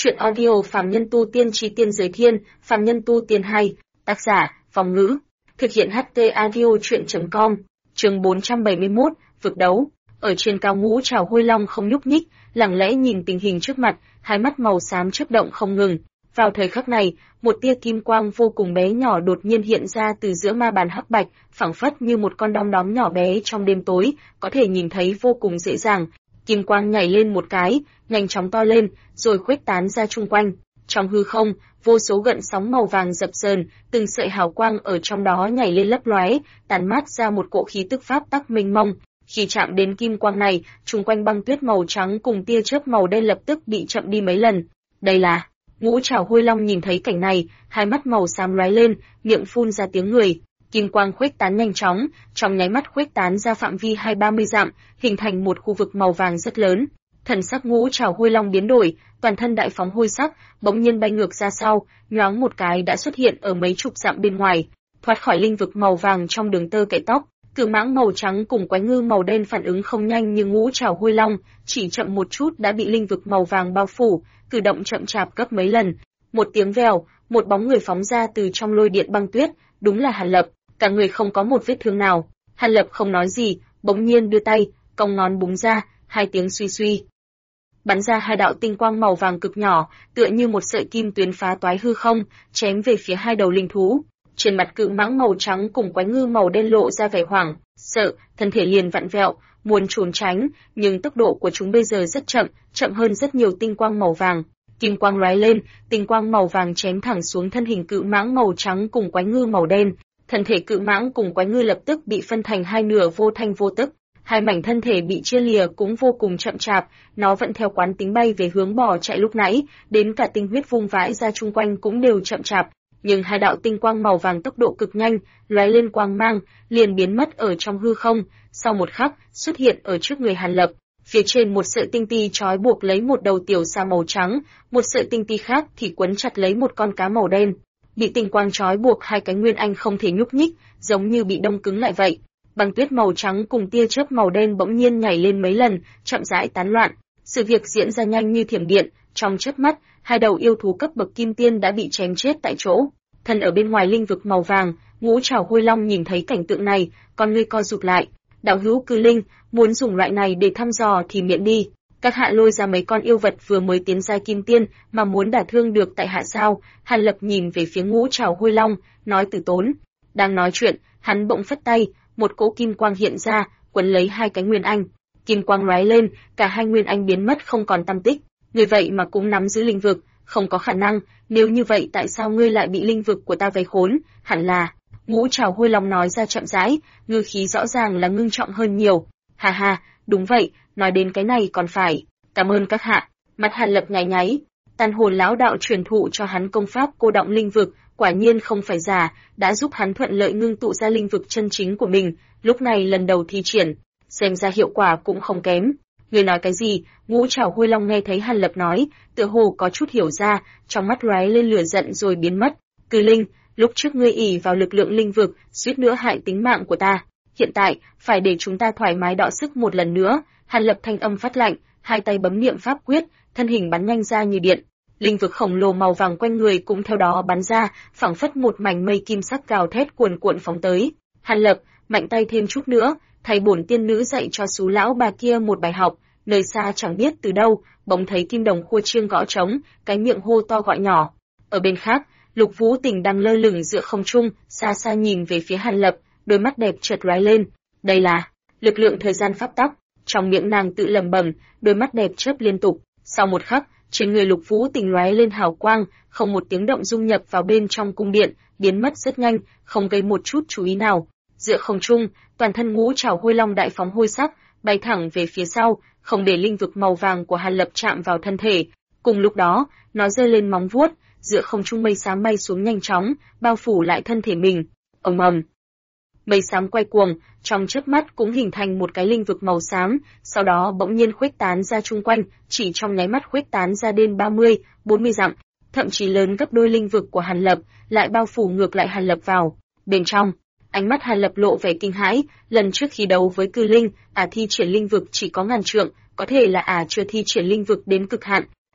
Chuyện audio Phàm Nhân Tu Tiên Chí Tiên Giới Thiên, Phàm Nhân Tu Tiên 2, tác giả, Phong Ngữ, thực hiện HT audio chuyện.com, chương 471, vực đấu. Ở trên cao Ngũ Trảo Hôi Long không nhúc nhích, lặng lẽ nhìn tình hình trước mặt, hai mắt màu xám chớp động không ngừng. Vào thời khắc này, một tia kim quang vô cùng bé nhỏ đột nhiên hiện ra từ giữa ma bàn hắc bạch, phảng phất như một con đom đóm nhỏ bé trong đêm tối, có thể nhìn thấy vô cùng dễ dàng. Kim quang nhảy lên một cái, nhanh chóng to lên, rồi khuếch tán ra chung quanh. Trong hư không, vô số gợn sóng màu vàng dập dờn, từng sợi hào quang ở trong đó nhảy lên lấp lóe, tản mát ra một cỗ khí tức pháp tắc mênh mông. Khi chạm đến kim quang này, chung quanh băng tuyết màu trắng cùng tia chớp màu đen lập tức bị chậm đi mấy lần. Đây là... Ngũ Trảo Hôi Long nhìn thấy cảnh này, hai mắt màu xám lóe lên, miệng phun ra tiếng người. Kim quang khuếch tán nhanh chóng, trong nháy mắt khuếch tán ra phạm vi 20-30 dặm, hình thành một khu vực màu vàng rất lớn. Thần sắc Ngũ Trảo Hôi Long biến đổi, toàn thân đại phóng hôi sắc, bỗng nhiên bay ngược ra sau, nhoáng một cái đã xuất hiện ở mấy chục dặm bên ngoài, thoát khỏi linh vực màu vàng trong đường tơ kẽ tóc. Cự mãng màu trắng cùng quái ngư màu đen phản ứng không nhanh như Ngũ Trảo Hôi Long, chỉ chậm một chút đã bị linh vực màu vàng bao phủ, cử động chậm chạp gấp mấy lần. Một tiếng vèo, một bóng người phóng ra từ trong lôi điện băng tuyết, đúng là Hàn Lập, cả người không có một vết thương nào. Hàn Lập không nói gì, bỗng nhiên đưa tay, cong ngón búng ra, hai tiếng suy suy. Bắn ra hai đạo tinh quang màu vàng cực nhỏ, tựa như một sợi kim tuyến phá toái hư không, chém về phía hai đầu linh thú. Trên mặt cự mãng màu trắng cùng quái ngư màu đen lộ ra vẻ hoảng sợ, thân thể liền vặn vẹo, muốn trốn tránh, nhưng tốc độ của chúng bây giờ rất chậm, chậm hơn rất nhiều tinh quang màu vàng. Kim quang lóe lên, tinh quang màu vàng chém thẳng xuống thân hình cự mãng màu trắng cùng quái ngư màu đen. Thân thể cự mãng cùng quái ngư lập tức bị phân thành hai nửa vô thanh vô tức. Hai mảnh thân thể bị chia lìa cũng vô cùng chậm chạp, nó vẫn theo quán tính bay về hướng bỏ chạy lúc nãy, đến cả tinh huyết vung vãi ra chung quanh cũng đều chậm chạp. Nhưng hai đạo tinh quang màu vàng tốc độ cực nhanh, lóe lên quang mang, liền biến mất ở trong hư không, sau một khắc, xuất hiện ở trước người Hàn Lập. Phía trên một sợi tinh ti trói buộc lấy một đầu tiểu sa màu trắng, một sợi tinh ti khác thì quấn chặt lấy một con cá màu đen. Bị tinh quang trói buộc hai cái nguyên anh không thể nhúc nhích, giống như bị đông cứng lại vậy. Băng tuyết màu trắng cùng tia chớp màu đen bỗng nhiên nhảy lên mấy lần, chậm rãi tán loạn. Sự việc diễn ra nhanh như thiểm điện, trong chớp mắt, hai đầu yêu thú cấp bậc kim tiên đã bị chém chết tại chỗ. Thân ở bên ngoài linh vực màu vàng, Ngũ Trảo Hôi Long nhìn thấy cảnh tượng này, con ngươi co rụt lại. Đạo hữu Cư Linh, muốn dùng loại này để thăm dò thì miễn đi. Các hạ lôi ra mấy con yêu vật vừa mới tiến giai kim tiên mà muốn đả thương được tại hạ sao? Hàn Lập nhìn về phía Ngũ Trảo Hôi Long, nói từ tốn. Đang nói chuyện, hắn bỗng phất tay, một cỗ kim quang hiện ra, quấn lấy hai cái nguyên anh. Kim quang lóe lên, cả hai nguyên anh biến mất không còn tăm tích. Người vậy mà cũng nắm giữ linh vực, không có khả năng, nếu như vậy tại sao ngươi lại bị linh vực của ta vây khốn? Hẳn là... Ngũ Trảo Hôi Long nói ra chậm rãi, ngữ khí rõ ràng là ngưng trọng hơn nhiều. Ha ha, đúng vậy, nói đến cái này còn phải. Cảm ơn các hạ. Mặt Hàn Lập nháy nháy. Tàn hồn lão đạo truyền thụ cho hắn công pháp cô động linh vực, quả nhiên không phải giả, đã giúp hắn thuận lợi ngưng tụ ra linh vực chân chính của mình. Lúc này lần đầu thi triển, xem ra hiệu quả cũng không kém. Người nói cái gì? Ngũ Trảo Hôi Long nghe thấy Hàn Lập nói, tựa hồ có chút hiểu ra, trong mắt lóe lên lửa giận rồi biến mất. Cư Linh, lúc trước ngươi ỷ vào lực lượng linh vực, suýt nữa hại tính mạng của ta. Hiện tại, phải để chúng ta thoải mái đọ sức một lần nữa. Hàn Lập thanh âm phát lạnh, hai tay bấm niệm pháp quyết, thân hình bắn nhanh ra như điện. Linh vực khổng lồ màu vàng quanh người cũng theo đó bắn ra, phảng phất một mảnh mây kim sắc gào thét cuồn cuộn phóng tới. Hàn Lập, mạnh tay thêm chút nữa, thầy bổn tiên nữ dạy cho sú lão bà kia một bài học. Nơi xa chẳng biết từ đâu, bỗng thấy Kim Đồng khua chiêng gõ trống, cái miệng hô to gọi nhỏ. Ở bên khác, Lục Vũ Tình đang lơ lửng giữa không trung, xa xa nhìn về phía Hàn Lập, đôi mắt đẹp chợt lóe lên. Đây là lực lượng thời gian pháp tắc. Trong miệng nàng tự lẩm bẩm, đôi mắt đẹp chớp liên tục. Sau một khắc, trên người Lục Vũ Tình lóe lên hào quang, không một tiếng động dung nhập vào bên trong cung điện, biến mất rất nhanh, không gây một chút chú ý nào. Giữa không trung, toàn thân Ngũ Trảo Hôi Long đại phóng hôi sắc, bay thẳng về phía sau, không để linh vực màu vàng của Hàn Lập chạm vào thân thể. Cùng lúc đó, nó giơ lên móng vuốt, giữa không trung mây xám bay xuống nhanh chóng, bao phủ lại thân thể mình. Ầm ầm. Mây xám quay cuồng, trong chớp mắt cũng hình thành một cái linh vực màu xám, sau đó bỗng nhiên khuếch tán ra chung quanh, chỉ trong nháy mắt khuếch tán ra đến 30-40 dặm, thậm chí lớn gấp đôi linh vực của Hàn Lập, lại bao phủ ngược lại Hàn Lập vào. Bên trong, ánh mắt Hàn Lập lộ vẻ kinh hãi, lần trước khi đấu với Cư Linh, thi triển linh vực chỉ có ngàn trượng, có thể là chưa thi triển linh vực đến cực hạn.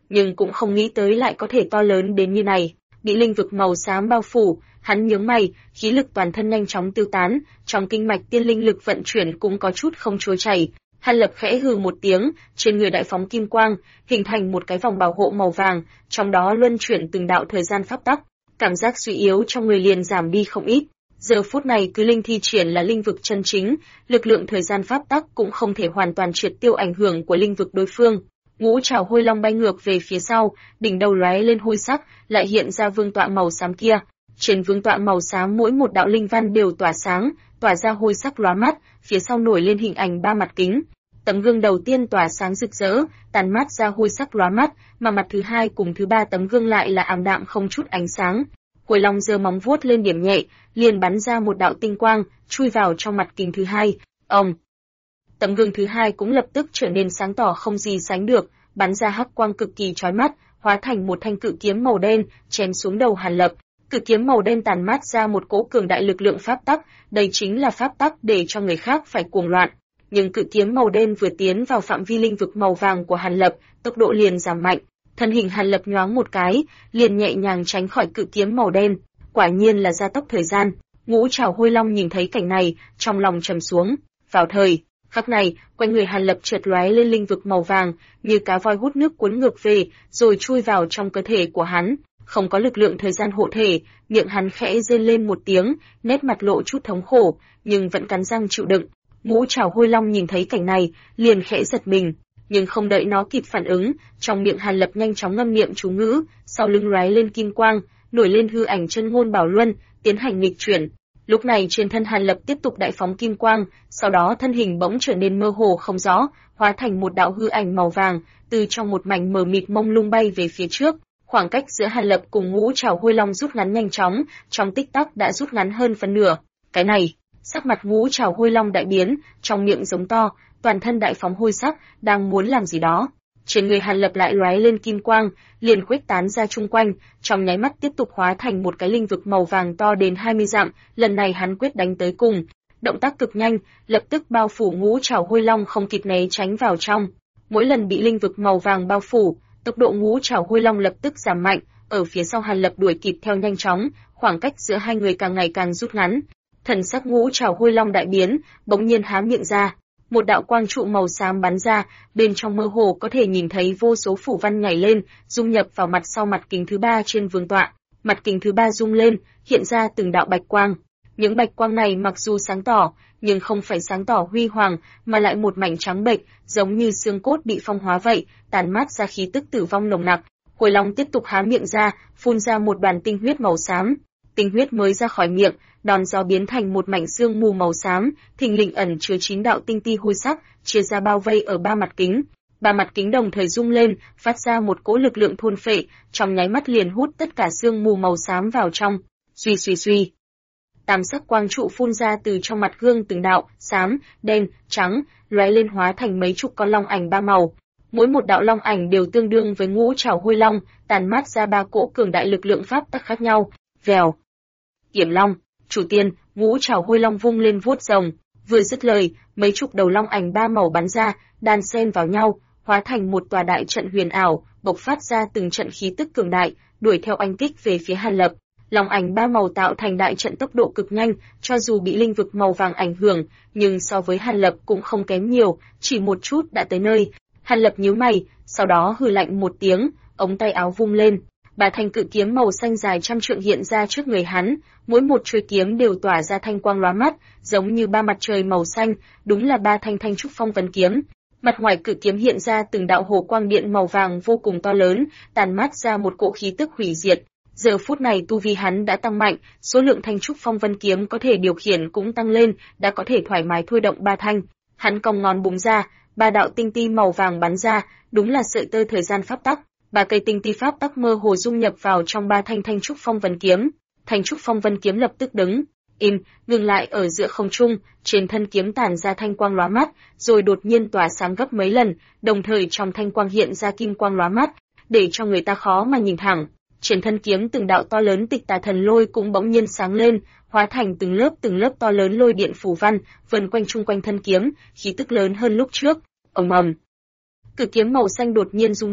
nhưng cũng không nghĩ tới lại có thể to lớn đến như này. Bị linh vực màu xám bao phủ, hắn nhướng mày, khí lực toàn thân nhanh chóng tiêu tán, trong kinh mạch tiên linh lực vận chuyển cũng có chút không trôi chảy. Hàn Lập khẽ hừ một tiếng, trên người đại phóng kim quang, hình thành một cái vòng bảo hộ màu vàng, trong đó luân chuyển từng đạo thời gian pháp tắc, cảm giác suy yếu trong người liền giảm đi không ít. Giờ phút này cứ linh thi triển là linh vực chân chính, lực lượng thời gian pháp tắc cũng không thể hoàn toàn triệt tiêu ảnh hưởng của linh vực đối phương. Ngũ trảo hôi long bay ngược về phía sau, đỉnh đầu lóe lên hôi sắc, lại hiện ra vương tọa màu xám kia. Trên vương tọa màu xám mỗi một đạo linh văn đều tỏa sáng, tỏa ra hôi sắc lóa mắt, phía sau nổi lên hình ảnh ba mặt kính. Tấm gương đầu tiên tỏa sáng rực rỡ, tàn mát ra hôi sắc lóa mắt, mà mặt thứ hai cùng thứ ba tấm gương lại là ảm đạm không chút ánh sáng. Quỷ Long giơ móng vuốt lên điểm nhẹ, liền bắn ra một đạo tinh quang, chui vào trong mặt kính thứ hai. Tấm gương thứ hai cũng lập tức trở nên sáng tỏ không gì sánh được, bắn ra hắc quang cực kỳ chói mắt, hóa thành một thanh cự kiếm màu đen, chém xuống đầu Hàn Lập. Cự kiếm màu đen tàn mát ra một cỗ cường đại lực lượng pháp tắc, đây chính là pháp tắc để cho người khác phải cuồng loạn. Nhưng cự kiếm màu đen vừa tiến vào phạm vi linh vực màu vàng của Hàn Lập, tốc độ liền giảm mạnh. Thân hình Hàn Lập nhoáng một cái, liền nhẹ nhàng tránh khỏi cự kiếm màu đen. Quả nhiên là gia tốc thời gian. Ngũ trảo hôi long nhìn thấy cảnh này, trong lòng trầm xuống. Vào thời khắc này, quanh người Hàn Lập chợt lóe lên linh vực màu vàng, như cá voi hút nước cuốn ngược về, rồi chui vào trong cơ thể của hắn. Không có lực lượng thời gian hộ thể, miệng hắn khẽ rên lên một tiếng, nét mặt lộ chút thống khổ, nhưng vẫn cắn răng chịu đựng. Ngũ trảo hôi long nhìn thấy cảnh này, liền khẽ giật mình, nhưng không đợi nó kịp phản ứng, trong miệng Hàn Lập nhanh chóng ngâm niệm chú ngữ, sau lưng lóe lên kim quang, nổi lên hư ảnh chân ngôn bảo luân, tiến hành nghịch chuyển. Lúc này trên thân Hàn Lập tiếp tục đại phóng kim quang, sau đó thân hình bỗng trở nên mơ hồ không rõ, hóa thành một đạo hư ảnh màu vàng, từ trong một mảnh mờ mịt mông lung bay về phía trước. Khoảng cách giữa Hàn Lập cùng ngũ trảo hôi long rút ngắn nhanh chóng, trong tích tắc đã rút ngắn hơn phân nửa. Cái này, sắc mặt ngũ trảo hôi long đại biến, trong miệng giống to, toàn thân đại phóng hôi sắc, đang muốn làm gì đó. Trên người Hàn Lập lại lóe lên kim quang, liền khuếch tán ra chung quanh, trong nháy mắt tiếp tục hóa thành một cái linh vực màu vàng to đến 20 dặm, lần này hắn quyết đánh tới cùng. Động tác cực nhanh, lập tức bao phủ ngũ trảo hôi long không kịp né tránh vào trong. Mỗi lần bị linh vực màu vàng bao phủ, tốc độ ngũ trảo hôi long lập tức giảm mạnh, ở phía sau Hàn Lập đuổi kịp theo nhanh chóng, khoảng cách giữa hai người càng ngày càng rút ngắn. Thần sắc ngũ trảo hôi long đại biến, bỗng nhiên há miệng ra, một đạo quang trụ màu xám bắn ra, bên trong mơ hồ có thể nhìn thấy vô số phủ văn nhảy lên, dung nhập vào mặt sau mặt kính thứ ba trên vương tọa. Mặt kính thứ ba rung lên, hiện ra từng đạo bạch quang. Những bạch quang này mặc dù sáng tỏ, nhưng không phải sáng tỏ huy hoàng, mà lại một mảnh trắng bệch, giống như xương cốt bị phong hóa vậy, tàn mát ra khí tức tử vong nồng nặc. Quỷ Long tiếp tục há miệng ra, phun ra một đoàn tinh huyết màu xám. Tinh huyết mới ra khỏi miệng, đòn gió biến thành một mảnh sương mù màu xám, thình lình ẩn chứa 9 đạo tinh ti hôi sắc, chia ra bao vây ở ba mặt kính. Ba mặt kính đồng thời rung lên, phát ra một cỗ lực lượng thôn phệ, trong nháy mắt liền hút tất cả sương mù màu xám vào trong. Suy suy suy. Tam sắc quang trụ phun ra từ trong mặt gương từng đạo, xám, đen, trắng, lóe lên hóa thành mấy chục con long ảnh ba màu. Mỗi một đạo long ảnh đều tương đương với ngũ trảo hôi long, tàn mát ra ba cỗ cường đại lực lượng pháp tắc khác nhau. Vèo. Kiểm long, chủ tiên, ngũ trảo hôi long vung lên vuốt rồng, vừa dứt lời, mấy chục đầu long ảnh ba màu bắn ra, đan xen vào nhau, hóa thành một tòa đại trận huyền ảo, bộc phát ra từng trận khí tức cường đại, đuổi theo oanh kích về phía Hàn Lập. Long ảnh ba màu tạo thành đại trận tốc độ cực nhanh, cho dù bị linh vực màu vàng ảnh hưởng, nhưng so với Hàn Lập cũng không kém nhiều, chỉ một chút đã tới nơi. Hàn Lập nhíu mày, sau đó hừ lạnh một tiếng, ống tay áo vung lên, ba thanh cự kiếm màu xanh dài trăm trượng hiện ra trước người hắn, mỗi một chuôi kiếm đều tỏa ra thanh quang lóa mắt, giống như ba mặt trời màu xanh, đúng là ba thanh thanh trúc phong vân kiếm. Mặt ngoài cự kiếm hiện ra từng đạo hồ quang điện màu vàng vô cùng to lớn, tàn mát ra một cỗ khí tức hủy diệt. Giờ phút này tu vi hắn đã tăng mạnh, số lượng thanh trúc phong vân kiếm có thể điều khiển cũng tăng lên, đã có thể thoải mái thôi động ba thanh. Hắn cong ngón búng ra, ba đạo tinh ti màu vàng bắn ra, đúng là sợi tơ thời gian pháp tắc. Ba cây tinh ti pháp tắc mơ hồ dung nhập vào trong ba thanh thanh trúc phong vân kiếm. Thanh trúc phong vân kiếm lập tức đứng im, ngừng lại ở giữa không trung, trên thân kiếm tản ra thanh quang lóa mắt, rồi đột nhiên tỏa sáng gấp mấy lần, đồng thời trong thanh quang hiện ra kim quang lóa mắt, để cho người ta khó mà nhìn thẳng. Trên thân kiếm từng đạo to lớn tịch tà thần lôi cũng bỗng nhiên sáng lên, hóa thành từng lớp to lớn lôi điện phủ văn, vần quanh chung quanh thân kiếm, khí tức lớn hơn lúc trước. Ầm ầm. Cự kiếm màu xanh đột nhiên rung động,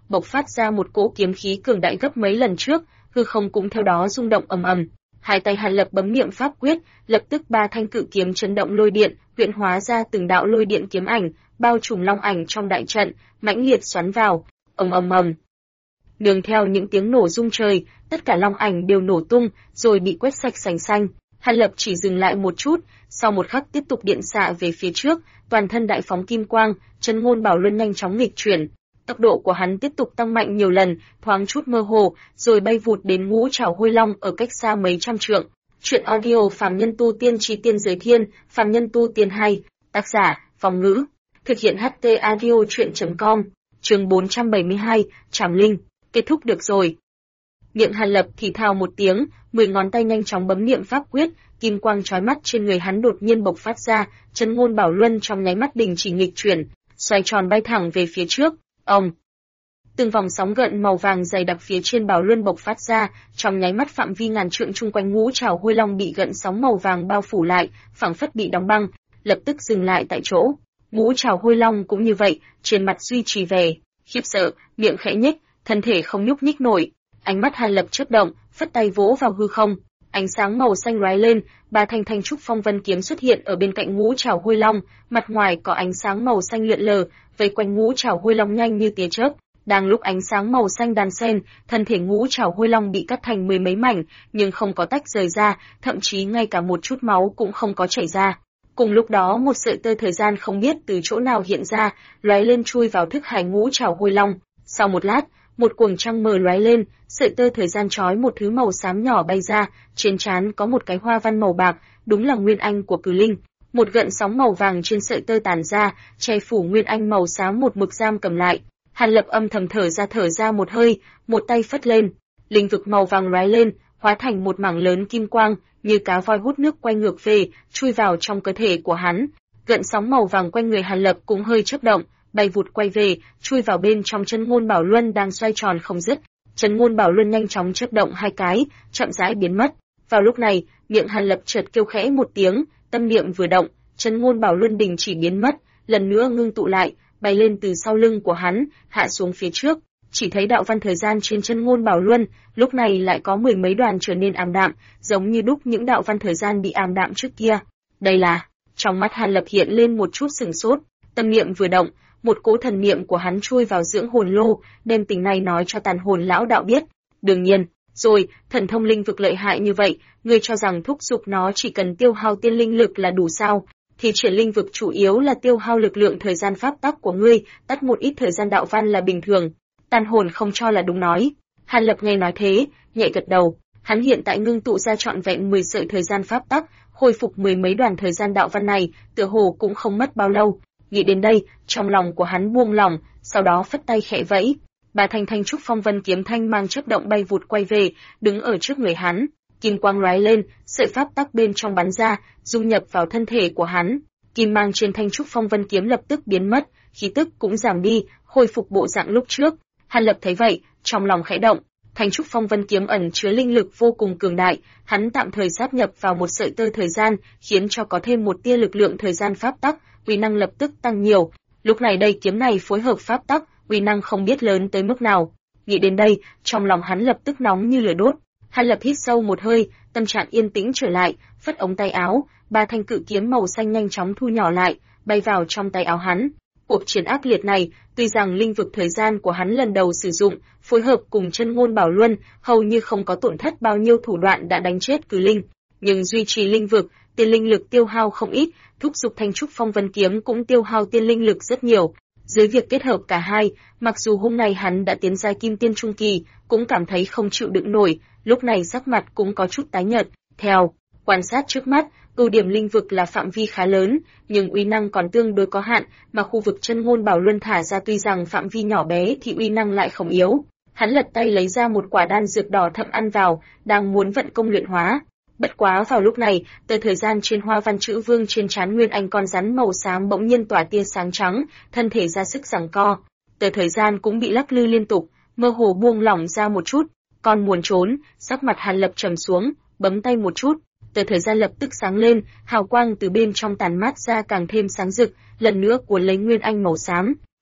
bộc phát ra một cỗ kiếm khí cường đại gấp mấy lần trước, hư không cũng theo đó rung động ầm ầm. Hai tay Hàn Lập bấm niệm pháp quyết, lập tức ba thanh cự kiếm chấn động lôi điện, huyễn hóa ra từng đạo lôi điện kiếm ảnh, bao trùm long ảnh trong đại trận, mãnh liệt xoắn vào. Ầm ầm ầm. Nương theo những tiếng nổ rung trời, tất cả long ảnh đều nổ tung, rồi bị quét sạch sành xanh. Hàn Lập chỉ dừng lại một chút, sau một khắc tiếp tục điện xạ về phía trước, toàn thân đại phóng kim quang, chân ngôn bảo luân nhanh chóng nghịch chuyển. Tốc độ của hắn tiếp tục tăng mạnh nhiều lần, thoáng chút mơ hồ, rồi bay vụt đến Ngũ Trảo Hôi Long ở cách xa mấy trăm trượng. Chuyện audio Phàm Nhân Tu Tiên Chí Tiên Giới Thiên, Phàm Nhân Tu Tiên 2, tác giả, Phong Ngữ. Thực hiện HT audio chuyện.com, chương 472, Trảm Linh, kết thúc được rồi. Miệng Hàn Lập thì thào một tiếng, 10 ngón tay nhanh chóng bấm niệm pháp quyết, kim quang chói mắt trên người hắn đột nhiên bộc phát ra, chân ngôn bảo luân trong nháy mắt đình chỉ nghịch chuyển, xoay tròn bay thẳng về phía trước. Ông, từng vòng sóng gợn màu vàng dày đặc phía trên bảo luân bộc phát ra, trong nháy mắt phạm vi ngàn trượng chung quanh Ngũ Trảo Hôi Long bị gợn sóng màu vàng bao phủ lại, phảng phất bị đóng băng, lập tức dừng lại tại chỗ. Ngũ Trảo Hôi Long cũng như vậy, trên mặt duy trì vẻ khiếp sợ, miệng khẽ nhếch, thân thể không nhúc nhích nổi. Ánh mắt Hàn Lập chớp động, phất tay vỗ vào hư không, ánh sáng màu xanh lóe lên, ba thanh thanh trúc phong vân kiếm xuất hiện ở bên cạnh Ngũ Trảo Hôi Long, mặt ngoài có ánh sáng màu xanh lượn lờ, vây quanh Ngũ Trảo Hôi Long nhanh như tia chớp. Đang lúc ánh sáng màu xanh đan xen, thân thể Ngũ Trảo Hôi Long bị cắt thành mười mấy mảnh, nhưng không có tách rời ra, thậm chí ngay cả một chút máu cũng không có chảy ra. Cùng lúc đó một sợi tơ thời gian không biết từ chỗ nào hiện ra, lóe lên chui vào thức hải Ngũ Trảo Hôi Long. Sau một lát, một cuồng trăng mờ lóe lên, sợi tơ thời gian trói một thứ màu xám nhỏ bay ra, trên trán có một cái hoa văn màu bạc, đúng là nguyên anh của Cử Linh. Một gợn sóng màu vàng trên sợi tơ tản ra, che phủ nguyên anh màu xám một mực giam cầm lại. Hàn Lập âm thầm thở ra một hơi, một tay phất lên, linh vực màu vàng lóe lên, hóa thành một mảng lớn kim quang, như cá voi hút nước quay ngược về, chui vào trong cơ thể của hắn. Gợn sóng màu vàng quanh người Hàn Lập cũng hơi chớp động, bay vụt quay về, chui vào bên trong chân ngôn bảo luân đang xoay tròn không dứt. Chân ngôn bảo luân nhanh chóng chớp động hai cái, chậm rãi biến mất. Vào lúc này, miệng Hàn Lập chợt kêu khẽ một tiếng, tâm niệm vừa động, chân ngôn bảo luân đình chỉ biến mất, lần nữa ngưng tụ lại, bay lên từ sau lưng của hắn, hạ xuống phía trước. Chỉ thấy đạo văn thời gian trên chân ngôn bảo luân, lúc này lại có mười mấy đoàn trở nên ảm đạm, giống như đúc những đạo văn thời gian bị ảm đạm trước kia. Đây là, trong mắt Hàn Lập hiện lên một chút sửng sốt, tâm niệm vừa động, một cỗ thần niệm của hắn chui vào dưỡng hồn lô, đem tình này nói cho tàn hồn lão đạo biết. Đương nhiên, rồi, thần thông linh vực lợi hại như vậy, ngươi cho rằng thúc giục nó chỉ cần tiêu hao tiên linh lực là đủ sao? Thì triển linh vực chủ yếu là tiêu hao lực lượng thời gian pháp tắc của ngươi, tắt một ít thời gian đạo văn là bình thường. Tàn hồn không cho là đúng nói. Hàn Lập nghe nói thế, nhẹ gật đầu. Hắn hiện tại ngưng tụ ra trọn vẹn 10 sợi thời gian pháp tắc, hồi phục mười mấy đoàn thời gian đạo văn này, tựa hồ cũng không mất bao lâu. Nghĩ đến đây, trong lòng của hắn buông lỏng, sau đó phất tay khẽ vẫy. Bà thanh thanh trúc phong vân kiếm thanh mang chớp động bay vụt quay về, đứng ở trước người hắn. Kim quang lóe lên, sợi pháp tắc bên trong bắn ra, dung nhập vào thân thể của hắn. Kim mang trên thanh trúc phong vân kiếm lập tức biến mất, khí tức cũng giảm đi, hồi phục bộ dạng lúc trước. Hàn Lập thấy vậy, trong lòng khẽ động. Thanh trúc phong vân kiếm ẩn chứa linh lực vô cùng cường đại, hắn tạm thời sáp nhập vào một sợi tơ thời gian, khiến cho có thêm một tia lực lượng thời gian pháp tắc, uy năng lập tức tăng nhiều. Lúc này đây kiếm này phối hợp pháp tắc, uy năng không biết lớn tới mức nào. Nghĩ đến đây, trong lòng hắn lập tức nóng như lửa đốt. Hàn Lập hít sâu một hơi, tâm trạng yên tĩnh trở lại, phất ống tay áo, ba thanh cự kiếm màu xanh nhanh chóng thu nhỏ lại, bay vào trong tay áo hắn. Cuộc chiến ác liệt này, tuy rằng linh vực thời gian của hắn lần đầu sử dụng, phối hợp cùng chân ngôn bảo luân, hầu như không có tổn thất bao nhiêu thủ đoạn đã đánh chết Cử Linh, nhưng duy trì linh vực, tiên linh lực tiêu hao không ít, thúc giục thanh trúc phong vân kiếm cũng tiêu hao tiên linh lực rất nhiều. Dưới việc kết hợp cả hai, mặc dù hôm nay hắn đã tiến giai kim tiên trung kỳ, cũng cảm thấy không chịu đựng nổi, lúc này sắc mặt cũng có chút tái nhợt. Theo quan sát trước mắt, ưu điểm linh vực là phạm vi khá lớn, nhưng uy năng còn tương đối có hạn, mà khu vực chân ngôn bảo luân thả ra tuy rằng phạm vi nhỏ bé thì uy năng lại không yếu. Hắn lật tay lấy ra một quả đan dược đỏ thẫm ăn vào, đang muốn vận công luyện hóa. Bất quá vào lúc này, tờ thời gian trên hoa văn chữ vương trên trán nguyên anh con rắn màu xám bỗng nhiên tỏa tia sáng trắng, thân thể ra sức giằng co. Tờ thời gian cũng bị lắc lư liên tục, mơ hồ buông lỏng ra một chút. Con muốn trốn, sắc mặt Hàn Lập trầm xuống, bấm tay một chút. Tờ thời gian lập tức sáng lên, hào quang từ bên trong tàn mát ra càng thêm sáng rực, lần nữa cuốn lấy nguyên anh màu xám.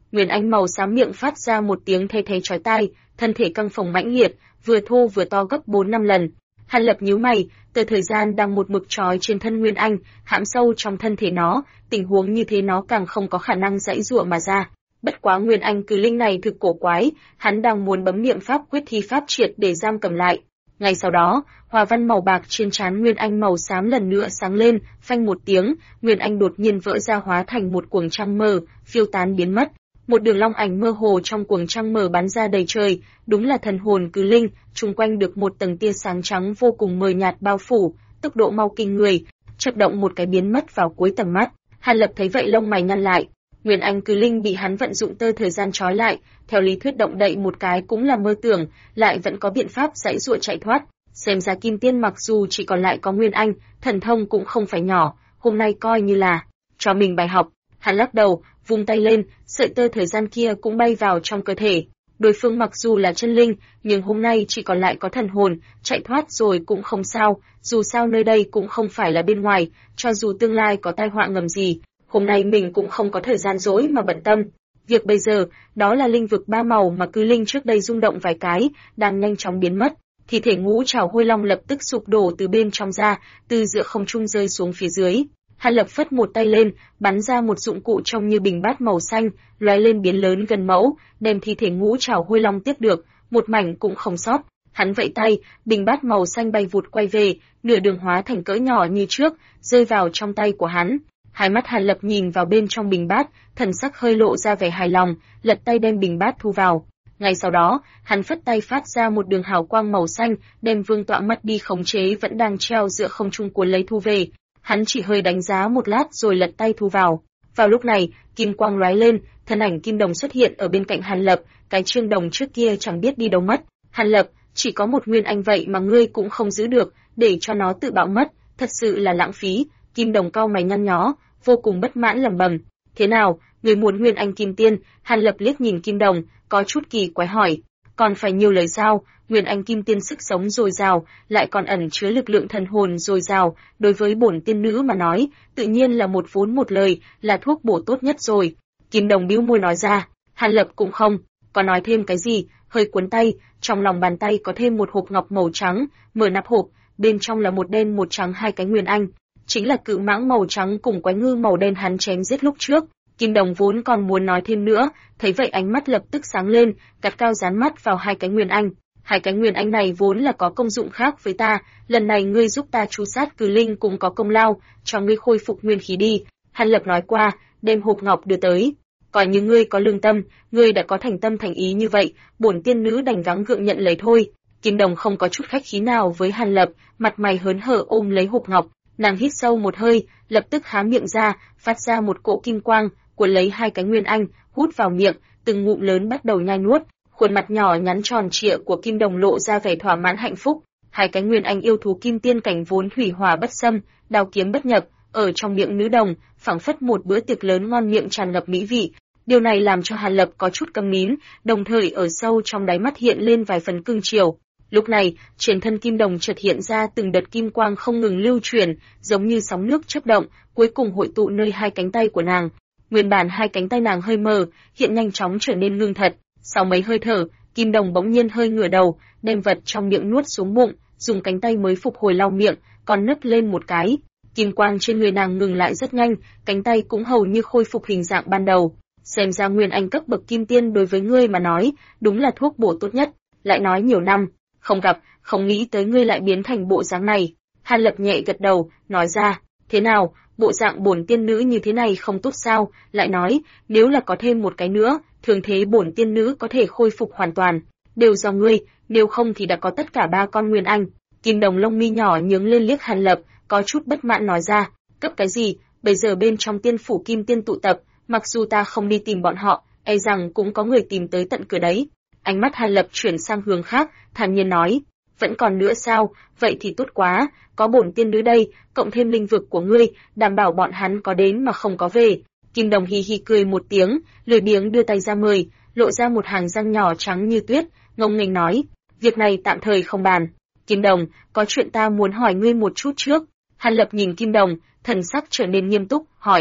Nguyên Anh màu xám miệng phát ra một tiếng thê thê chói tai, thân thể căng phồng mãnh liệt, vừa thô vừa to gấp 4-5 lần. Hàn Lập nhíu mày, tờ thời gian đang một mực trói trên thân Nguyên Anh, hãm sâu trong thân thể nó, tình huống như thế nó càng không có khả năng giãy giụa mà ra. Bất quá Nguyên Anh cử linh này thực cổ quái, hắn đang muốn bấm niệm pháp quyết thi pháp triệt để giam cầm lại. Ngay sau đó, hoa văn màu bạc trên trán Nguyên Anh màu xám lần nữa sáng lên, phanh một tiếng, Nguyên Anh đột nhiên vỡ ra hóa thành một cuồng trăng mờ, phiêu tán biến mất. Một đường long ảnh mơ hồ trong cuồng trăng mờ bắn ra đầy trời, đúng là thần hồn cử linh, chung quanh được một tầng tia sáng trắng vô cùng mờ nhạt bao phủ, tốc độ mau kinh người, chớp động một cái biến mất vào cuối tầm mắt. Hàn Lập thấy vậy lông mày nhăn lại. Nguyên Anh cử linh bị hắn vận dụng tơ thời gian trói lại, theo lý thuyết động đậy một cái cũng là mơ tưởng, lại vẫn có biện pháp giãy giụa chạy thoát. Xem ra Kim Tiên mặc dù chỉ còn lại có Nguyên Anh, thần thông cũng không phải nhỏ, hôm nay coi như là cho mình bài học. Hắn lắc đầu, vung tay lên, sợi tơ thời gian kia cũng bay vào trong cơ thể. Đối phương mặc dù là chân linh, nhưng hôm nay chỉ còn lại có thần hồn, chạy thoát rồi cũng không sao, dù sao nơi đây cũng không phải là bên ngoài, cho dù tương lai có tai họa ngầm gì, hôm nay mình cũng không có thời gian rỗi mà bận tâm. Việc bây giờ, đó là linh vực ba màu mà cứ linh trước đây rung động vài cái, đang nhanh chóng biến mất. Thi thể ngũ trảo hôi long lập tức sụp đổ từ bên trong ra, từ giữa không trung rơi xuống phía dưới. Hàn Lập phất một tay lên, bắn ra một dụng cụ trông như bình bát màu xanh, lóe lên biến lớn gần mẫu, đem thi thể ngũ trảo hôi long tiếp được, một mảnh cũng không sót. Hắn vẫy tay, bình bát màu xanh bay vụt quay về, nửa đường hóa thành cỡ nhỏ như trước, rơi vào trong tay của hắn. Hai mắt Hàn Lập nhìn vào bên trong bình bát, thần sắc hơi lộ ra vẻ hài lòng, lật tay đem bình bát thu vào. Ngay sau đó, hắn phất tay phát ra một đường hào quang màu xanh, đem vương tọa mất đi khống chế vẫn đang treo giữa không trung cuốn lấy thu về. Hắn chỉ hơi đánh giá một lát rồi lật tay thu vào. Vào lúc này, kim quang lóe lên, thân ảnh Kim Đồng xuất hiện ở bên cạnh Hàn Lập, cái Trương Đồng trước kia chẳng biết đi đâu mất. Hàn Lập, chỉ có một Nguyên Anh vậy mà ngươi cũng không giữ được, để cho nó tự bạo mất, thật sự là lãng phí. Kim Đồng cau mày nhăn nhó, vô cùng bất mãn lẩm bẩm. Thế nào, người muốn Nguyên Anh Kim Tiên? Hàn Lập liếc nhìn Kim Đồng, có chút kỳ quái hỏi. Còn phải nhiều lời sao? Nguyên Anh Kim Tiên sức sống dồi dào, lại còn ẩn chứa lực lượng thần hồn dồi dào, đối với bổn tiên nữ mà nói, tự nhiên là một vốn một lời, là thuốc bổ tốt nhất rồi. Kim Đồng bĩu môi nói ra. Hàn Lập cũng không có nói thêm cái gì, hơi cuốn tay, trong lòng bàn tay có thêm một hộp ngọc màu trắng, mở nắp hộp, bên trong là một đen một trắng hai cái Nguyên Anh, chính là cự mãng màu trắng cùng quái ngư màu đen hắn chém giết lúc trước. Kim Đồng vốn còn muốn nói thêm nữa, thấy vậy ánh mắt lập tức sáng lên, gắt cao dán mắt vào hai cái Nguyên Anh. Hai cái Nguyên Anh này vốn là có công dụng khác với ta, lần này ngươi giúp ta tru sát cử linh cũng có công lao, cho ngươi khôi phục nguyên khí đi. Hàn Lập nói qua, đem hộp ngọc đưa tới. Coi như ngươi có lương tâm, ngươi đã có thành tâm thành ý như vậy, bổn tiên nữ đành gắng gượng nhận lấy thôi. Kim Đồng không có chút khách khí nào với Hàn Lập, mặt mày hớn hở ôm lấy hộp ngọc, nàng hít sâu một hơi, lập tức há miệng ra, phát ra một cỗ kim quang, cuốn lấy hai cái Nguyên Anh, hút vào miệng, từng ngụm lớn bắt đầu nhai nuốt. Khuôn mặt nhỏ nhắn tròn trịa của Kim Đồng lộ ra vẻ thỏa mãn hạnh phúc. Hai cái Nguyên Anh yêu thú kim tiên cảnh vốn thủy hỏa bất xâm, đao kiếm bất nhập, ở trong miệng nữ đồng, phảng phất một bữa tiệc lớn ngon miệng tràn ngập mỹ vị. Điều này làm cho Hàn Lập có chút câm nín, đồng thời ở sâu trong đáy mắt hiện lên vài phần cương chiều. Lúc này, trên thân Kim Đồng chợt hiện ra từng đợt kim quang không ngừng lưu chuyển, giống như sóng nước chớp động, cuối cùng hội tụ nơi hai cánh tay của nàng. Nguyên bản hai cánh tay nàng hơi mờ, hiện nhanh chóng trở nên ngưng thật. Sau mấy hơi thở, Kim Đồng bỗng nhiên hơi ngửa đầu, đem vật trong miệng nuốt xuống bụng, dùng cánh tay mới phục hồi lau miệng, còn nấc lên một cái. Kim quang trên người nàng ngừng lại rất nhanh, cánh tay cũng hầu như khôi phục hình dạng ban đầu. Xem ra Nguyên Anh cấp bậc kim tiên đối với ngươi mà nói, đúng là thuốc bổ tốt nhất. Lại nói nhiều năm không gặp, không nghĩ tới ngươi lại biến thành bộ dáng này. Hàn Lập nhẹ gật đầu, nói ra, thế nào, bộ dạng bổn tiên nữ như thế này không tốt sao? Lại nói, nếu là có thêm một cái nữa, thường thế bổn tiên nữ có thể khôi phục hoàn toàn, đều do ngươi, nếu không thì đã có tất cả ba con Nguyên Anh. Kim Đồng lông mi nhỏ nhướng lên liếc Hàn Lập, có chút bất mãn nói ra, cấp cái gì, bây giờ bên trong tiên phủ kim tiên tụ tập, mặc dù ta không đi tìm bọn họ, e rằng cũng có người tìm tới tận cửa đấy. Ánh mắt Hàn Lập chuyển sang hướng khác, thản nhiên nói, vẫn còn nữa sao, vậy thì tốt quá, có bổn tiên nữ đây, cộng thêm linh vực của ngươi, đảm bảo bọn hắn có đến mà không có về. Kim Đồng hi hi cười một tiếng, lười biếng đưa tay ra mời, lộ ra một hàng răng nhỏ trắng như tuyết, ngông nghênh nói, việc này tạm thời không bàn. Kim Đồng, có chuyện ta muốn hỏi ngươi một chút trước. Hàn Lập nhìn Kim Đồng, thần sắc trở nên nghiêm túc, hỏi,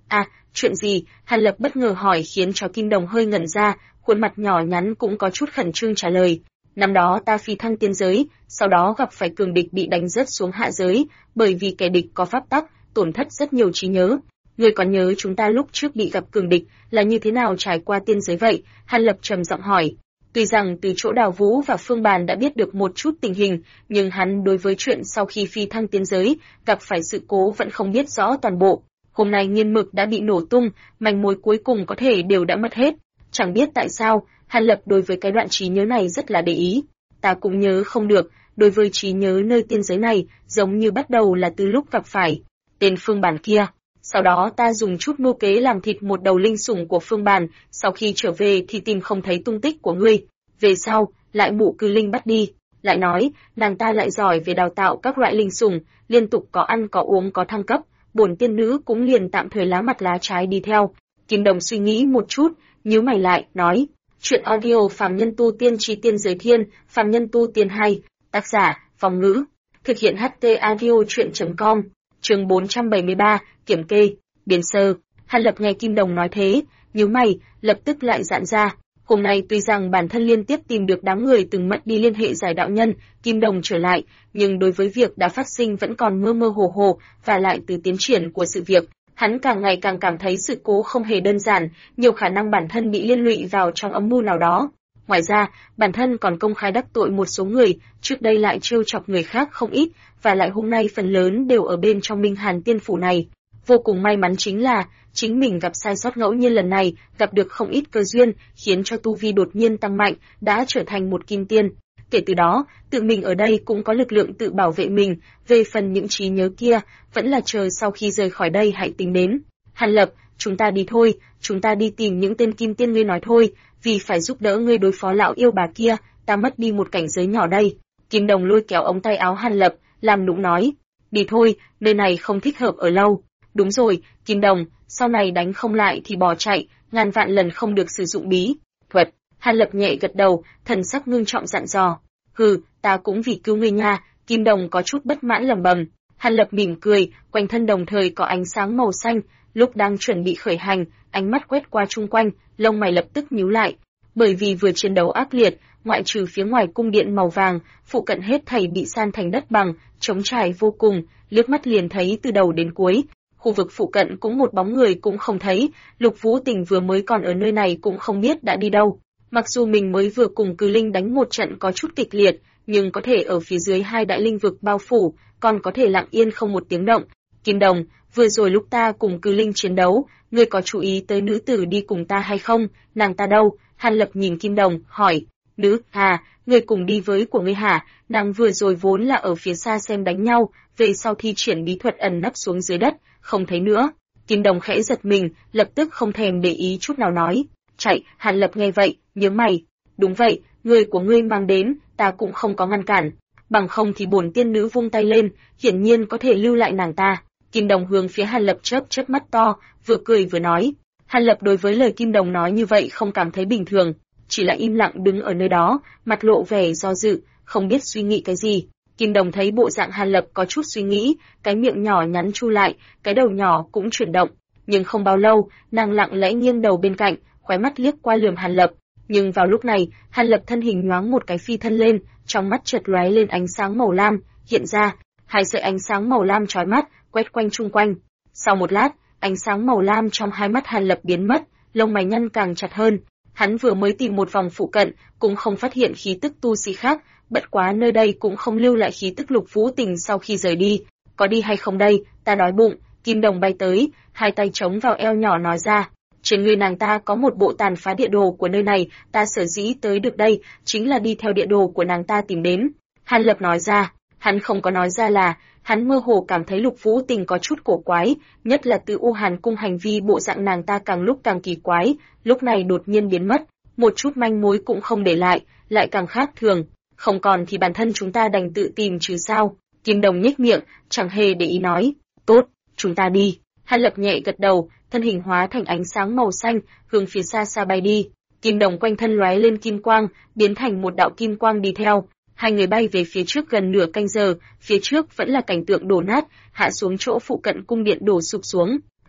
À, chuyện gì? Hàn Lập bất ngờ hỏi khiến cho Kim Đồng hơi ngẩn ra, khuôn mặt nhỏ nhắn cũng có chút khẩn trương trả lời. Năm đó ta phi thăng tiên giới, sau đó gặp phải cường địch bị đánh rớt xuống hạ giới, bởi vì kẻ địch có pháp tắc, tổn thất rất nhiều trí nhớ. Ngươi còn nhớ chúng ta lúc trước bị gặp cường địch là như thế nào trải qua tiên giới vậy? Hàn Lập trầm giọng hỏi. Tuy rằng từ chỗ Đào Vũ và Phương Bàn đã biết được một chút tình hình, nhưng hắn đối với chuyện sau khi phi thăng tiên giới, gặp phải sự cố vẫn không biết rõ toàn bộ. Hôm nay nghiên mực đã bị nổ tung, manh mối cuối cùng có thể đều đã mất hết. Chẳng biết tại sao, Hàn Lập đối với cái đoạn trí nhớ này rất là để ý. Ta cũng nhớ không được, đối với trí nhớ nơi tiên giới này, giống như bắt đầu là từ lúc gặp phải tên Phương Bàn kia. Sau đó ta dùng chút mưu kế làm thịt một đầu linh sủng của Phương Bàn, sau khi trở về thì tìm không thấy tung tích của ngươi. Về sau, lại mụ cư linh bắt đi. Lại nói, nàng ta lại giỏi về đào tạo các loại linh sủng, liên tục có ăn có uống có thăng cấp, bổn tiên nữ cũng liền tạm thời lá mặt lá trái đi theo. Kim Đồng suy nghĩ một chút, nhíu mày lại, nói, chuyện audio phàm nhân tu tiên chi tiên giới thiên, phàm nhân tu tiên 2, tác giả, Phong Ngữ, thực hiện HT audio truyện.com, chương 473, kiểm kê, biến sơ. Hàn Lập nghe Kim Đồng nói thế, nhíu mày, lập tức lại giãn ra. Hôm nay tuy rằng bản thân liên tiếp tìm được đám người từng mất đi liên hệ giải đạo nhân, Kim Đồng trở lại, nhưng đối với việc đã phát sinh vẫn còn mơ mơ hồ hồ, và lại từ tiến triển của sự việc, hắn càng ngày càng cảm thấy sự cố không hề đơn giản, nhiều khả năng bản thân bị liên lụy vào trong âm mưu nào đó. Ngoài ra, bản thân còn công khai đắc tội một số người, trước đây lại trêu chọc người khác không ít, và lại hôm nay phần lớn đều ở bên trong Minh Hàn Tiên Phủ này. Vô cùng may mắn chính là, chính mình gặp sai sót ngẫu nhiên lần này, gặp được không ít cơ duyên, khiến cho tu vi đột nhiên tăng mạnh, đã trở thành một kim tiên. Kể từ đó, tự mình ở đây cũng có lực lượng tự bảo vệ mình, về phần những trí nhớ kia, vẫn là chờ sau khi rời khỏi đây hãy tính đến. Hàn Lập, chúng ta đi thôi, chúng ta đi tìm những tên kim tiên ngươi nói thôi, vì phải giúp đỡ ngươi đối phó lão yêu bà kia, ta mất đi một cảnh giới nhỏ đây. Kim Đồng lôi kéo ống tay áo Hàn Lập, làm nũng nói, đi thôi, nơi này không thích hợp ở lâu. Đúng rồi, Kim Đồng, sau này đánh không lại thì bỏ chạy, ngàn vạn lần không được sử dụng bí thuật. Hàn Lập nhẹ gật đầu, thần sắc ngưng trọng dặn dò. Hừ, ta cũng vì cứu ngươi nha. Kim Đồng có chút bất mãn lẩm bẩm. Hàn Lập mỉm cười, quanh thân đồng thời có ánh sáng màu xanh, lúc đang chuẩn bị khởi hành, ánh mắt quét qua chung quanh, lông mày lập tức nhíu lại. Bởi vì vừa chiến đấu ác liệt, ngoại trừ phía ngoài cung điện màu vàng, phụ cận hết thảy bị san thành đất bằng, trống trải vô cùng, liếc mắt liền thấy từ đầu đến cuối. Khu vực phụ cận cũng một bóng người cũng không thấy, Lục Vũ Tình vừa mới còn ở nơi này cũng không biết đã đi đâu. Mặc dù mình mới vừa cùng Cừ Linh đánh một trận có chút kịch liệt, nhưng có thể ở phía dưới hai đại linh vực bao phủ, còn có thể lặng yên không một tiếng động. Kim Đồng, vừa rồi lúc ta cùng Cừ Linh chiến đấu, ngươi có chú ý tới nữ tử đi cùng ta hay không? Nàng ta đâu? Hàn Lập nhìn Kim Đồng, hỏi. Nữ, ngươi cùng đi với của ngươi hả? Nàng vừa rồi vốn là ở phía xa xem đánh nhau, về sau thi triển bí thuật ẩn nấp xuống dưới đất, không thấy nữa. Kim Đồng khẽ giật mình, lập tức không thèm để ý chút nào nói. Chạy, Hàn Lập nghe vậy, nhướng mày. Đúng vậy, người của ngươi mang đến, ta cũng không có ngăn cản. Bằng không thì bổn tiên nữ vung tay lên, hiển nhiên có thể lưu lại nàng ta. Kim Đồng hướng phía Hàn Lập chớp mắt to, vừa cười vừa nói. Hàn Lập đối với lời Kim Đồng nói như vậy không cảm thấy bình thường, chỉ là im lặng đứng ở nơi đó, mặt lộ vẻ do dự, không biết suy nghĩ cái gì. Kim Đồng thấy bộ dạng Hàn Lập có chút suy nghĩ, cái miệng nhỏ nhắn chu lại, cái đầu nhỏ cũng chuyển động. Nhưng không bao lâu, nàng lặng lẽ nghiêng đầu bên cạnh, khóe mắt liếc qua lườm Hàn Lập. Nhưng vào lúc này, Hàn Lập thân hình nhoáng một cái phi thân lên, trong mắt chợt lóe lên ánh sáng màu lam, hiện ra, hai sợi ánh sáng màu lam chói mắt, quét quanh chung quanh. Sau một lát, ánh sáng màu lam trong hai mắt Hàn Lập biến mất, lông mày nhăn càng chặt hơn. Hắn vừa mới tìm một vòng phụ cận, cũng không phát hiện khí tức tu sĩ khác, bất quá nơi đây cũng không lưu lại khí tức Lục Vũ Tình sau khi rời đi. Có đi hay không đây, ta đói bụng. Kim Đồng bay tới, hai tay chống vào eo nhỏ nói ra. Trên người nàng ta có một bộ tàn phá địa đồ của nơi này, ta sở dĩ tới được đây, chính là đi theo địa đồ của nàng ta tìm đến. Hàn Lập nói ra, hắn không có nói ra là, hắn mơ hồ cảm thấy Lục Vũ Tình có chút cổ quái, nhất là từ U Hàn cung hành vi bộ dạng nàng ta càng lúc càng kỳ quái, lúc này đột nhiên biến mất, một chút manh mối cũng không để lại càng khác thường. Không còn thì bản thân chúng ta đành tự tìm chứ sao. Kim Đồng nhếch miệng, chẳng hề để ý nói, tốt, chúng ta đi. Hàn Lập nhẹ gật đầu, thân hình hóa thành ánh sáng màu xanh, hướng phía xa xa bay đi. Kim Đồng quanh thân lóe lên kim quang, biến thành một đạo kim quang đi theo. Hai người bay về phía trước gần nửa canh giờ, phía trước vẫn là cảnh tượng đổ nát, hạ xuống chỗ phụ cận cung điện đổ sụp xuống.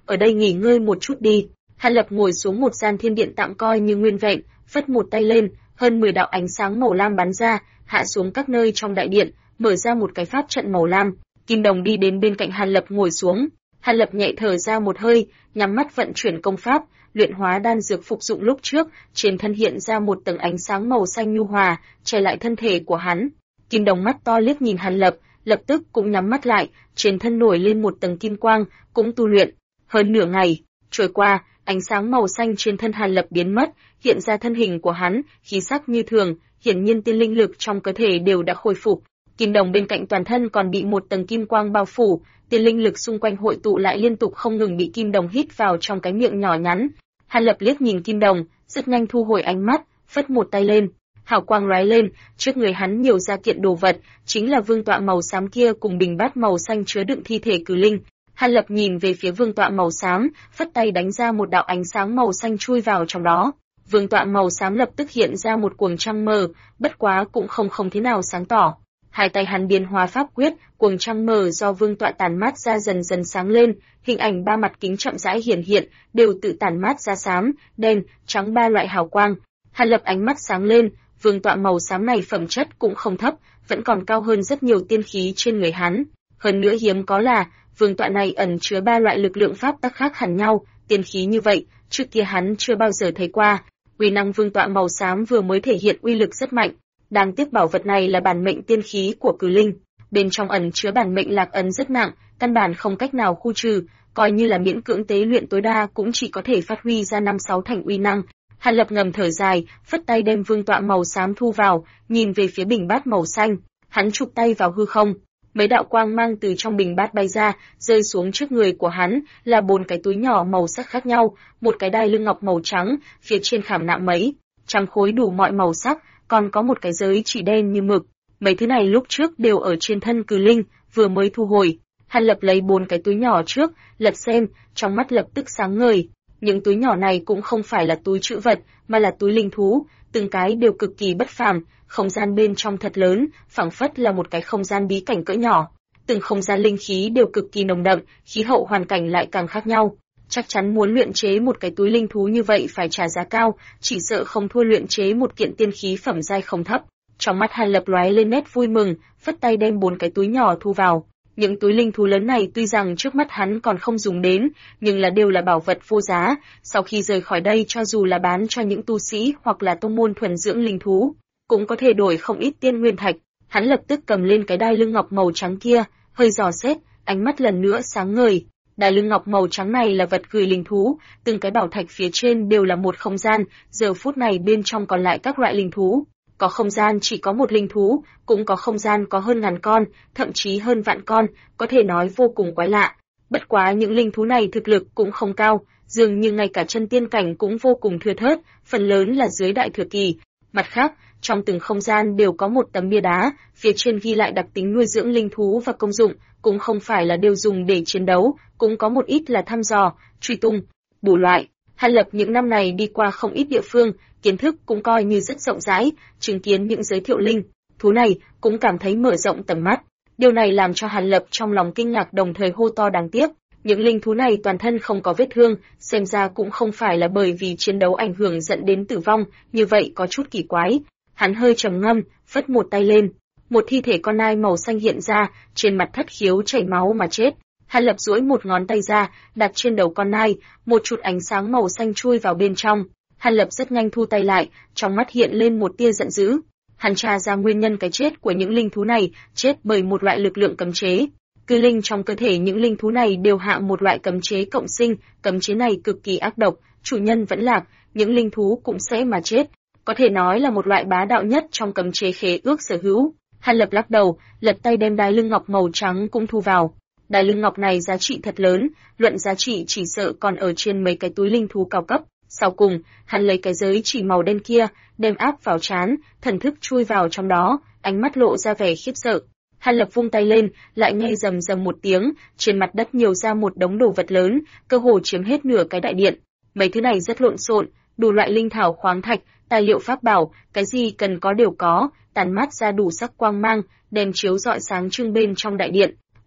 ở đây nghỉ ngơi một chút đi. Hàn Lập ngồi xuống một gian thiên điện tạm coi như nguyên vẹn, phất một tay lên, hơn 10 đạo ánh sáng màu lam bắn ra, hạ xuống các nơi trong đại điện, mở ra một cái pháp trận màu lam. Kim Đồng đi đến bên cạnh Hàn Lập ngồi xuống. Hàn Lập nhẹ thở ra một hơi, nhắm mắt vận chuyển công pháp, luyện hóa đan dược phục dụng lúc trước, trên thân hiện ra một tầng ánh sáng màu xanh nhu hòa, che lại thân thể của hắn. Kim Đồng mắt to liếc nhìn Hàn Lập, lập tức cũng nhắm mắt lại, trên thân nổi lên một tầng kim quang, cũng tu luyện. Hơn nửa ngày trôi qua, ánh sáng màu xanh trên thân Hàn Lập biến mất, hiện ra thân hình của hắn, khí sắc như thường, hiển nhiên tiên linh lực trong cơ thể đều đã khôi phục. Kim Đồng bên cạnh toàn thân còn bị một tầng kim quang bao phủ, tiên linh lực xung quanh hội tụ lại liên tục không ngừng bị Kim Đồng hít vào trong cái miệng nhỏ nhắn. Hàn Lập liếc nhìn Kim Đồng, rất nhanh thu hồi ánh mắt, phất một tay lên, hào quang lóe lên, trước người hắn nhiều ra kiện đồ vật, chính là vương tọa màu xám kia cùng bình bát màu xanh chứa đựng thi thể cử linh. Hàn Lập nhìn về phía vương tọa màu xám, phất tay đánh ra một đạo ánh sáng màu xanh chui vào trong đó. Vương tọa màu xám lập tức hiện ra một cuồng trăng mờ, bất quá cũng không thế nào sáng tỏ. Hai tay hắn biến hóa pháp quyết, cuồng trăng mờ do vương tọa tản mát ra dần dần sáng lên, hình ảnh ba mặt kính chậm rãi hiển hiện, đều tự tản mát ra xám, đen, trắng ba loại hào quang. Hàn Lập ánh mắt sáng lên, vương tọa màu xám này phẩm chất cũng không thấp, vẫn còn cao hơn rất nhiều tiên khí trên người hắn. Hơn nữa hiếm có là, vương tọa này ẩn chứa ba loại lực lượng pháp tắc khác hẳn nhau, tiên khí như vậy, trước kia hắn chưa bao giờ thấy qua. Uy năng vương tọa màu xám vừa mới thể hiện uy lực rất mạnh. Đáng tiếc bảo vật này là bản mệnh tiên khí của cử linh, bên trong ẩn chứa bản mệnh lạc ấn rất nặng, căn bản không cách nào khu trừ, coi như là miễn cưỡng tế luyện tối đa cũng chỉ có thể phát huy ra 5-6 thành uy năng. Hàn Lập ngầm thở dài, phất tay đem vương tọa màu xám thu vào, nhìn về phía bình bát màu xanh, hắn chụp tay vào hư không, mấy đạo quang mang từ trong bình bát bay ra, rơi xuống trước người của hắn, là 4 cái túi nhỏ màu sắc khác nhau, một cái đai lưng ngọc màu trắng, phía trên khảm nạm mấy trăm khối đủ mọi màu sắc, còn có một cái giới chỉ đen như mực. Mấy thứ này lúc trước đều ở trên thân cử linh, vừa mới thu hồi. Hàn Lập lấy 4 cái túi nhỏ trước, lật xem, trong mắt lập tức sáng ngời. Những túi nhỏ này cũng không phải là túi trữ vật, mà là túi linh thú, từng cái đều cực kỳ bất phàm, không gian bên trong thật lớn, phảng phất là một cái không gian bí cảnh cỡ nhỏ. Từng không gian linh khí đều cực kỳ nồng đậm, khí hậu hoàn cảnh lại càng khác nhau. Chắc chắn muốn luyện chế một cái túi linh thú như vậy phải trả giá cao, chỉ sợ không thua luyện chế một kiện tiên khí phẩm giai không thấp. Trong mắt Hàn Lập lóe lên nét vui mừng, phất tay đem 4 cái túi nhỏ thu vào. Những túi linh thú lớn này tuy rằng trước mắt hắn còn không dùng đến, nhưng đều là bảo vật vô giá, sau khi rời khỏi đây cho dù là bán cho những tu sĩ hoặc là tông môn thuần dưỡng linh thú, cũng có thể đổi không ít tiên nguyên thạch. Hắn lập tức cầm lên cái đai lưng ngọc màu trắng kia, hơi dò xét, ánh mắt lần nữa sáng ngời. Đai lưng ngọc màu trắng này là vật gửi linh thú, từng cái bảo thạch phía trên đều là một không gian, giờ phút này bên trong còn lại các loại linh thú. Có không gian chỉ có một linh thú, cũng có không gian có hơn 1000 con, thậm chí hơn vạn con, có thể nói vô cùng quái lạ. Bất quá những linh thú này thực lực cũng không cao, dường như ngay cả chân tiên cảnh cũng vô cùng thưa thớt, phần lớn là dưới đại thừa kỳ. Mặt khác, trong từng không gian đều có một tấm bia đá, phía trên ghi lại đặc tính nuôi dưỡng linh thú và công dụng, cũng không phải là đều dùng để chiến đấu, cũng có một ít là thăm dò, truy tung, bổ loại. Hàn Lập những năm này đi qua không ít địa phương, kiến thức cũng coi như rất rộng rãi, chứng kiến những giới thiệu linh thú này cũng cảm thấy mở rộng tầm mắt. Điều này làm cho Hàn Lập trong lòng kinh ngạc đồng thời hô to đáng tiếc. Những linh thú này toàn thân không có vết thương, xem ra cũng không phải là bởi vì chiến đấu ảnh hưởng dẫn đến tử vong, như vậy có chút kỳ quái. Hắn hơi trầm ngâm, phất một tay lên, một thi thể con nai màu xanh hiện ra, trên mặt thất khiếu chảy máu mà chết. Hàn Lập duỗi một ngón tay ra, đặt trên đầu con nai, một chút ánh sáng màu xanh chui vào bên trong. Hàn Lập rất nhanh thu tay lại, trong mắt hiện lên một tia giận dữ. Hắn tra ra nguyên nhân cái chết của những linh thú này, chết bởi một loại lực lượng cấm chế. Cư linh trong cơ thể những linh thú này đều hạ một loại cấm chế cộng sinh, cấm chế này cực kỳ ác độc, chủ nhân vẫn lạc, những linh thú cũng sẽ mà chết. Có thể nói là một loại bá đạo nhất trong cấm chế khế ước sở hữu. Hàn Lập lắc đầu, lật tay đem đai lưng ngọc màu trắng cũng thu vào. Đai lưng ngọc này giá trị thật lớn, luận giá trị chỉ sợ còn ở trên mấy cái túi linh thú cao cấp. Sau cùng, hắn lấy cái giới chỉ màu đen kia, đem áp vào trán, thần thức chui vào trong đó, ánh mắt lộ ra vẻ khiếp sợ. Hàn Lập vung tay lên, lại nghe rầm rầm một tiếng, trên mặt đất nhiều ra một đống đồ vật lớn, cơ hồ chiếm hết nửa cái đại điện. Mấy thứ này rất lộn xộn, đủ loại linh thảo khoáng thạch, tài liệu pháp bảo, cái gì cần có đều có, tản mát ra đủ sắc quang mang, đem chiếu rọi sáng trưng bên trong đại điện.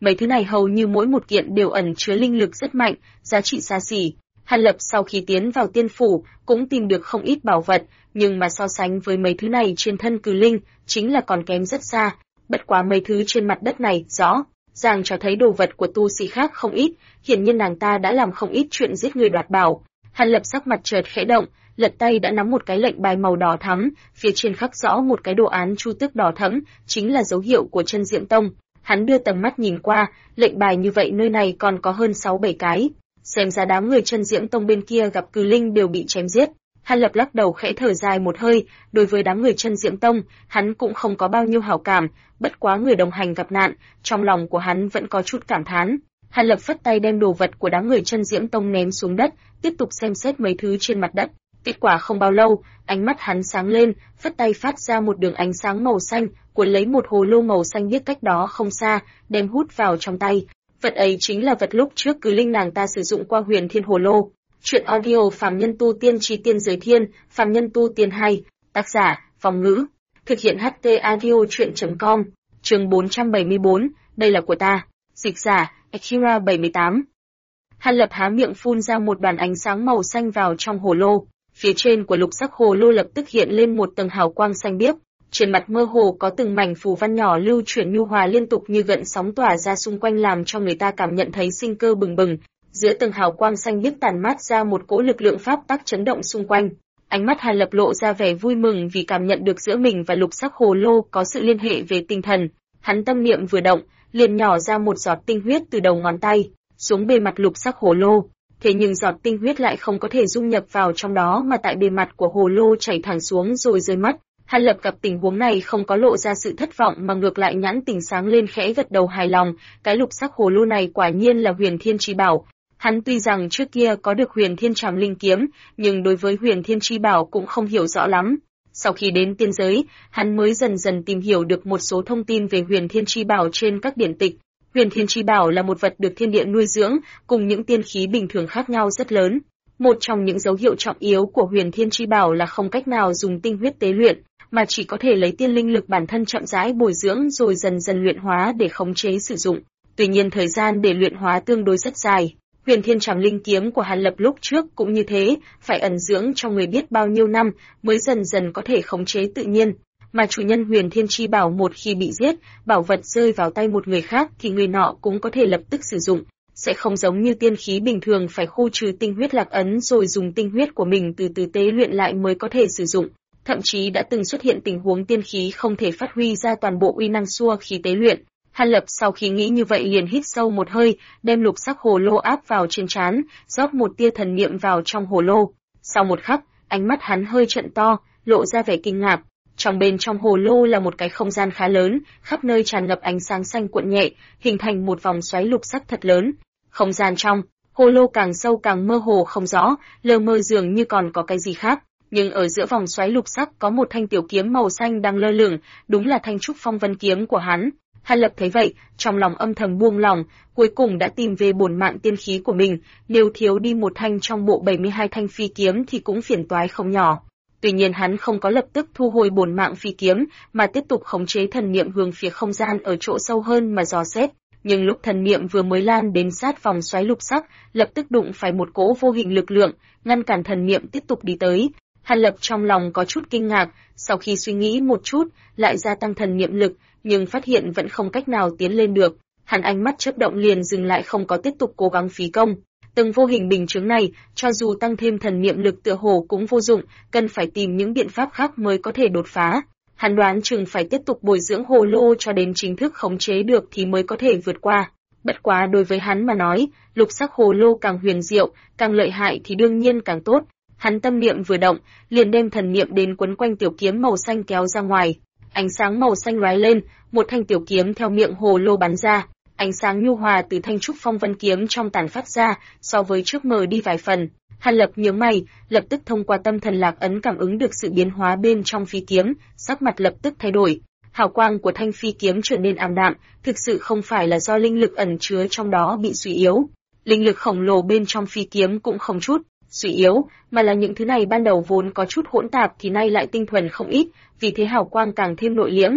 Mấy thứ này hầu như mỗi một kiện đều ẩn chứa linh lực rất mạnh, giá trị xa xỉ. Hàn Lập sau khi tiến vào tiên phủ, cũng tìm được không ít bảo vật, nhưng mà so sánh với mấy thứ này trên thân Cừ Linh, chính là còn kém rất xa. Bất quá mấy thứ trên mặt đất này, rõ ràng cho thấy đồ vật của tu sĩ khác không ít, hiển nhiên nàng ta đã làm không ít chuyện giết người đoạt bảo. Hàn Lập sắc mặt chợt khẽ động, lật tay đã nắm một cái lệnh bài màu đỏ thắm, phía trên khắc rõ một cái đồ án chu tước đỏ thẫm, chính là dấu hiệu của Chân Diễm Tông. Hắn đưa tầm mắt nhìn qua, lệnh bài như vậy nơi này còn có hơn 6-7 cái. Xem ra đám người Chân Diễm Tông bên kia gặp Cừ Linh đều bị chém giết. Hàn Lập lắc đầu khẽ thở dài một hơi, đối với đám người Chân Diễm Tông, hắn cũng không có bao nhiêu hảo cảm, bất quá người đồng hành gặp nạn, trong lòng của hắn vẫn có chút cảm thán. Hàn Lập phất tay đem đồ vật của đám người Chân Diễm Tông ném xuống đất, tiếp tục xem xét mấy thứ trên mặt đất. Kết quả không bao lâu, ánh mắt hắn sáng lên, phất tay phát ra một đường ánh sáng màu xanh, cuốn lấy một hồ lô màu xanh biếc cách đó không xa, đem hút vào trong tay. Vật ấy chính là vật lúc trước Cừ Linh nàng ta sử dụng qua Huyền Thiên Hồ Lô. Chuyện audio Phàm Nhân Tu Tiên Chí Tiên Giới Thiên, Phàm Nhân Tu Tiên 2, tác giả, Phong Ngữ. Thực hiện HT audio chuyện.com, chương 474, đây là của ta. Dịch giả, Akira 78. Hàn Lập há miệng phun ra một đoàn ánh sáng màu xanh vào trong hồ lô. Phía trên của lục sắc hồ lô lập tức hiện lên một tầng hào quang xanh biếc. Trên mặt mơ hồ có từng mảnh phù văn nhỏ lưu chuyển nhu hòa liên tục như gợn sóng tỏa ra xung quanh làm cho người ta cảm nhận thấy sinh cơ bừng bừng. Giữa tầng hào quang xanh biếc tản mát ra một cỗ lực lượng pháp tắc chấn động xung quanh. Ánh mắt Hàn Lập lộ ra vẻ vui mừng vì cảm nhận được giữa mình và lục sắc hồ lô có sự liên hệ về tinh thần. Hắn tâm niệm vừa động, liền nhỏ ra một giọt tinh huyết từ đầu ngón tay xuống bề mặt lục sắc hồ lô. Thế nhưng giọt tinh huyết lại không có thể dung nhập vào trong đó mà tại bề mặt của hồ lô chảy thẳng xuống rồi rơi mất. Hàn Lập gặp tình huống này không có lộ ra sự thất vọng mà ngược lại nhãn tình sáng lên khẽ gật đầu hài lòng, cái lục sắc hồ lô này quả nhiên là Huyền Thiên Chi Bảo. Hắn tuy rằng trước kia có được Huyền Thiên Trảm Linh Kiếm, nhưng đối với Huyền Thiên Chi Bảo cũng không hiểu rõ lắm. Sau khi đến tiên giới, hắn mới dần dần tìm hiểu được một số thông tin về Huyền Thiên Chi Bảo trên các điển tịch. Huyền Thiên Chi Bảo là một vật được thiên địa nuôi dưỡng, cùng những tiên khí bình thường khác nhau rất lớn. Một trong những dấu hiệu trọng yếu của Huyền Thiên Chi Bảo là không cách nào dùng tinh huyết tế luyện, mà chỉ có thể lấy tiên linh lực bản thân chậm rãi bồi dưỡng rồi dần dần luyện hóa để khống chế sử dụng. Tuy nhiên thời gian để luyện hóa tương đối rất dài. Huyền Thiên Trảm Linh Kiếm của Hàn Lập lúc trước cũng như thế, phải ẩn dưỡng trong người biết bao nhiêu năm mới dần dần có thể khống chế tự nhiên. Mà chủ nhân Huyền Thiên Chi Bảo một khi bị giết, bảo vật rơi vào tay một người khác thì người nọ cũng có thể lập tức sử dụng, sẽ không giống như tiên khí bình thường phải khu trừ tinh huyết lạc ấn rồi dùng tinh huyết của mình từ từ tế luyện lại mới có thể sử dụng. Thậm chí đã từng xuất hiện tình huống tiên khí không thể phát huy ra toàn bộ uy năng xua khi tế luyện. Hàn Lập sau khi nghĩ như vậy liền hít sâu một hơi, đem lục sắc hồ lô áp vào trên trán, rót một tia thần niệm vào trong hồ lô. Sau một khắc, ánh mắt hắn hơi trợn to, lộ ra vẻ kinh ngạc. Bên trong hồ lô là một cái không gian khá lớn, khắp nơi tràn ngập ánh sáng xanh cuộn nhẹ, hình thành một vòng xoáy lục sắc thật lớn. Không gian trong hồ lô càng sâu càng mơ hồ không rõ, lờ mờ dường như còn có cái gì khác. Nhưng ở giữa vòng xoáy lục sắc có một thanh tiểu kiếm màu xanh đang lơ lửng, đúng là thanh trúc phong vân kiếm của hắn. Hàn Lập thấy vậy, trong lòng âm thầm buông lòng, cuối cùng đã tìm về bổn mạng tiên khí của mình, nếu thiếu đi một thanh trong bộ 72 thanh phi kiếm thì cũng phiền toái không nhỏ. Tuy nhiên hắn không có lập tức thu hồi bổn mạng phi kiếm, mà tiếp tục khống chế thần niệm hướng phía không gian ở chỗ sâu hơn mà dò xét. Nhưng lúc thần niệm vừa mới lan đến sát vòng xoáy lục sắc, lập tức đụng phải một cỗ vô hình lực lượng, ngăn cản thần niệm tiếp tục đi tới. Hàn Lập trong lòng có chút kinh ngạc, sau khi suy nghĩ một chút, lại gia tăng thần niệm lực, nhưng phát hiện vẫn không cách nào tiến lên được. Hắn ánh mắt chớp động liền dừng lại không có tiếp tục cố gắng phí công. Từng vô hình bình chướng này, cho dù tăng thêm thần niệm lực tựa hồ cũng vô dụng, cần phải tìm những biện pháp khác mới có thể đột phá. Hắn đoán chừng phải tiếp tục bồi dưỡng hồ lô cho đến chính thức khống chế được thì mới có thể vượt qua. Bất quá đối với hắn mà nói, lục sắc hồ lô càng huyền diệu, càng lợi hại thì đương nhiên càng tốt. Hắn tâm niệm vừa động, liền đem thần niệm đến quấn quanh tiểu kiếm màu xanh kéo ra ngoài. Ánh sáng màu xanh lóe lên, một thanh tiểu kiếm theo miệng hồ lô bắn ra. Ánh sáng nhu hòa từ thanh trúc phong vân kiếm trong tản phát ra, so với trước mờ đi vài phần. Hàn Lập nhướng mày, lập tức thông qua tâm thần lạc ấn cảm ứng được sự biến hóa bên trong phi kiếm, sắc mặt lập tức thay đổi. Hào quang của thanh phi kiếm trở nên ảm đạm, thực sự không phải là do linh lực ẩn chứa trong đó bị suy yếu. Linh lực khổng lồ bên trong phi kiếm cũng không chút suy yếu, mà là những thứ này ban đầu vốn có chút hỗn tạp thì nay lại tinh thuần không ít, vì thế hào quang càng thêm nội liễm.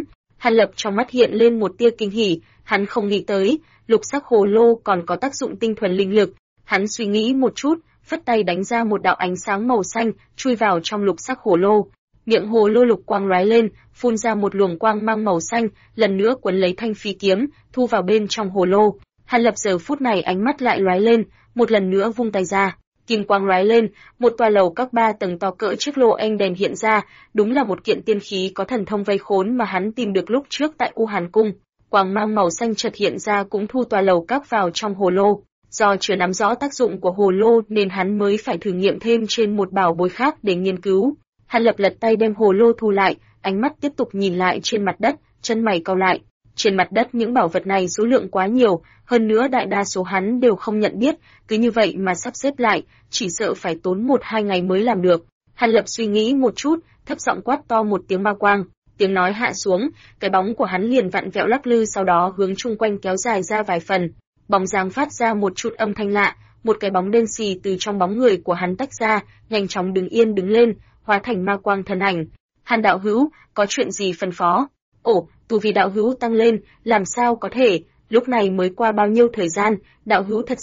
Hàn Lập trong mắt hiện lên một tia kinh hỉ, hắn không nghĩ tới, lục sắc hồ lô còn có tác dụng tinh thuần linh lực. Hắn suy nghĩ một chút, phất tay đánh ra một đạo ánh sáng màu xanh, chui vào trong lục sắc hồ lô. Miệng hồ lô lục quang lóe lên, phun ra một luồng quang mang màu xanh, lần nữa quấn lấy thanh phi kiếm, thu vào bên trong hồ lô. Hàn Lập giờ phút này ánh mắt lại lóe lên, một lần nữa vung tay ra, kim quang lóe lên, một tòa lầu các 3 tầng to cỡ chiếc lô anh đèn hiện ra, đúng là một kiện tiên khí có thần thông vây khốn mà hắn tìm được lúc trước tại U Hàn cung. Quang mang màu xanh chợt hiện ra cũng thu tòa lầu các vào trong hồ lô. Do chưa nắm rõ tác dụng của hồ lô nên hắn mới phải thử nghiệm thêm trên một bảo bối khác để nghiên cứu. Hàn Lập lật tay đem hồ lô thu lại, ánh mắt tiếp tục nhìn lại trên mặt đất, chân mày cau lại. Trên mặt đất những bảo vật này số lượng quá nhiều, hơn nữa đại đa số hắn đều không nhận biết, cứ như vậy mà sắp xếp lại, chỉ sợ phải tốn 1-2 ngày mới làm được. Hàn Lập suy nghĩ một chút, thấp giọng quát to một tiếng ma quang, tiếng nói hạ xuống, cái bóng của hắn liền vặn vẹo lắc lư sau đó hướng chung quanh kéo dài ra vài phần. Bóng dáng phát ra một chút âm thanh lạ, một cái bóng đen xì từ trong bóng người của hắn tách ra, nhanh chóng đứng yên đứng lên, hóa thành ma quang thân ảnh. Hàn đạo hữu, có chuyện gì phân phó? Ồ, tu vi đạo hữu tăng lên, làm sao có thể, lúc này mới qua bao nhiêu thời gian, đạo hữu thật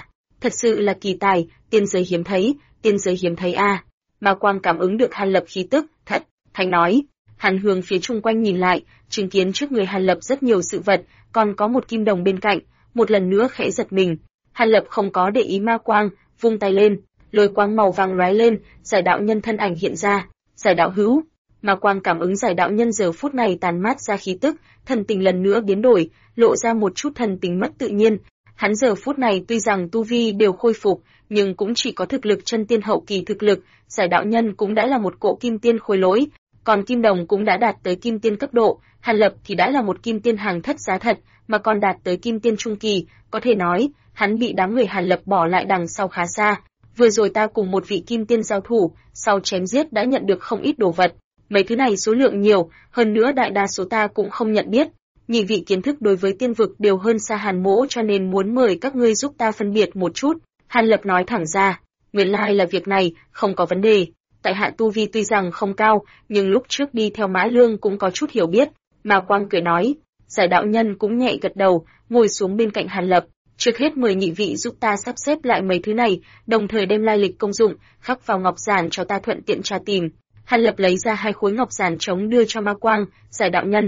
sự là kỳ tài, tiên giới hiếm thấy a. Ma quang cảm ứng được Hàn Lập khí tức, thật, Thành nói. Hắn hướng phía chung quanh nhìn lại, chứng kiến trước người Hàn Lập rất nhiều sự vật, còn có một kim đồng bên cạnh, một lần nữa khẽ giật mình. Hàn Lập không có để ý ma quang, vung tay lên, lôi quang màu vàng lóe lên, giải đạo nhân thân ảnh hiện ra. Giải đạo hữu. Ma quang cảm ứng giải đạo nhân giờ phút này tàn mát ra khí tức, thần tình lần nữa biến đổi, lộ ra một chút thần tình mất tự nhiên. Hắn giờ phút này tuy rằng tu vi đều khôi phục, nhưng cũng chỉ có thực lực chân tiên hậu kỳ thực lực, giải đạo nhân cũng đã là một cỗ kim tiên khôi lỗi, còn kim đồng cũng đã đạt tới kim tiên cấp độ, Hàn Lập thì đã là một kim tiên hàng thất giá thật, mà còn đạt tới kim tiên trung kỳ, có thể nói, hắn bị đám người Hàn Lập bỏ lại đằng sau khá xa. Vừa rồi ta cùng một vị kim tiên giao thủ, sau chém giết đã nhận được không ít đồ vật. Mấy thứ này số lượng nhiều, hơn nữa đại đa số ta cũng không nhận biết. Nhị vị kiến thức đối với tiên vực đều hơn xa Hàn Mỗ cho nên muốn mời các ngươi giúp ta phân biệt một chút. Hàn Lập nói thẳng ra, nguyên lai là việc này, không có vấn đề. Tại hạ tu vi tuy rằng không cao, nhưng lúc trước đi theo Mã Lương cũng có chút hiểu biết. Mà Quang cười nói, giải đạo nhân cũng nhẹ gật đầu, ngồi xuống bên cạnh Hàn Lập. Trước hết mời nhị vị giúp ta sắp xếp lại mấy thứ này, đồng thời đem lai lịch công dụng, khắc vào ngọc giản cho ta thuận tiện tra tìm. Hàn Lập lấy ra 2 khối ngọc giản trống đưa cho Ma Quang, giải đạo nhân.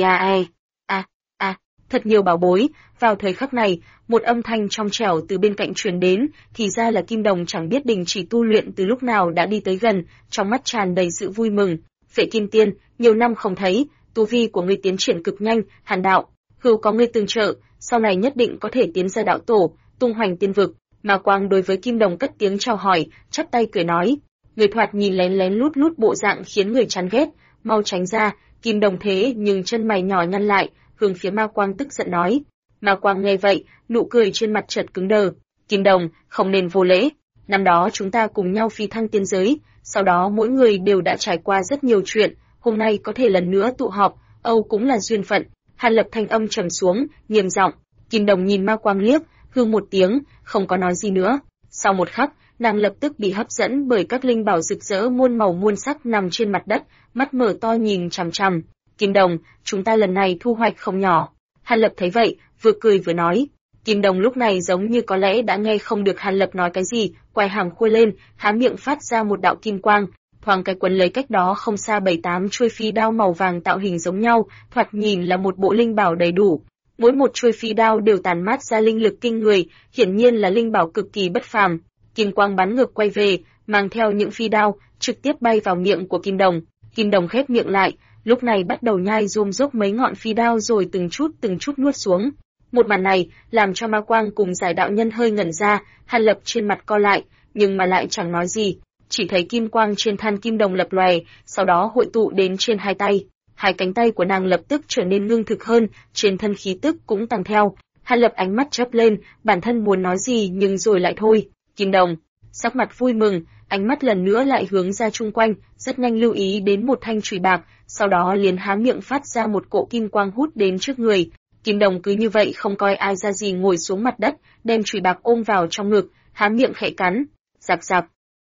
Thật nhiều bảo bối. Vào thời khắc này, một âm thanh trong trẻo từ bên cạnh truyền đến, thì ra là Kim Đồng chẳng biết đình chỉ tu luyện từ lúc nào đã đi tới gần, trong mắt tràn đầy sự vui mừng. Phệ Kim Tiên, nhiều năm không thấy, tu vi của ngươi tiến triển cực nhanh, Hàn đạo, hữu có ngươi tương trợ, sau này nhất định có thể tiến ra đạo tổ, tung hoành tiên vực. Ma Quang đối với Kim Đồng cất tiếng chào hỏi, chắp tay cười nói. Người thoạt nhìn lén lén lút lút bộ dạng khiến người chán ghét, mau tránh ra. Kim Đồng thế nhưng chân mày nhỏ nhăn lại, hướng phía Ma Quang tức giận nói. Ma Quang nghe vậy, nụ cười trên mặt chợt cứng đờ. Kim Đồng, không nên vô lễ. Năm đó chúng ta cùng nhau phi thăng tiên giới, sau đó mỗi người đều đã trải qua rất nhiều chuyện, hôm nay có thể lần nữa tụ họp, âu cũng là duyên phận. Hàn Lập thanh âm trầm xuống, nghiêm giọng. Kim Đồng nhìn Ma Quang liếc, hừ một tiếng, không có nói gì nữa. Sau một khắc, nàng lập tức bị hấp dẫn bởi các linh bảo rực rỡ muôn màu muôn sắc nằm trên mặt đất, mắt mở to nhìn chằm chằm. Kim Đồng, chúng ta lần này thu hoạch không nhỏ. Hàn Lập thấy vậy, vừa cười vừa nói. Kim Đồng lúc này giống như có lẽ đã nghe không được Hàn Lập nói cái gì, quay hàm khuôn lên, há miệng phát ra một đạo kim quang, thoáng cái quấn lấy cách đó không xa 7-8 chuôi phi đao màu vàng tạo hình giống nhau, thoạt nhìn là một bộ linh bảo đầy đủ. Mỗi một chuôi phi đao đều tản mát ra linh lực kinh người, hiển nhiên là linh bảo cực kỳ bất phàm. Kim quang bắn ngược quay về, mang theo những phi đao, trực tiếp bay vào miệng của Kim Đồng. Kim Đồng khép miệng lại, lúc này bắt đầu nhai rôm rốp mấy ngọn phi đao rồi từng chút nuốt xuống. Một màn này làm cho Ma Quang cùng giải đạo nhân hơi ngẩn ra, Hàn Lập trên mặt co lại, nhưng mà lại chẳng nói gì, chỉ thấy kim quang trên thân Kim Đồng lập lòe, sau đó hội tụ đến trên 2 tay. 2 cánh tay của nàng lập tức trở nên ngưng thực hơn, trên thân khí tức cũng tăng theo. Hàn Lập ánh mắt chớp lên, bản thân muốn nói gì nhưng rồi lại thôi. Kim Đồng, sắc mặt vui mừng, ánh mắt lần nữa lại hướng ra chung quanh, rất nhanh lưu ý đến một thanh chùy bạc, sau đó liền há miệng phát ra một cỗ kim quang hút đến trước người. Kim Đồng cứ như vậy không coi ai ra gì ngồi xuống mặt đất, đem chùy bạc ôm vào trong ngực, há miệng khẽ cắn. Rạc rạc.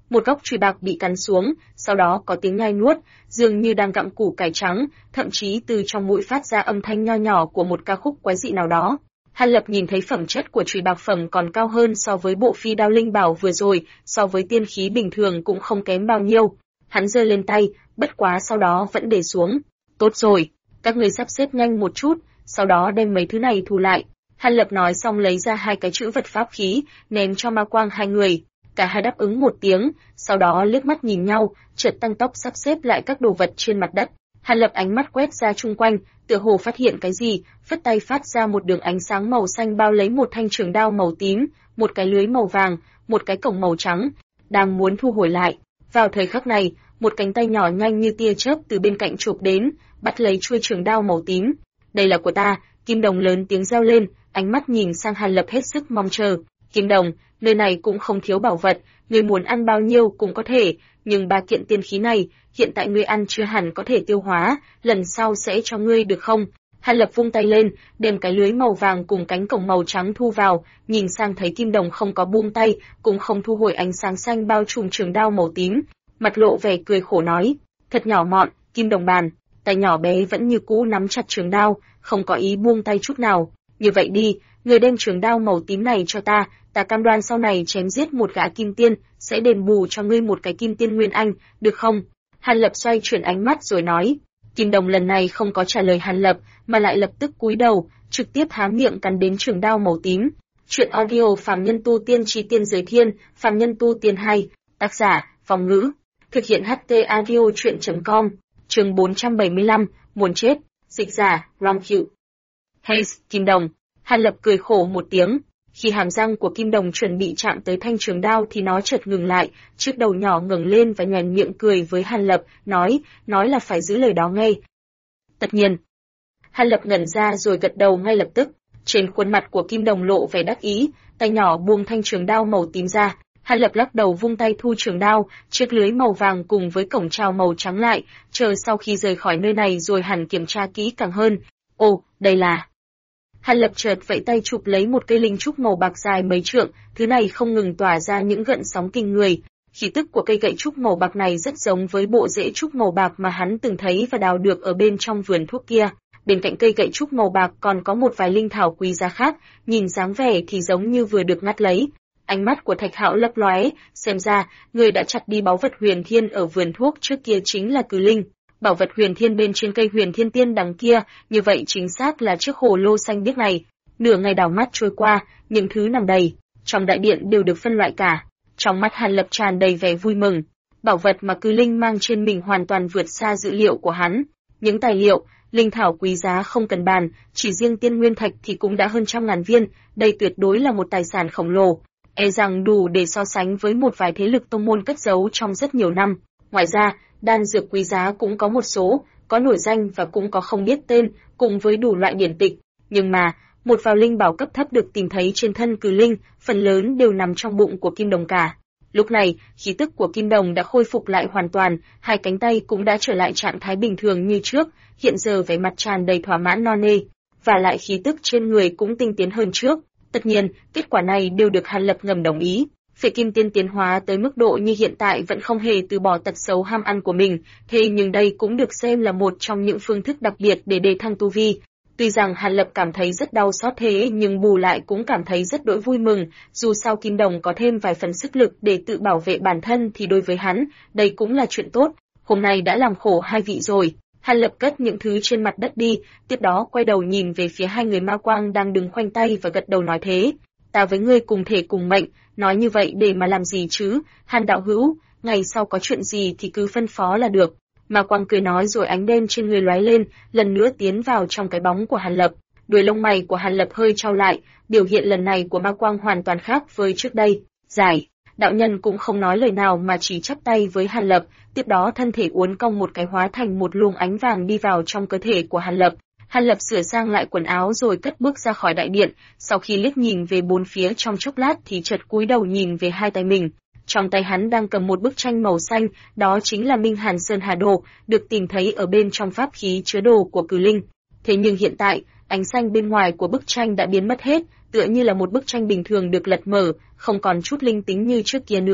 Một góc chùy bạc bị cắn xuống, sau đó có tiếng nhai nuốt, dường như đang gặm củ cải trắng, thậm chí từ trong mũi phát ra âm thanh nho nhỏ của một ca khúc quái dị nào đó. Hàn Lập nhìn thấy phẩm chất của chùy bạc phẩm còn cao hơn so với bộ phi đao linh bảo vừa rồi, so với tiên khí bình thường cũng không kém bao nhiêu. Hắn giơ lên tay, bất quá sau đó vẫn để xuống. Tốt rồi, các người sắp xếp nhanh một chút, sau đó đem mấy thứ này thu lại. Hàn Lập nói xong lấy ra hai cái chữ vật pháp khí, ném cho Ma Quang hai người. Cả hai đáp ứng một tiếng, sau đó liếc mắt nhìn nhau, chợt tăng tốc sắp xếp lại các đồ vật trên mặt đất. Hàn Lập ánh mắt quét ra chung quanh, tựa hồ phát hiện cái gì, phất tay phát ra một đường ánh sáng màu xanh bao lấy một thanh trường đao màu tím, một cái lưới màu vàng, một cái cổng màu trắng, đang muốn thu hồi lại. Vào thời khắc này, một cánh tay nhỏ nhanh như tia chớp từ bên cạnh chụp đến, bắt lấy chuôi trường đao màu tím. Đây là của ta, Kim Đồng lớn tiếng reo lên, ánh mắt nhìn sang Hàn Lập hết sức mong chờ. Kim Đồng, nơi này cũng không thiếu bảo vật, ngươi muốn ăn bao nhiêu cũng có thể, nhưng ba kiện tiên khí này, hiện tại ngươi ăn chưa hẳn có thể tiêu hóa, lần sau sẽ cho ngươi được không? Hàn Lập vung tay lên, đem cái lưới màu vàng cùng cánh cổng màu trắng thu vào, nhìn sang thấy Kim Đồng không có buông tay, cũng không thu hồi ánh sáng xanh bao trùm trường đao màu tím, mặt lộ vẻ cười khổ nói, thật nhỏ mọn, Kim Đồng bàn, tay nhỏ bé vẫn như cũ nắm chặt trường đao, không có ý buông tay chút nào. Như vậy đi, người đem trường đao màu tím này cho ta, ta cam đoan sau này chém giết một gã kim tiên, sẽ đền bù cho ngươi một cái kim tiên nguyên anh, được không? Hàn Lập xoay chuyển ánh mắt rồi nói. Kim Đồng lần này không có trả lời Hàn Lập, mà lại lập tức cúi đầu, trực tiếp há miệng cắn đến trường đao màu tím. Chuyện audio Phàm Nhân Tu Tiên Chí Tiên Giới Thiên, Phàm Nhân Tu Tiên 2, tác giả, Phong Ngữ, thực hiện HT audio chuyện.com, chương 475, muốn chết, dịch giả, Ram Cựu. Hey, Kim Đồng, Hàn Lập cười khổ một tiếng. Khi hàm răng của Kim Đồng chuẩn bị chạm tới thanh trường đao thì nó chợt ngừng lại, chiếc đầu nhỏ ngẩng lên và nhoẻn miệng cười với Hàn Lập, nói là phải giữ lời đó nghe. Tất nhiên. Hàn Lập ngẩn ra rồi gật đầu ngay lập tức, trên khuôn mặt của Kim Đồng lộ vẻ đắc ý, tay nhỏ buông thanh trường đao màu tím ra. Hàn Lập lắc đầu vung tay thu trường đao, chiếc lưới màu vàng cùng với cổng trào màu trắng lại, chờ sau khi rời khỏi nơi này rồi hẳn kiểm tra kỹ càng hơn. Ồ, đây là... Hàn Lập chợt vẫy tay chụp lấy một cây linh trúc màu bạc dài mấy trượng, thứ này không ngừng tỏa ra những gợn sóng kinh người. Khí tức của cây gậy trúc màu bạc này rất giống với bộ rễ trúc màu bạc mà hắn từng thấy và đào được ở bên trong vườn thuốc kia. Bên cạnh cây gậy trúc màu bạc còn có một vài linh thảo quý giá khác, nhìn dáng vẻ thì giống như vừa được ngắt lấy. Ánh mắt của Thạch Hạo lấp lóe, xem ra, người đã chặt đi báu vật huyền thiên ở vườn thuốc trước kia chính là Cừ Linh. Bảo vật huyền thiên bên trên cây huyền thiên tiên đằng kia, như vậy chính xác là chiếc hồ lô xanh biếc này. Nửa ngày đảo mắt trôi qua, những thứ nằm đầy, trong đại điện đều được phân loại cả. Trong mắt Hàn Lập tràn đầy vẻ vui mừng. Bảo vật mà Cừ Linh mang trên mình hoàn toàn vượt xa dữ liệu của hắn. Những tài liệu, linh thảo quý giá không cần bàn, chỉ riêng tiên nguyên thạch thì cũng đã hơn 100.000 viên, đây tuyệt đối là một tài sản khổng lồ. E rằng đủ để so sánh với một vài thế lực tông môn cất giấu trong rất nhiều năm. Ngoài ra, đan dược quý giá cũng có một số, có nổi danh và cũng có không biết tên, cùng với đủ loại điển tịch. Nhưng mà, một vài linh bảo cấp thấp được tìm thấy trên thân Cừ Linh, phần lớn đều nằm trong bụng của Kim Đồng cả. Lúc này, khí tức của Kim Đồng đã khôi phục lại hoàn toàn, hai cánh tay cũng đã trở lại trạng thái bình thường như trước, hiện giờ vẻ mặt tràn đầy thỏa mãn no nê, và lại khí tức trên người cũng tinh tiến hơn trước. Tất nhiên, kết quả này đều được Hàn Lập ngầm đồng ý. Phệ Kim Tiên tiến hóa tới mức độ như hiện tại vẫn không hề từ bỏ tật xấu ham ăn của mình, thế nhưng đây cũng được xem là một trong những phương thức đặc biệt để đề thăng tu vi. Tuy rằng Hàn Lập cảm thấy rất đau xót thế nhưng bù lại cũng cảm thấy rất đỗi vui mừng, dù sao Kim Đồng có thêm vài phần sức lực để tự bảo vệ bản thân thì đối với hắn, đây cũng là chuyện tốt. Hôm nay đã làm khổ hai vị rồi. Hàn Lập cất những thứ trên mặt đất đi, tiếp đó quay đầu nhìn về phía hai người ma quang đang đứng khoanh tay và gật đầu nói thế. Ta với ngươi cùng thể cùng mệnh, nói như vậy để mà làm gì chứ, Hàn đạo hữu, ngày sau có chuyện gì thì cứ phân phó là được. Ma quang cười nói rồi ánh đen trên người lóe lên, lần nữa tiến vào trong cái bóng của Hàn Lập. Đuôi lông mày của Hàn Lập hơi chau lại, biểu hiện lần này của ma quang hoàn toàn khác với trước đây. Giải, đạo nhân cũng không nói lời nào mà chỉ chắp tay với Hàn Lập, tiếp đó thân thể uốn cong một cái hóa thành một luồng ánh vàng đi vào trong cơ thể của Hàn Lập. Hàn Lập sửa sang lại quần áo rồi cất bước ra khỏi đại điện, sau khi liếc nhìn về bốn phía trong chốc lát thì chợt cúi đầu nhìn về hai tay mình. Trong tay hắn đang cầm một bức tranh màu xanh, đó chính là Minh Hàn Sơn Hà Đồ, được tìm thấy ở bên trong pháp khí chứa đồ của Cừ Linh. Thế nhưng hiện tại, ánh xanh bên ngoài của bức tranh đã biến mất hết, tựa như là một bức tranh bình thường được lật mở, không còn chút linh tính như trước kia nữa.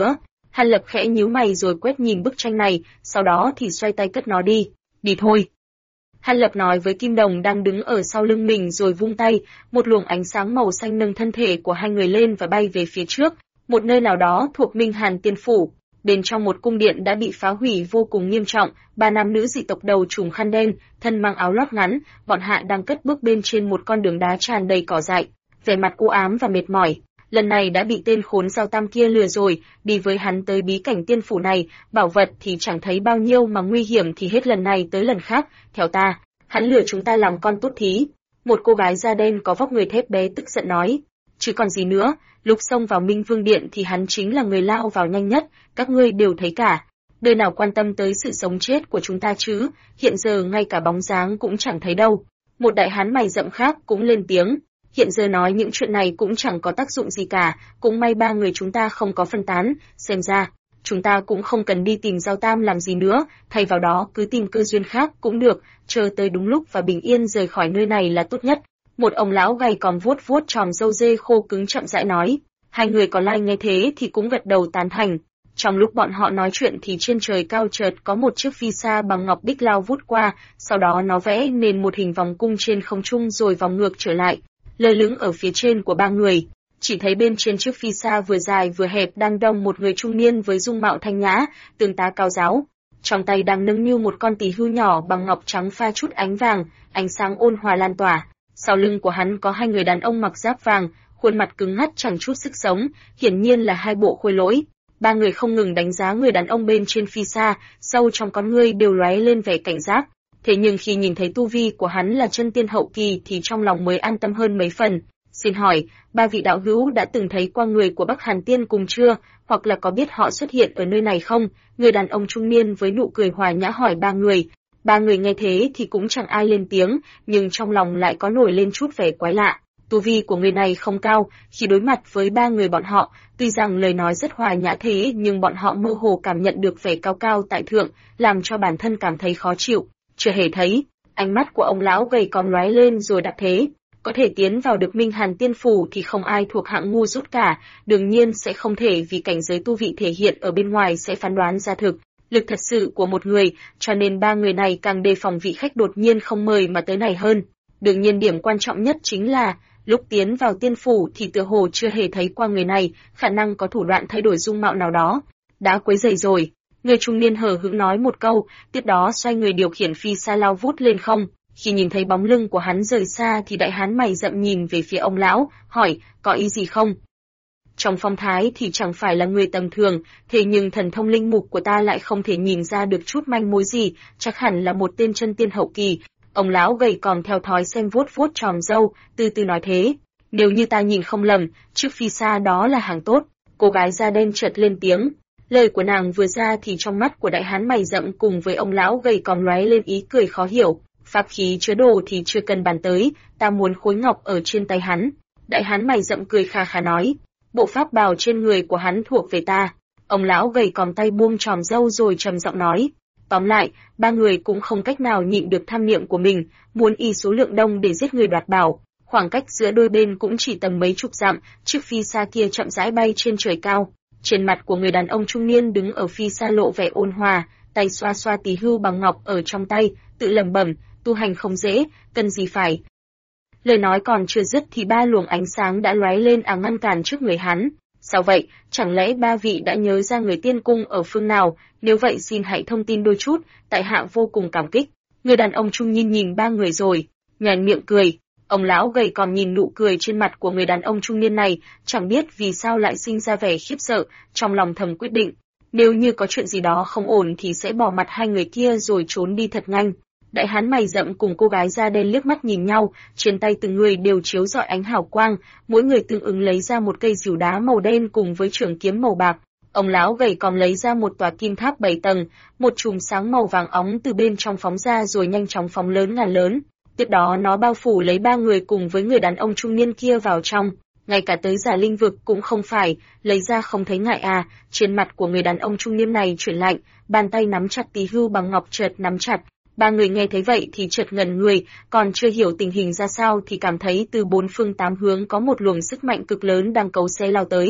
Hàn Lập khẽ nhíu mày rồi quét nhìn bức tranh này, sau đó thì xoay tay cất nó đi. Đi thôi. Hàn Lập nói với Kim Đồng đang đứng ở sau lưng mình rồi vung tay, một luồng ánh sáng màu xanh nâng thân thể của hai người lên và bay về phía trước, một nơi nào đó thuộc Minh Hàn Tiên Phủ. Bên trong một cung điện đã bị phá hủy vô cùng nghiêm trọng, ba nam nữ dị tộc đầu trùm khăn đen, thân mang áo lót ngắn, bọn hạ đang cất bước bên trên một con đường đá tràn đầy cỏ dại, vẻ mặt u ám và mệt mỏi. Lần này đã bị tên khốn Giao Tam kia lừa rồi, đi với hắn tới bí cảnh tiên phủ này, bảo vật thì chẳng thấy bao nhiêu mà nguy hiểm thì hết lần này tới lần khác, theo ta, hắn lừa chúng ta làm con tốt thí. Một cô gái da đen có vóc người thép bé tức giận nói, chứ còn gì nữa, lúc xông vào Minh Vương Điện thì hắn chính là người lao vào nhanh nhất, các ngươi đều thấy cả. Đời nào quan tâm tới sự sống chết của chúng ta chứ, hiện giờ ngay cả bóng dáng cũng chẳng thấy đâu. Một đại hán mày rậm khác cũng lên tiếng, hiện giờ nói những chuyện này cũng chẳng có tác dụng gì cả, cũng may ba người chúng ta không có phân tán, xem ra, chúng ta cũng không cần đi tìm Giao Tam làm gì nữa, thay vào đó cứ tìm cơ duyên khác cũng được, chờ tới đúng lúc và bình yên rời khỏi nơi này là tốt nhất. Một ông lão gầy còm vuốt vuốt chòm râu dê khô cứng chậm rãi nói, hai người còn lại nghe thế thì cũng gật đầu tán thành. Trong lúc bọn họ nói chuyện thì trên trời cao chợt có một chiếc phi xa bằng ngọc bích lao vút qua, sau đó nó vẽ nên một hình vòng cung trên không trung rồi vòng ngược trở lại, lơ lửng ở phía trên của ba người. Chỉ thấy bên trên chiếc phi xa vừa dài vừa hẹp đang đong một người trung niên với dung mạo thanh nhã, tướng tá cao giáo. Trong tay đang nâng niu một con tỳ hưu nhỏ bằng ngọc trắng pha chút ánh vàng, ánh sáng ôn hòa lan tỏa. Sau lưng của hắn có hai người đàn ông mặc giáp vàng, khuôn mặt cứng ngắt chẳng chút sức sống, hiển nhiên là hai bộ khôi lỗi. Ba người không ngừng đánh giá người đàn ông bên trên phi xa, sâu trong con ngươi đều lóe lên vẻ cảnh giác. Thế nhưng khi nhìn thấy tu vi của hắn là chân tiên hậu kỳ thì trong lòng mới an tâm hơn mấy phần. Xin hỏi, ba vị đạo hữu đã từng thấy qua người của Bắc Hàn Tiên cùng chưa, hoặc là có biết họ xuất hiện ở nơi này không? Người đàn ông trung niên với nụ cười hòa nhã hỏi ba người. Ba người nghe thế thì cũng chẳng ai lên tiếng, nhưng trong lòng lại có nổi lên chút vẻ quái lạ. Tu vi của người này không cao, khi đối mặt với ba người bọn họ, tuy rằng lời nói rất hòa nhã thế nhưng bọn họ mơ hồ cảm nhận được vẻ cao cao tại thượng, làm cho bản thân cảm thấy khó chịu. Chưa hề thấy, ánh mắt của ông lão gầy còm lóe lên rồi đáp thế. Có thể tiến vào được Minh Hàn Tiên Phủ thì không ai thuộc hạng ngu dốt cả, đương nhiên sẽ không thể vì cảnh giới tu vị thể hiện ở bên ngoài sẽ phán đoán ra thực lực thật sự của một người, cho nên ba người này càng đề phòng vị khách đột nhiên không mời mà tới này hơn. Đương nhiên điểm quan trọng nhất chính là, lúc tiến vào tiên phủ thì tựa hồ chưa hề thấy qua người này, khả năng có thủ đoạn thay đổi dung mạo nào đó. Đã quấy rầy rồi, người trung niên hờ hững nói một câu, tiếp đó xoay người điều khiển phi xa lao vút lên không. Khi nhìn thấy bóng lưng của hắn rời xa thì đại hán mày rậm nhìn về phía ông lão, hỏi, có ý gì không? Trong phong thái thì chẳng phải là người tầm thường, thế nhưng thần thông linh mục của ta lại không thể nhìn ra được chút manh mối gì, chắc hẳn là một tên chân tiên hậu kỳ. Ông lão gầy còm theo thói xem vuốt vuốt tròm râu, từ từ nói thế. Nếu như ta nhìn không lầm, chiếc phi xa đó là hàng tốt. Cô gái da đen chợt lên tiếng. Lời của nàng vừa ra thì trong mắt của đại hán mày rậm cùng với ông lão gầy còm lóe lên ý cười khó hiểu. Pháp khí chứa đồ thì chưa cần bàn tới, ta muốn khối ngọc ở trên tay hắn. Đại hán mày rậm cười khà khà nói. Bộ pháp bào trên người của hắn thuộc về ta. Ông lão gầy còm tay buông tròm râu rồi trầm giọng nói. Tóm lại, ba người cũng không cách nào nhịn được tham niệm của mình, muốn y số lượng đông để giết người đoạt bảo. Khoảng cách giữa đôi bên cũng chỉ tầm mấy chục dặm, chiếc phi xa kia chậm rãi bay trên trời cao. Trên mặt của người đàn ông trung niên đứng ở phi xa lộ vẻ ôn hòa, tay xoa xoa tỳ hưu bằng ngọc ở trong tay, tự lẩm bẩm, tu hành không dễ, cần gì phải. Lời nói còn chưa dứt thì ba luồng ánh sáng đã lóe lên ngăn cản trước người hắn. Sao vậy, chẳng lẽ ba vị đã nhớ ra người tiên cung ở phương nào, nếu vậy xin hãy thông tin đôi chút, tại hạ vô cùng cảm kích. Người đàn ông trung niên nhìn ba người rồi, nhoẻn miệng cười. Ông lão gầy còm nhìn nụ cười trên mặt của người đàn ông trung niên này, chẳng biết vì sao lại sinh ra vẻ khiếp sợ, trong lòng thầm quyết định. Nếu như có chuyện gì đó không ổn thì sẽ bỏ mặt hai người kia rồi trốn đi thật nhanh. Đại hán mày rậm cùng cô gái da đen liếc mắt nhìn nhau, trên tay từng người đều chiếu rọi ánh hào quang, mỗi người tương ứng lấy ra một cây rìu đá màu đen cùng với trường kiếm màu bạc. Ông lão gầy còm lấy ra một tòa kim tháp 7 tầng, một chùm sáng màu vàng óng từ bên trong phóng ra rồi nhanh chóng phóng lớn ngàn lớn. Tiếp đó nó bao phủ lấy ba người cùng với người đàn ông trung niên kia vào trong. Ngay cả tới giả linh vực cũng không phải, lấy ra không thấy ngại à. Trên mặt của người đàn ông trung niên này chuyển lạnh, bàn tay nắm chặt tỳ hưu bằng ngọc chợt nắm chặt. Ba người nghe thấy vậy thì chợt ngẩn người, còn chưa hiểu tình hình ra sao thì cảm thấy từ bốn phương tám hướng có một luồng sức mạnh cực lớn đang cấu xé lao tới.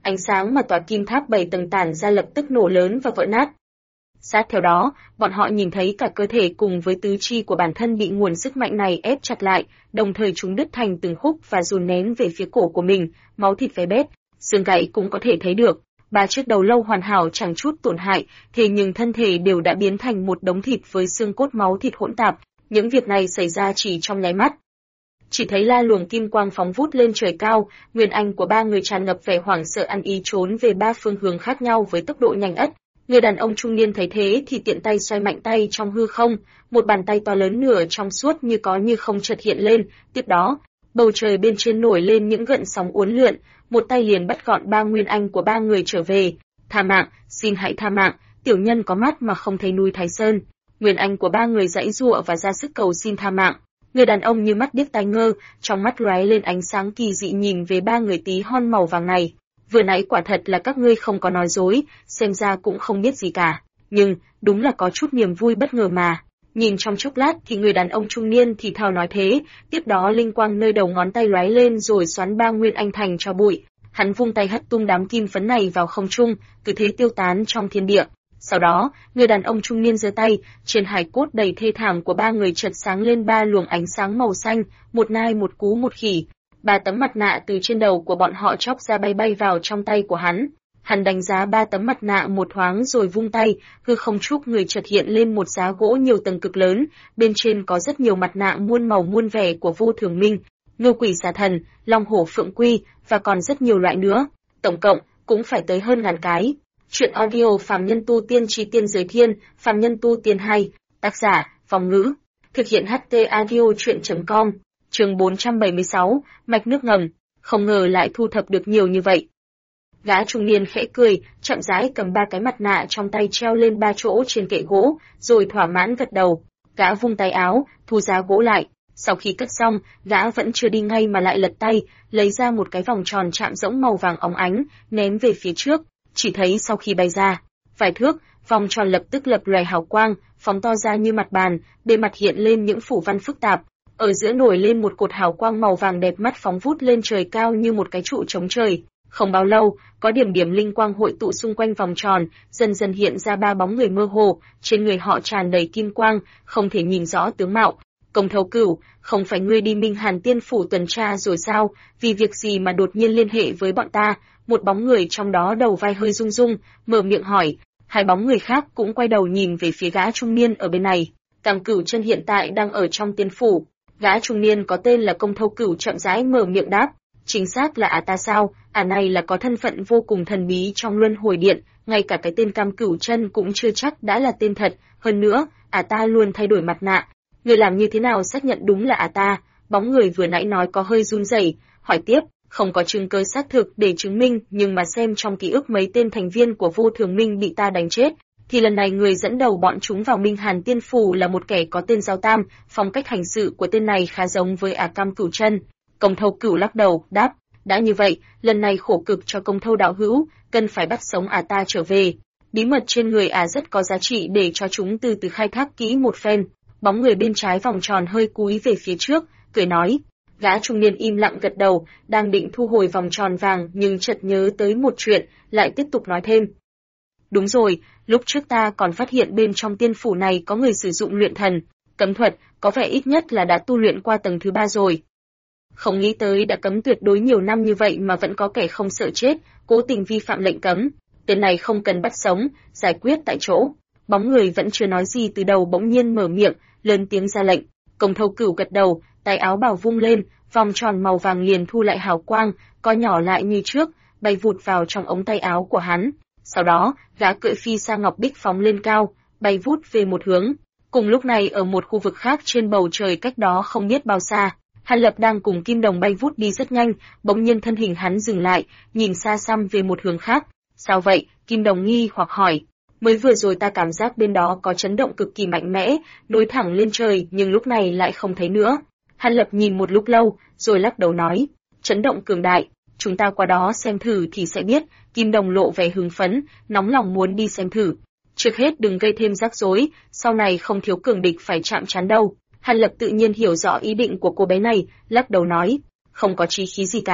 ánh sáng mà tòa kim tháp 7 tầng tản ra lập tức nổ lớn và vỡ nát. Sát theo đó, bọn họ nhìn thấy cả cơ thể cùng với tứ chi của bản thân bị nguồn sức mạnh này ép chặt lại, đồng thời chúng đứt thành từng khúc và dồn nén về phía cổ của mình, máu thịt vé bết, xương gãy cũng có thể thấy được. Ba chiếc đầu lâu hoàn hảo chẳng chút tổn hại, thế nhưng thân thể đều đã biến thành một đống thịt với xương cốt máu thịt hỗn tạp. Những việc này xảy ra chỉ trong nháy mắt. Chỉ thấy la luồng kim quang phóng vút lên trời cao, nguyên anh của ba người tràn ngập vẻ hoảng sợ ăn ý trốn về ba phương hướng khác nhau với tốc độ nhanh ất. Người đàn ông trung niên thấy thế thì tiện tay xoay mạnh tay trong hư không, một bàn tay to lớn nửa trong suốt như có như không chợt hiện lên, tiếp đó, bầu trời bên trên nổi lên những gợn sóng uốn lượn, một tay liền bắt gọn ba nguyên anh của ba người trở về. Tha mạng, xin hãy tha mạng, tiểu nhân có mắt mà không thấy núi Thái Sơn. Nguyên anh của ba người giãy giụa và ra sức cầu xin tha mạng. Người đàn ông như mắt điếc tai ngơ, trong mắt lóe lên ánh sáng kỳ dị nhìn về ba người tí hon màu vàng này. Vừa nãy quả thật là các ngươi không có nói dối, xem ra cũng không biết gì cả. Nhưng, đúng là có chút niềm vui bất ngờ mà. Nhìn trong chốc lát thì người đàn ông trung niên thì thào nói thế, tiếp đó linh quang nơi đầu ngón tay lóe lên rồi xoắn ba nguyên anh thành cho bụi. Hắn vung tay hất tung đám kim phấn này vào không trung, cứ thế tiêu tán trong thiên địa. Sau đó, người đàn ông trung niên giơ tay, trên hài cốt đầy thê thảm của ba người chợt sáng lên ba luồng ánh sáng màu xanh, một nai một cú một khỉ. Ba tấm mặt nạ từ trên đầu của bọn họ chóc ra bay bay vào trong tay của hắn. Hắn đánh giá ba tấm mặt nạ một thoáng rồi vung tay, hư không trúc người chợt hiện lên một giá gỗ nhiều tầng cực lớn, bên trên có rất nhiều mặt nạ muôn màu muôn vẻ của Vô Thường Minh, Ngưu Quỷ Xà Thần, Long Hổ Phượng Quy và còn rất nhiều loại nữa. Tổng cộng cũng phải tới hơn ngàn cái. Chuyện audio Phàm Nhân Tu Tiên Chi Tiên Giới Thiên, Phàm Nhân Tu Tiên 2, tác giả, Phong Ngữ, thực hiện HT Audio Chuyện.com, chương 476, mạch nước ngầm, không ngờ lại thu thập được nhiều như vậy. Gã trung niên khẽ cười, chậm rãi cầm ba cái mặt nạ trong tay treo lên ba chỗ trên kệ gỗ, rồi thỏa mãn gật đầu. Gã vung tay áo, thu giá gỗ lại. Sau khi cất xong, gã vẫn chưa đi ngay mà lại lật tay, lấy ra một cái vòng tròn chạm rỗng màu vàng óng ánh, ném về phía trước. Chỉ thấy sau khi bay ra, vài thước, vòng tròn lập tức lập lòe hào quang, phóng to ra như mặt bàn, bề mặt hiện lên những phủ văn phức tạp. Ở giữa nổi lên một cột hào quang màu vàng đẹp mắt phóng vút lên trời cao như một cái trụ chống trời. Không bao lâu, có điểm điểm linh quang hội tụ xung quanh vòng tròn, dần dần hiện ra ba bóng người mơ hồ, trên người họ tràn đầy kim quang, không thể nhìn rõ tướng mạo. Công Thâu Cửu, không phải ngươi đi Minh Hàn Tiên phủ tuần tra rồi sao, vì việc gì mà đột nhiên liên hệ với bọn ta? Một bóng người trong đó đầu vai hơi rung rung, mở miệng hỏi. Hai bóng người khác cũng quay đầu nhìn về phía gã trung niên ở bên này. Tam Cửu Chân hiện tại đang ở trong tiên phủ. Gã trung niên có tên là Công Thâu Cửu chậm rãi mở miệng đáp. Chính xác là ta sao? Này là có thân phận vô cùng thần bí trong luân hồi điện, ngay cả cái tên Tam Cửu Chân cũng chưa chắc đã là tên thật. Hơn nữa, ta luôn thay đổi mặt nạ. Người làm như thế nào xác nhận đúng là ta? Bóng người vừa nãy nói có hơi run rẩy, hỏi tiếp. Không có chứng cứ xác thực để chứng minh, nhưng mà xem trong ký ức mấy tên thành viên của Vô Thường Minh bị ta đánh chết, thì lần này người dẫn đầu bọn chúng vào Minh Hàn Tiên phủ là một kẻ có tên Giao Tam, phong cách hành sự của tên này khá giống với Cam Cửu Chân. Công Thâu Cửu lắc đầu, đáp, đã như vậy, lần này khổ cực cho Công Thâu đạo hữu, cần phải bắt sống ta trở về. Bí mật trên người rất có giá trị để cho chúng từ từ khai thác kỹ một phen. Bóng người bên trái vòng tròn hơi cúi về phía trước, cười nói. Gã trung niên im lặng gật đầu, đang định thu hồi vòng tròn vàng nhưng chợt nhớ tới một chuyện, lại tiếp tục nói thêm. Đúng rồi, lúc trước ta còn phát hiện bên trong tiên phủ này có người sử dụng luyện thần, cấm thuật, có vẻ ít nhất là đã tu luyện qua tầng thứ 3 rồi. Không nghĩ tới đã cấm tuyệt đối nhiều năm như vậy mà vẫn có kẻ không sợ chết, cố tình vi phạm lệnh cấm. Tên này không cần bắt sống, giải quyết tại chỗ. Bóng người vẫn chưa nói gì từ đầu bỗng nhiên mở miệng, lớn tiếng ra lệnh. Công Thâu Cửu gật đầu, tay áo bào vung lên, vòng tròn màu vàng liền thu lại hào quang, co nhỏ lại như trước, bay vụt vào trong ống tay áo của hắn. Sau đó, gã cưỡi phi sa ngọc bích phóng lên cao, bay vút về một hướng. Cùng lúc này ở một khu vực khác trên bầu trời cách đó không biết bao xa, Hàn Lập đang cùng Kim Đồng bay vút đi rất nhanh, bỗng nhiên thân hình hắn dừng lại, nhìn xa xăm về một hướng khác. Sao vậy? Kim Đồng nghi hoặc hỏi. Mới vừa rồi ta cảm giác bên đó có chấn động cực kỳ mạnh mẽ, nối thẳng lên trời nhưng lúc này lại không thấy nữa. Hàn Lập nhìn một lúc lâu, rồi lắc đầu nói, chấn động cường đại, chúng ta qua đó xem thử thì sẽ biết. Kim Đồng lộ vẻ hưng phấn, nóng lòng muốn đi xem thử. Trước hết đừng gây thêm rắc rối, sau này không thiếu cường địch phải chạm trán đâu. Hàn Lập tự nhiên hiểu rõ ý định của cô bé này, lắc đầu nói, không có chí khí gì cả.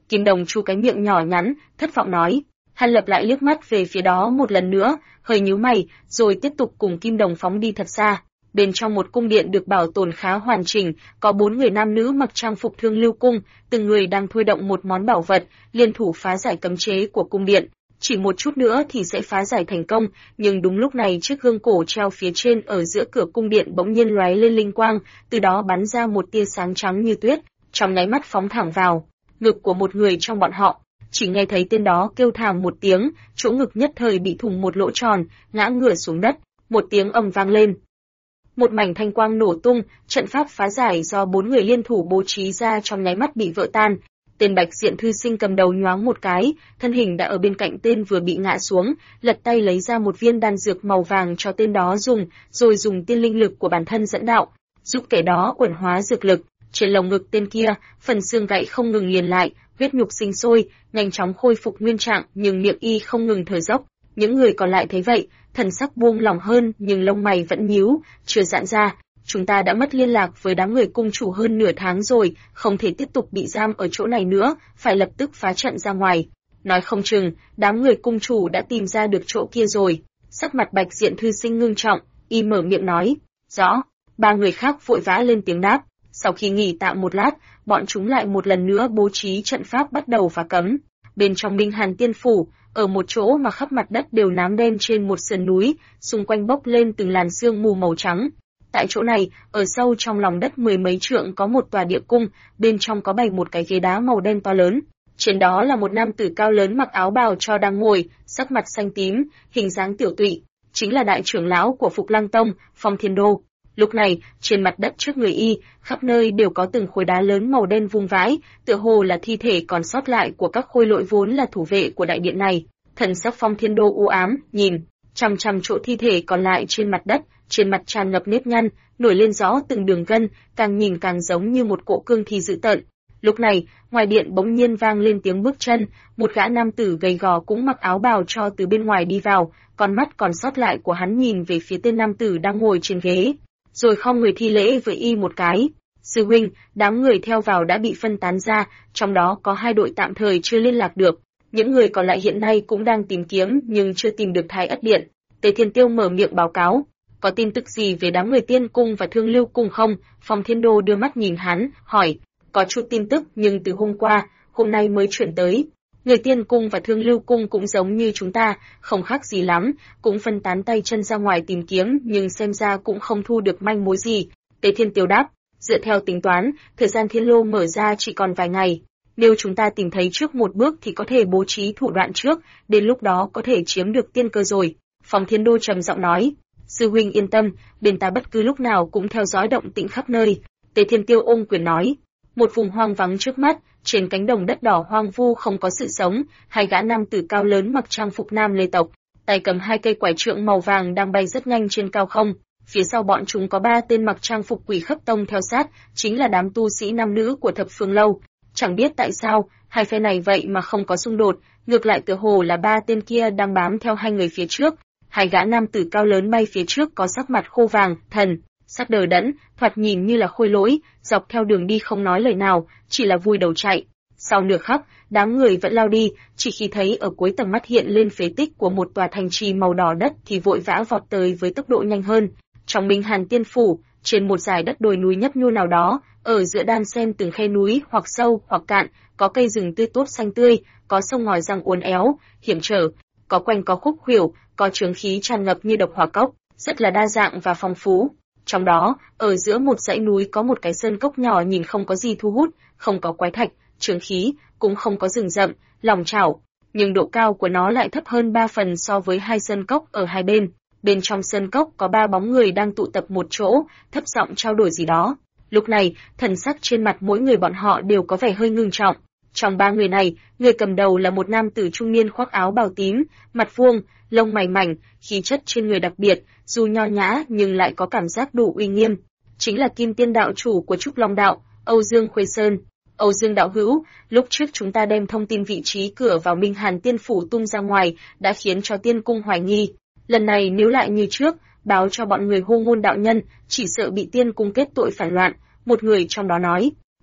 Kim Đồng chu cái miệng nhỏ nhắn, thất vọng nói. Hắn Lập lại liếc mắt về phía đó một lần nữa, hơi nhíu mày, rồi tiếp tục cùng Kim Đồng phóng đi thật xa. Bên trong một cung điện được bảo tồn khá hoàn chỉnh, có 4 người nam nữ mặc trang phục Thương Lưu cung, từng người đang thôi động một món bảo vật, liên thủ phá giải cấm chế của cung điện. Chỉ một chút nữa thì sẽ phá giải thành công, nhưng đúng lúc này chiếc gương cổ treo phía trên ở giữa cửa cung điện bỗng nhiên lóe lên linh quang, từ đó bắn ra một tia sáng trắng như tuyết, trong nháy mắt phóng thẳng vào ngực của một người trong bọn họ. Chỉ nghe thấy tên đó kêu thảm một tiếng, chỗ ngực nhất thời bị thủng một lỗ tròn, ngã ngửa xuống đất, một tiếng ầm vang lên. Một mảnh thanh quang nổ tung, trận pháp phá giải do 4 người liên thủ bố trí ra trong nháy mắt bị vỡ tan. Tên Bạch Diện thư sinh cầm đầu nhoáng một cái, thân hình đã ở bên cạnh tên vừa bị ngã xuống, lật tay lấy ra một viên đan dược màu vàng cho tên đó dùng, rồi dùng tiên linh lực của bản thân dẫn đạo, giúp kẻ đó uẩn hóa dược lực. Trên lồng ngực tên kia, phần xương gãy không ngừng liền lại, huyết nhục sinh sôi, nhanh chóng khôi phục nguyên trạng, nhưng miệng y không ngừng thở dốc. Những người còn lại thấy vậy, thần sắc buông lỏng hơn, nhưng lông mày vẫn nhíu, chưa giãn ra. Chúng ta đã mất liên lạc với đám người cung chủ hơn nửa tháng rồi, không thể tiếp tục bị giam ở chỗ này nữa, phải lập tức phá trận ra ngoài. Nói không chừng, đám người cung chủ đã tìm ra được chỗ kia rồi. Sắc mặt Bạch Diện thư sinh ngưng trọng, y mở miệng nói. Rõ. 3 người khác vội vã lên tiếng đáp. Sau khi nghỉ tạm một lát, bọn chúng lại một lần nữa bố trí trận pháp bắt đầu phá cấm. Bên trong Minh Hàn Tiên Phủ, ở một chỗ mà khắp mặt đất đều nám đen trên một sườn núi, xung quanh bốc lên từng làn sương mù màu trắng. Tại chỗ này, ở sâu trong lòng đất 10 mấy trượng có một tòa địa cung, bên trong có bày một cái ghế đá màu đen to lớn. Trên đó là một nam tử cao lớn mặc áo bào cho đang ngồi, sắc mặt xanh tím, hình dáng tiểu tụy, chính là đại trưởng lão của Phục Lăng Tông, Phong Thiên Đô. Lúc này, trên mặt đất trước người y, khắp nơi đều có từng khối đá lớn màu đen vung vãi, tựa hồ là thi thể còn sót lại của các khôi lỗi vốn là thủ vệ của đại điện này. Thần sắc Phong Thiên Đô u ám, nhìn chằm chằm chỗ thi thể còn lại trên mặt đất, trên mặt tràn ngập nếp nhăn, nổi lên rõ từng đường gân, càng nhìn càng giống như một cỗ cương thi dữ tợn. Lúc này, ngoài điện bỗng nhiên vang lên tiếng bước chân, một gã nam tử gầy gò cũng mặc áo bào cho từ bên ngoài đi vào, con mắt còn sót lại của hắn nhìn về phía tên nam tử đang ngồi trên ghế, rồi khom người thi lễ với y một cái. Sư huynh, đám người theo vào đã bị phân tán ra, trong đó có 2 đội tạm thời chưa liên lạc được. Những người còn lại hiện nay cũng đang tìm kiếm nhưng chưa tìm được Thái Ất Điện. Tề Thiên Tiêu mở miệng báo cáo. Có tin tức gì về đám người Tiên Cung và Thương Lưu Cung không? Phong Thiên Đô đưa mắt nhìn hắn, hỏi. Có chút tin tức nhưng từ hôm qua, hôm nay mới chuyển tới. Người Tiên Cung và Thương Lưu Cung cũng giống như chúng ta, không khác gì lắm, cũng phân tán tay chân ra ngoài tìm kiếm nhưng xem ra cũng không thu được manh mối gì. Tề Thiên Tiêu đáp. Dựa theo tính toán, thời gian thiên lô mở ra chỉ còn vài ngày. Nếu chúng ta tìm thấy trước một bước thì có thể bố trí thủ đoạn trước, đến lúc đó có thể chiếm được tiên cơ rồi. Phong Thiên Đô trầm giọng nói. Sư huynh yên tâm, bên ta bất cứ lúc nào cũng theo dõi động tĩnh khắp nơi. Tề Thiên Tiêu ôm quyền nói. Một vùng hoang vắng trước mắt, trên cánh đồng đất đỏ hoang vu không có sự sống, 2 gã nam tử cao lớn mặc trang phục nam lê tộc, tay cầm 2 cây quải trượng màu vàng đang bay rất nhanh trên cao không. Phía sau bọn chúng có 3 tên mặc trang phục Quỷ Khấp Tông theo sát, chính là đám tu sĩ nam nữ của Thập Phương Lâu. Chẳng biết tại sao, hai phe này vậy mà không có xung đột, ngược lại tựa hồ là 3 tên kia đang bám theo 2 người phía trước. 2 gã nam tử cao lớn bay phía trước có sắc mặt khô vàng, thần sắc đờ đẫn, thoạt nhìn như là khôi lỗi, dọc theo đường đi không nói lời nào, chỉ là vùi đầu chạy. Sau nửa khắc, đám người vẫn lao đi, chỉ khi thấy ở cuối tầm mắt hiện lên phế tích của một tòa thành trì màu đỏ đất thì vội vã vọt tới với tốc độ nhanh hơn. Trong Minh Hàn Tiên Phủ, trên một dải đất đồi núi nhấp nhô nào đó, ở giữa đan xen từng khe núi hoặc sâu hoặc cạn, có cây rừng tươi tốt xanh tươi, có sông ngòi răng uốn éo, hiểm trở, có quanh có khúc khuỷu, có chướng khí tràn ngập như độc hỏa cốc, rất là đa dạng và phong phú. Trong đó, ở giữa một dãy núi có một cái sơn cốc nhỏ nhìn không có gì thu hút, không có quái thạch, chướng khí, cũng không có rừng rậm, lòng chảo, nhưng độ cao của nó lại thấp hơn 3 phần so với 2 sơn cốc ở hai bên. Bên trong sơn cốc có 3 bóng người đang tụ tập một chỗ, thấp giọng trao đổi gì đó. Lúc này, thần sắc trên mặt mỗi người bọn họ đều có vẻ hơi ngưng trọng. Trong 3 người này, người cầm đầu là một nam tử trung niên khoác áo bào tím, mặt vuông, lông mày mảnh, khí chất trên người đặc biệt, dù nho nhã nhưng lại có cảm giác đủ uy nghiêm. Chính là Kim Tiên đạo chủ của Trúc Long đạo, Âu Dương Khuê Sơn. Âu Dương đạo hữu, lúc trước chúng ta đem thông tin vị trí cửa vào Minh Hàn Tiên Phủ tung ra ngoài, đã khiến cho Tiên Cung hoài nghi. Lần này nếu lại như trước, báo cho bọn người hô ngôn đạo nhân, chỉ sợ bị Tiên Cung kết tội phản loạn, một người trong đó nói.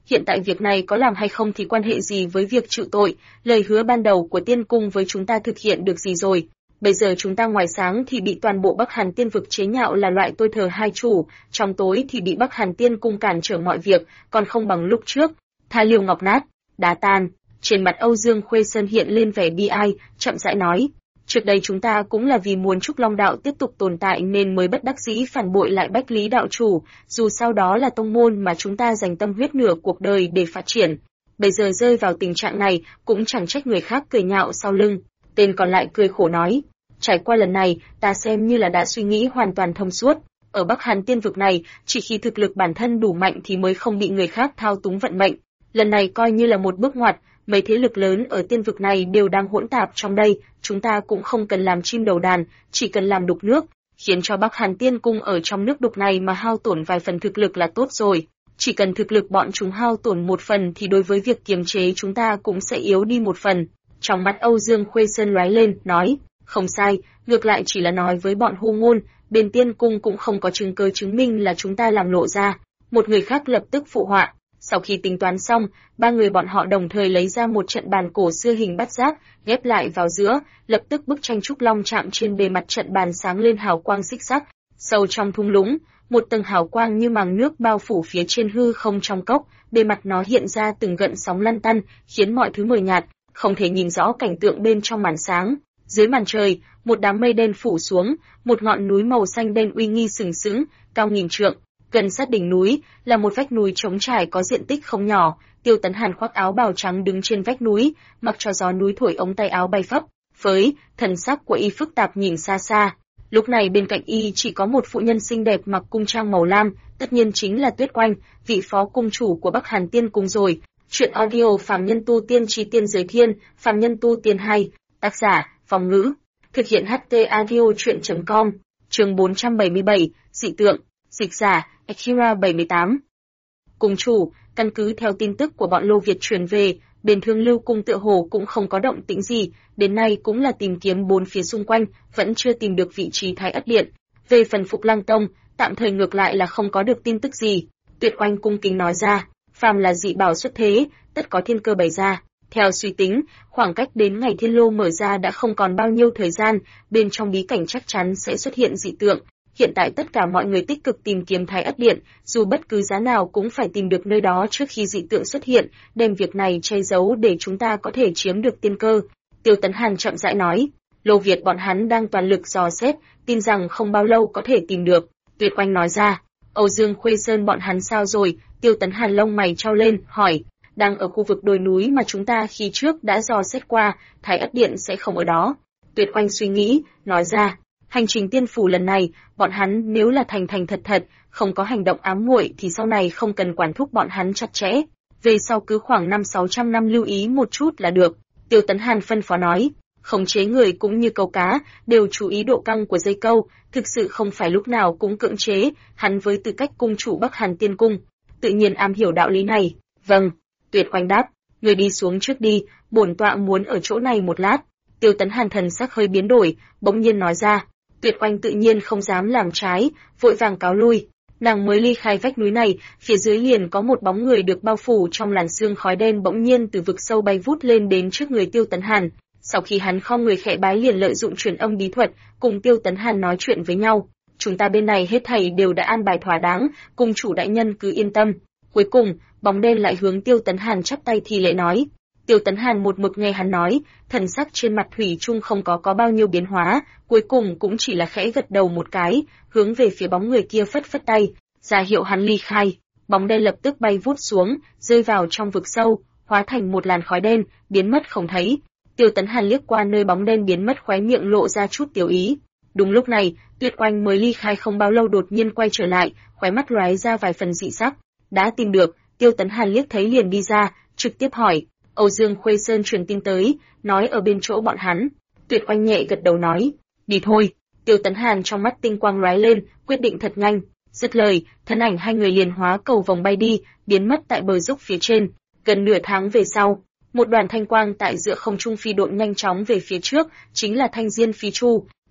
Hiện tại việc này có làm hay không thì quan hệ gì với việc chịu tội, lời hứa ban đầu của tiên cung với chúng ta thực hiện được gì rồi. Bây giờ chúng ta ngoài sáng thì bị toàn bộ Bắc Hàn Tiên vực chế nhạo là loại tôi thờ hai chủ, trong tối thì bị Bắc Hàn Tiên cung cản trở mọi việc, còn không bằng lúc trước. Tha liều ngọc nát, đá tan. Trên mặt Âu Dương Khuê Sơn hiện lên vẻ bi ai, chậm rãi nói. Trước đây chúng ta cũng là vì muốn Trúc Long đạo tiếp tục tồn tại nên mới bất đắc dĩ phản bội lại Bách Lý đạo chủ, dù sau đó là tông môn mà chúng ta dành tâm huyết nửa cuộc đời để phát triển. Bây giờ rơi vào tình trạng này cũng chẳng trách người khác cười nhạo sau lưng. Tên còn lại cười khổ nói, trải qua lần này, ta xem như là đã suy nghĩ hoàn toàn thông suốt. Ở Bắc Hàn Tiên vực này, chỉ khi thực lực bản thân đủ mạnh thì mới không bị người khác thao túng vận mệnh. Lần này coi như là một bước ngoặt, mấy thế lực lớn ở tiên vực này đều đang hỗn tạp trong đây, chúng ta cũng không cần làm chim đầu đàn, chỉ cần làm đục nước, khiến cho Bắc Hàn Tiên cung ở trong nước đục này mà hao tổn vài phần thực lực là tốt rồi. Chỉ cần thực lực bọn chúng hao tổn một phần thì đối với việc kiềm chế chúng ta cũng sẽ yếu đi một phần. Trong mắt Âu Dương Khuê Sơn lóe lên, nói, không sai, ngược lại chỉ là nói với bọn Hu Ngôn, bên tiên cung cũng không có chứng cứ chứng minh là chúng ta làm lộ ra. Một người khác lập tức phụ họa. Sau khi tính toán xong, ba người bọn họ đồng thời lấy ra một trận bàn cổ xưa hình bát giác, ghép lại vào giữa, lập tức bức tranh trúc long chạm trên bề mặt trận bàn sáng lên hào quang xích sắc. Sâu trong thung lũng, một tầng hào quang như màng nước bao phủ phía trên hư không trong cốc, bề mặt nó hiện ra từng gợn sóng lăn tăn, khiến mọi thứ mờ nhạt, không thể nhìn rõ cảnh tượng bên trong màn sáng. Dưới màn trời, một đám mây đen phủ xuống, một ngọn núi màu xanh đen uy nghi sừng sững, cao nghìn trượng. Gần sát đỉnh núi là một vách núi trống trải có diện tích không nhỏ. Tiêu Tấn Hàn khoác áo bào trắng đứng trên vách núi, mặc cho gió núi thổi ống tay áo bay phấp phới, thần sắc của y phức tạp nhìn xa xa. Lúc này bên cạnh y chỉ có một phụ nhân xinh đẹp mặc cung trang màu lam, tất nhiên chính là Tuyết Oanh, vị phó cung chủ của Bắc Hàn Tiên cung rồi. Chuyện audio Phàm Nhân Tu Tiên Chi Tiên Giới Thiên, Phàm Nhân Tu Tiên 2, tác giả Phong Ngữ, thực hiện HT audio truyện.com. Chương 477, dị tượng, dịch giả Akira 78. Cung chủ, căn cứ theo tin tức của bọn Lô Việt truyền về, bên Thương Lưu cung tựa hồ cũng không có động tĩnh gì, đến nay cũng là tìm kiếm bốn phía xung quanh, vẫn chưa tìm được vị trí Thái Ất Điện. Về phần Phục Lăng Tông, tạm thời ngược lại là không có được tin tức gì. Tuyệt Oanh cung kính nói ra, phàm là dị bảo xuất thế, tất có thiên cơ bày ra. Theo suy tính, khoảng cách đến ngày Thiên Lô mở ra đã không còn bao nhiêu thời gian, bên trong bí cảnh chắc chắn sẽ xuất hiện dị tượng. Hiện tại tất cả mọi người tích cực tìm kiếm Thái Ất Điện, dù bất cứ giá nào cũng phải tìm được nơi đó trước khi dị tượng xuất hiện, đem việc này che giấu để chúng ta có thể chiếm được tiên cơ. Tiêu Tấn Hàn chậm rãi nói, Lô Việt bọn hắn đang toàn lực dò xét, tin rằng không bao lâu có thể tìm được. Tuyệt Oanh nói ra, Âu Dương Khuê Sơn bọn hắn sao rồi? Tiêu Tấn Hàn lông mày trao lên, hỏi, đang ở khu vực đồi núi mà chúng ta khi trước đã dò xét qua, Thái Ất Điện sẽ không ở đó. Tuyệt Oanh suy nghĩ, nói ra, hành trình tiên phủ lần này, bọn hắn nếu là thành thật, không có hành động ám muội thì sau này không cần quản thúc bọn hắn chặt chẽ. Về sau cứ khoảng 500-600 năm lưu ý một chút là được. Tiêu Tấn Hàn phân phó nói, khống chế người cũng như câu cá, đều chú ý độ căng của dây câu, thực sự không phải lúc nào cũng cưỡng chế, hắn với tư cách cung chủ Bắc Hàn Tiên cung, tự nhiên am hiểu đạo lý này. Vâng, Tuyệt Oanh đáp, người đi xuống trước đi, bổn tọa muốn ở chỗ này một lát. Tiêu Tấn Hàn thần sắc hơi biến đổi, bỗng nhiên nói ra. Tuyệt Oanh tự nhiên không dám làm trái, vội vàng cáo lui. Nàng mới ly khai vách núi này, phía dưới liền có một bóng người được bao phủ trong làn sương khói đen bỗng nhiên từ vực sâu bay vút lên đến trước người Tiêu Tấn Hàn. Sau khi hắn khom người khẽ bái liền lợi dụng truyền âm bí thuật, cùng Tiêu Tấn Hàn nói chuyện với nhau. Chúng ta bên này hết thảy đều đã an bài thỏa đáng, cung chủ đại nhân cứ yên tâm. Cuối cùng, bóng đen lại hướng Tiêu Tấn Hàn chắp tay thi lễ nói. Tiêu Tấn Hàn một mực nghe hắn nói, thần sắc trên mặt thủy chung không có bao nhiêu biến hóa, cuối cùng cũng chỉ là khẽ gật đầu một cái, hướng về phía bóng người kia phất phất tay, ra hiệu hắn ly khai. Bóng đen lập tức bay vút xuống, rơi vào trong vực sâu, hóa thành một làn khói đen, biến mất không thấy. Tiêu Tấn Hàn liếc qua nơi bóng đen biến mất, khóe miệng lộ ra chút tiểu ý. Đúng lúc này, Tuyệt Oanh mới ly khai không bao lâu đột nhiên quay trở lại, khóe mắt lóe ra vài phần dị sắc. Đã tìm được, Tiêu Tấn Hàn liếc thấy liền đi ra, trực tiếp hỏi. Âu Dương Khuê Sơn truyền tin tới, nói ở bên chỗ bọn hắn. Tuyệt Oanh nhẹ gật đầu nói, đi thôi. Tiêu Tấn Hàn trong mắt tinh quang lóe lên, quyết định thật nhanh. Dứt lời, thân ảnh hai người liền hóa cầu vòng bay đi, biến mất tại bờ dốc phía trên. Gần nửa tháng về sau, một đoàn thanh quang tại giữa không trung phi độn nhanh chóng về phía trước, chính là Thanh Diên Phi Chu.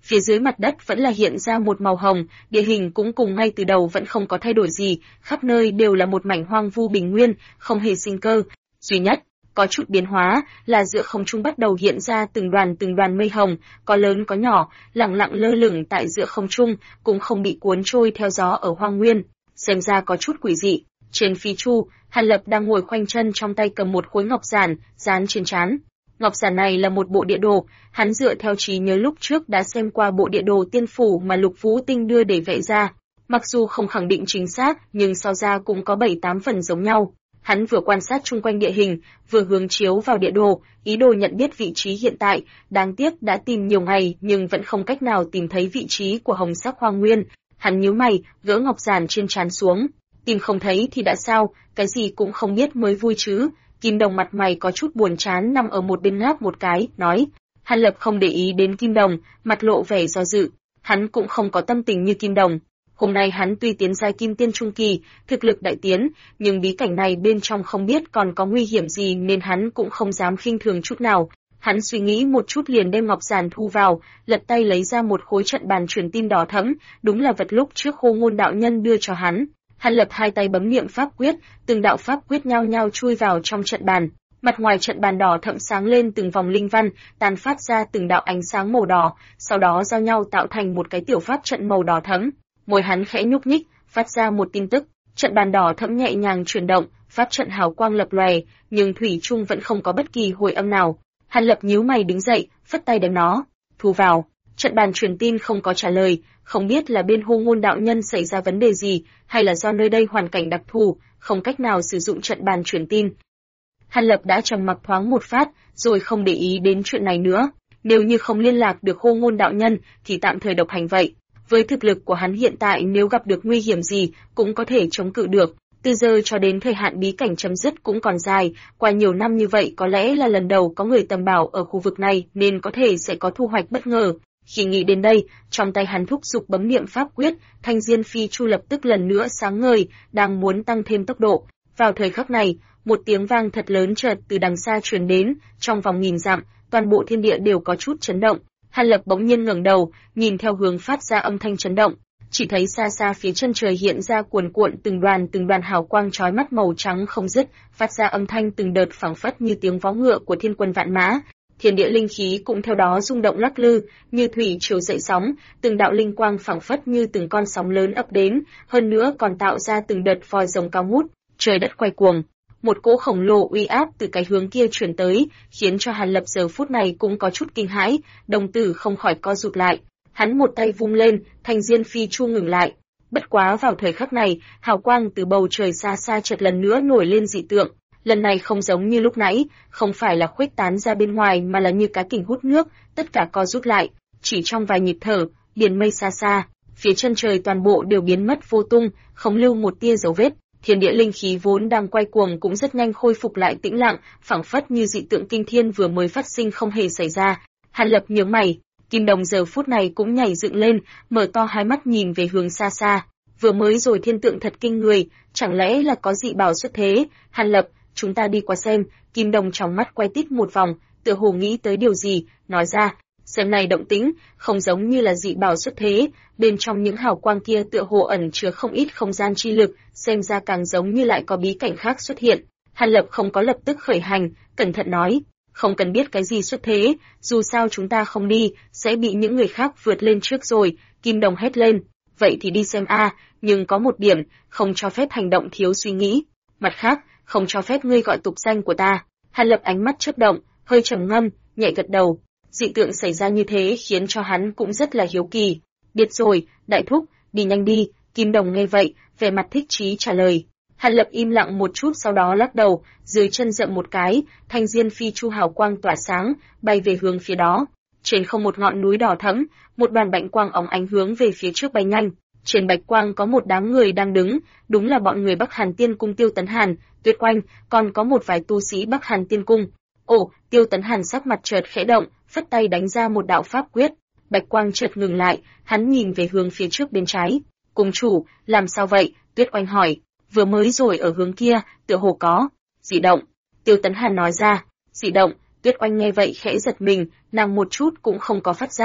Phía dưới mặt đất vẫn là hiện ra một màu hồng, địa hình cũng cùng ngay từ đầu vẫn không có thay đổi gì, khắp nơi đều là một mảnh hoang vu bình nguyên, không hề sinh cơ. Duy nhất có chút biến hóa là giữa không trung bắt đầu hiện ra từng đoàn mây hồng, có lớn có nhỏ, lẳng lặng lơ lửng tại giữa không trung, cũng không bị cuốn trôi theo gió ở hoang nguyên, xem ra có chút quỷ dị. Trên phi chu, Hàn Lập đang ngồi khoanh chân trong tay cầm một khối ngọc giản, dán trên trán. Ngọc giản này là một bộ địa đồ, hắn dựa theo trí nhớ lúc trước đã xem qua bộ địa đồ tiên phủ mà Lục Vũ Tinh đưa để vẽ ra. Mặc dù không khẳng định chính xác, nhưng so ra cũng có 7-8 phần giống nhau. Hắn vừa quan sát chung quanh địa hình, vừa hướng chiếu vào địa đồ, ý đồ nhận biết vị trí hiện tại, đáng tiếc đã tìm nhiều ngày nhưng vẫn không cách nào tìm thấy vị trí của hồng sắc hoang nguyên. Hắn nhíu mày, gỡ ngọc giản trên trán xuống. Tìm không thấy thì đã sao, cái gì cũng không biết mới vui chứ. Kim Đồng mặt mày có chút buồn chán nằm ở một bên ngáp một cái, nói. Hàn Lập không để ý đến Kim Đồng, mặt lộ vẻ do dự. Hắn cũng không có tâm tình như Kim Đồng. Hôm nay hắn tuy tiến giai kim tiên trung kỳ, thực lực đại tiến, nhưng bí cảnh này bên trong không biết còn có nguy hiểm gì nên hắn cũng không dám khinh thường chút nào. Hắn suy nghĩ một chút liền đem ngọc giản thu vào, lật tay lấy ra một khối trận bàn truyền tin đỏ thẫm, đúng là vật lúc trước Hô Ngôn đạo nhân đưa cho hắn. Hàn Lập hai tay bấm niệm pháp quyết, từng đạo pháp quyết nhao nhao chui vào trong trận bàn. Mặt ngoài trận bàn đỏ thẫm sáng lên từng vòng linh văn, tàn phát ra từng đạo ánh sáng màu đỏ, sau đó giao nhau tạo thành một cái tiểu pháp trận màu đỏ thẫm. Môi hắn khẽ nhúc nhích, phát ra một tin tức, trận bàn đỏ thẫm nhẹ nhàng chuyển động, pháp trận hào quang lập lòe, nhưng thủy chung vẫn không có bất kỳ hồi âm nào. Hàn Lập nhíu mày đứng dậy, phất tay đem nó thu vào. Trận bàn truyền tin không có trả lời, không biết là bên Hô Ngôn đạo nhân xảy ra vấn đề gì, hay là do nơi đây hoàn cảnh đặc thù, không cách nào sử dụng trận bàn truyền tin. Hàn Lập đã trầm mặc thoáng một phát, rồi không để ý đến chuyện này nữa. Nếu như không liên lạc được Hô Ngôn đạo nhân, thì tạm thời độc hành vậy. Với thực lực của hắn hiện tại nếu gặp được nguy hiểm gì, cũng có thể chống cự được. Từ giờ cho đến thời hạn bí cảnh chấm dứt cũng còn dài, qua nhiều năm như vậy có lẽ là lần đầu có người tầm bảo ở khu vực này nên có thể sẽ có thu hoạch bất ngờ. Khi nghĩ đến đây, trong tay hắn thúc giục bấm niệm pháp quyết, thanh diên phi chu lập tức lần nữa sáng ngời, đang muốn tăng thêm tốc độ. Vào thời khắc này, một tiếng vang thật lớn chợt từ đằng xa truyền đến, trong vòng nghìn dặm, toàn bộ thiên địa đều có chút chấn động. Hàn Lập bỗng nhiên ngẩng đầu, nhìn theo hướng phát ra âm thanh chấn động, chỉ thấy xa xa phía chân trời hiện ra cuồn cuộn từng đoàn hào quang chói mắt màu trắng không dứt, phát ra âm thanh từng đợt phảng phất như tiếng vó ngựa của thiên quân vạn mã. Thiên địa linh khí cũng theo đó rung động lắc lư, như thủy triều dậy sóng, từng đạo linh quang phảng phất như từng con sóng lớn ập đến, hơn nữa còn tạo ra từng đợt vòi rồng cao ngút, trời đất quay cuồng. Một cỗ khổng lồ uy áp từ cái hướng kia truyền tới, khiến cho Hàn Lập giờ phút này cũng có chút kinh hãi, đồng tử không khỏi co rụt lại. Hắn một tay vung lên, thanh diên phi chu ngừng lại. Bất quá vào thời khắc này, hào quang từ bầu trời xa xa chợt lần nữa nổi lên dị tượng. Lần này không giống như lúc nãy, không phải là khuếch tán ra bên ngoài mà là như cá kình hút nước, tất cả co rút lại. Chỉ trong vài nhịp thở, biển mây xa xa, phía chân trời toàn bộ đều biến mất vô tung, không lưu một tia dấu vết. Thiên địa linh khí vốn đang quay cuồng cũng rất nhanh khôi phục lại tĩnh lặng, phảng phất như dị tượng kinh thiên vừa mới phát sinh không hề xảy ra. Hàn Lập nhướng mày, Kim Đồng giờ phút này cũng nhảy dựng lên, mở to hai mắt nhìn về hướng xa xa. Vừa mới rồi thiên tượng thật kinh người, chẳng lẽ là có dị bảo xuất thế? Hàn Lập, chúng ta đi qua xem. Kim Đồng trong mắt quay tít một vòng, tựa hồ nghĩ tới điều gì, nói ra. Xem này động tĩnh, không giống như là dị bảo xuất thế, bên trong những hào quang kia tựa hồ ẩn chứa không ít không gian chi lực, xem ra càng giống như lại có bí cảnh khác xuất hiện. Hàn Lập không có lập tức khởi hành, cẩn thận nói, không cần biết cái gì xuất thế, dù sao chúng ta không đi, sẽ bị những người khác vượt lên trước rồi. Kim Đồng hét lên, vậy thì đi xem a, nhưng có một điểm, không cho phép hành động thiếu suy nghĩ. Mặt khác, không cho phép ngươi gọi tục danh của ta. Hàn Lập ánh mắt chớp động, hơi trầm ngâm, nhẹ gật đầu. Dị tượng xảy ra như thế khiến cho hắn cũng rất là hiếu kỳ. Biết rồi, đại thúc, đi nhanh đi. Kim Đồng nghe vậy, vẻ mặt thích chí trả lời. Hàn Lập im lặng một chút sau đó lắc đầu, dưới chân dậm một cái, thanh diên phi chu hào quang tỏa sáng, bay về hướng phía đó. Trên không một ngọn núi đỏ thẫm, một đoàn bạch quang óng ánh hướng về phía trước bay nhanh. Trên bạch quang có một đám người đang đứng, đúng là bọn người Bắc Hàn Tiên Cung Tiêu Tấn Hàn, Tuyết Oanh, còn có một vài tu sĩ Bắc Hàn Tiên Cung. Ồ, Tiêu Tấn Hàn sắc mặt chợt khẽ động, phất tay đánh ra một đạo pháp quyết. Bạch quang chợt ngừng lại, hắn nhìn về hướng phía trước bên trái. Cung chủ, làm sao vậy? Tuyết Oanh hỏi. Vừa mới rồi ở hướng kia, tựa hồ có dị động. Tiêu Tấn Hàn nói ra. Dị động? Tuyết Oanh nghe vậy khẽ giật mình, nàng một chút cũng không có phát giác.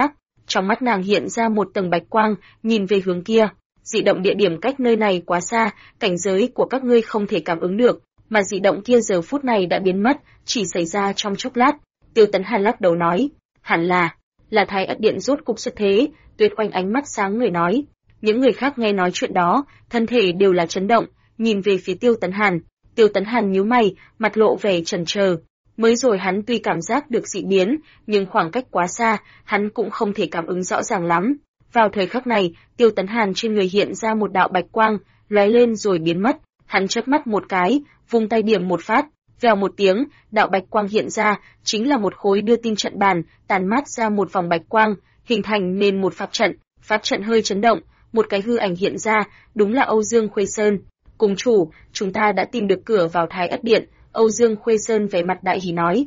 Trong mắt nàng hiện ra một tầng bạch quang, nhìn về hướng kia. Dị động địa điểm cách nơi này quá xa, cảnh giới của các ngươi không thể cảm ứng được, mà dị động kia giờ phút này đã biến mất, chỉ xảy ra trong chốc lát. Tiêu Tấn Hàn lắc đầu nói, hẳn là Thái Ất Điện rốt cục xuất thế. Tuyết Oanh ánh mắt sáng người nói. Những người khác nghe nói chuyện đó, thân thể đều là chấn động, nhìn về phía Tiêu Tấn Hàn. Tiêu Tấn Hàn nhíu mày, mặt lộ vẻ chần chờ. Mới rồi hắn tuy cảm giác được dị biến, nhưng khoảng cách quá xa, hắn cũng không thể cảm ứng rõ ràng lắm. Vào thời khắc này, Tiêu Tấn Hàn trên người hiện ra một đạo bạch quang, lóe lên rồi biến mất. Hắn chớp mắt một cái, vung tay điểm một phát, vèo một tiếng, đạo bạch quang hiện ra, chính là một khối đưa tin trận bàn, tàn mát ra một vòng bạch quang, hình thành nên một pháp trận. Pháp trận hơi chấn động, một cái hư ảnh hiện ra, đúng là Âu Dương Khuê Sơn. Cùng chủ, chúng ta đã tìm được cửa vào Thái Ất Điện. Âu Dương Khuê Sơn vẻ mặt đại hỉ nói.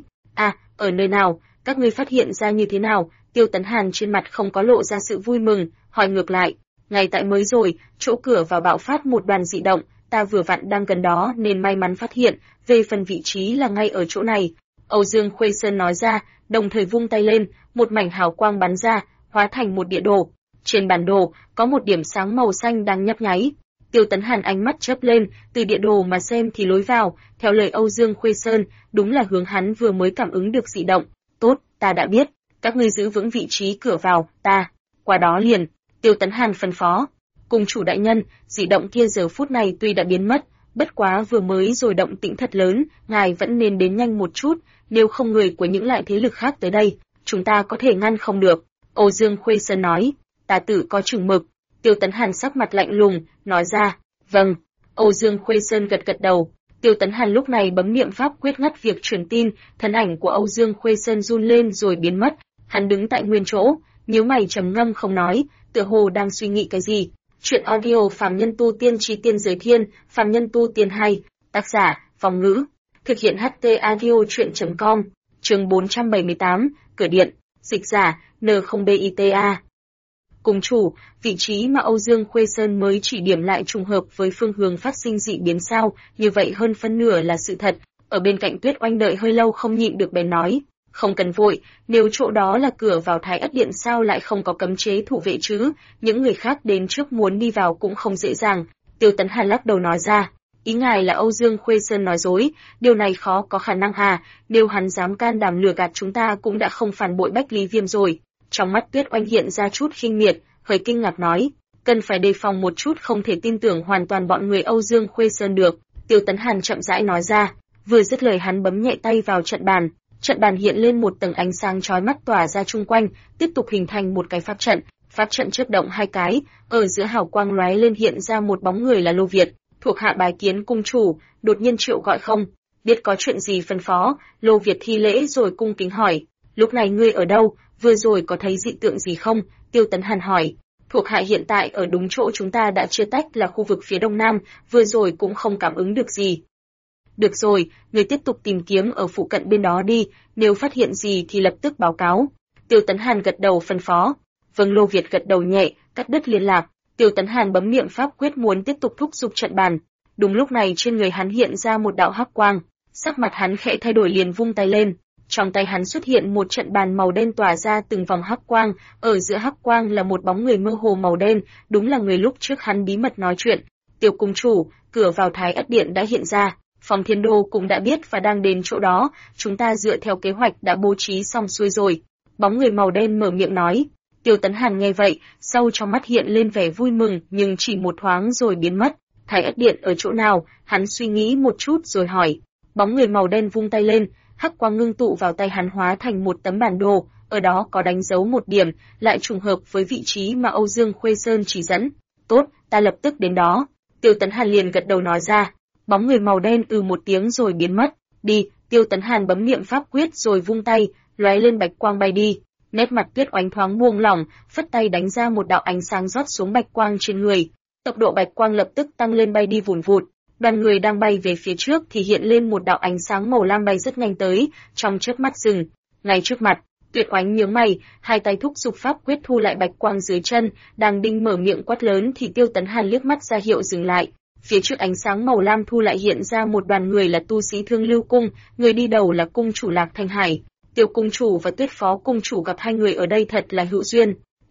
Ở nơi nào, các ngươi phát hiện ra như thế nào? Tiêu Tấn Hàn trên mặt không có lộ ra sự vui mừng, hỏi ngược lại. Ngay tại mới rồi, chỗ cửa vào bạo phát một đoàn dị động, ta vừa vặn đang gần đó nên may mắn phát hiện, về phần vị trí là ngay ở chỗ này. Âu Dương Khuê Sơn nói ra, đồng thời vung tay lên, một mảnh hào quang bắn ra, hóa thành một địa đồ. Trên bản đồ, có một điểm sáng màu xanh đang nhấp nháy. Tiêu Tấn Hàn ánh mắt chớp lên, từ địa đồ mà xem thì lối vào, theo lời Âu Dương Khuê Sơn, đúng là hướng hắn vừa mới cảm ứng được dị động. Tốt, ta đã biết, các ngươi giữ vững vị trí cửa vào, ta. Qua đó liền, Tiêu Tấn Hàn phân phó. Cùng chủ đại nhân, dị động kia giờ phút này tuy đã biến mất, bất quá vừa mới rồi động tĩnh thật lớn, ngài vẫn nên đến nhanh một chút, nếu không người của những loại thế lực khác tới đây, chúng ta có thể ngăn không được. Âu Dương Khuê Sơn nói, ta tự có chừng mực. Tiêu Tấn Hàn sắc mặt lạnh lùng, nói ra, vâng. Âu Dương Khuê Sơn gật gật đầu. Tiêu Tấn Hàn lúc này bấm niệm pháp quyết ngắt việc truyền tin, thân ảnh của Âu Dương Khuê Sơn run lên rồi biến mất. Hắn đứng tại nguyên chỗ, nhíu mày trầm ngâm không nói, tựa hồ đang suy nghĩ cái gì. Chuyện audio Phàm Nhân Tu Tiên Chí Tiên Giới Thiên, Phàm Nhân Tu Tiên 2, tác giả, Phong Ngữ, thực hiện HT audio chuyện.com, chương 478, cửa điện, dịch giả, N0BITA. Cùng chủ, vị trí mà Âu Dương Khuê Sơn mới chỉ điểm lại trùng hợp với phương hướng phát sinh dị biến sao, như vậy hơn phân nửa là sự thật. Ở bên cạnh Tuyết Oanh đợi hơi lâu không nhịn được bèn nói, không cần vội, nếu chỗ đó là cửa vào Thái Ất Điện sao lại không có cấm chế thủ vệ chứ, những người khác đến trước muốn đi vào cũng không dễ dàng. Tiêu Tấn Hàn lắc đầu nói ra, ý ngài là Âu Dương Khuê Sơn nói dối, điều này khó có khả năng nếu hắn dám can đảm lừa gạt chúng ta cũng đã không phản bội Bách Lý Viêm rồi. Trong mắt Tuyết Oanh hiện ra chút khinh miệt, hơi kinh ngạc nói, cần phải đề phòng một chút, không thể tin tưởng hoàn toàn bọn người Âu Dương Khuê Sơn được. Tiêu Tấn Hàn chậm rãi nói ra, vừa dứt lời hắn bấm nhẹ tay vào trận bàn hiện lên một tầng ánh sáng chói mắt tỏa ra chung quanh, tiếp tục hình thành một cái pháp trận chớp động hai cái, ở giữa hào quang lóe lên hiện ra một bóng người là Lô Việt, thuộc hạ bái kiến cung chủ, đột nhiên triệu gọi không, biết có chuyện gì phân phó. Lô Việt thi lễ rồi cung kính hỏi, lúc này ngươi ở đâu, vừa rồi có thấy dị tượng gì không? Tiêu Tấn Hàn hỏi, thuộc hạ hiện tại ở đúng chỗ chúng ta đã chia tách là khu vực phía đông nam, vừa rồi cũng không cảm ứng được gì. Được rồi, người tiếp tục tìm kiếm ở phụ cận bên đó đi, nếu phát hiện gì thì lập tức báo cáo. Tiêu Tấn Hàn gật đầu phân phó. Vâng. Lô Việt gật đầu nhẹ, cắt đứt liên lạc. Tiêu Tấn Hàn bấm niệm pháp quyết muốn tiếp tục thúc giục trận bàn. Đúng lúc này trên người hắn hiện ra một đạo hắc quang, sắc mặt hắn khẽ thay đổi liền vung tay lên. Trong tay hắn xuất hiện một trận bàn màu đen tỏa ra từng vòng hắc quang, ở giữa hắc quang là một bóng người mơ hồ màu đen, đúng là người lúc trước hắn bí mật nói chuyện. Tiêu cung chủ, cửa vào Thái Ất Điện đã hiện ra. Phong Thiên Đô cũng đã biết và đang đến chỗ đó, chúng ta dựa theo kế hoạch đã bố trí xong xuôi rồi. Bóng người màu đen mở miệng nói. Tiêu Tấn Hàn nghe vậy, sâu trong mắt hiện lên vẻ vui mừng nhưng chỉ một thoáng rồi biến mất. Thái Ất Điện ở chỗ nào? Hắn suy nghĩ một chút rồi hỏi. Bóng người màu đen vung tay lên, hắc quang ngưng tụ vào tay hắn hóa thành một tấm bản đồ, ở đó có đánh dấu một điểm, lại trùng hợp với vị trí mà Âu Dương Khuê Sơn chỉ dẫn. Tốt, ta lập tức đến đó. Tiêu Tấn Hàn liền gật đầu nói ra. Bóng người màu đen một tiếng rồi biến mất. Đi, Tiêu Tấn Hàn bấm niệm pháp quyết rồi vung tay, lóe lên bạch quang bay đi. Nét mặt Tuyết Oánh thoáng buông lỏng, phất tay đánh ra một đạo ánh sáng rót xuống bạch quang trên người. Tốc độ bạch quang lập tức tăng lên bay đi vùn vụt. Đoàn người đang bay về phía trước thì hiện lên một đạo ánh sáng màu lam bay rất nhanh tới, trong chớp mắt dừng. Ngay trước mặt, Tuyết Oánh nhướng mày, hai tay thúc giục pháp quyết thu lại bạch quang dưới chân, đang định mở miệng quát lớn thì Tiêu Tấn Hàn liếc mắt ra hiệu dừng lại. Phía trước ánh sáng màu lam thu lại hiện ra một đoàn người là tu sĩ Thương Lưu Cung, người đi đầu là cung chủ Lạc Thanh Hải. Tiêu cung chủ và Tuyết phó cung chủ gặp hai người ở đây thật là hữu duyên.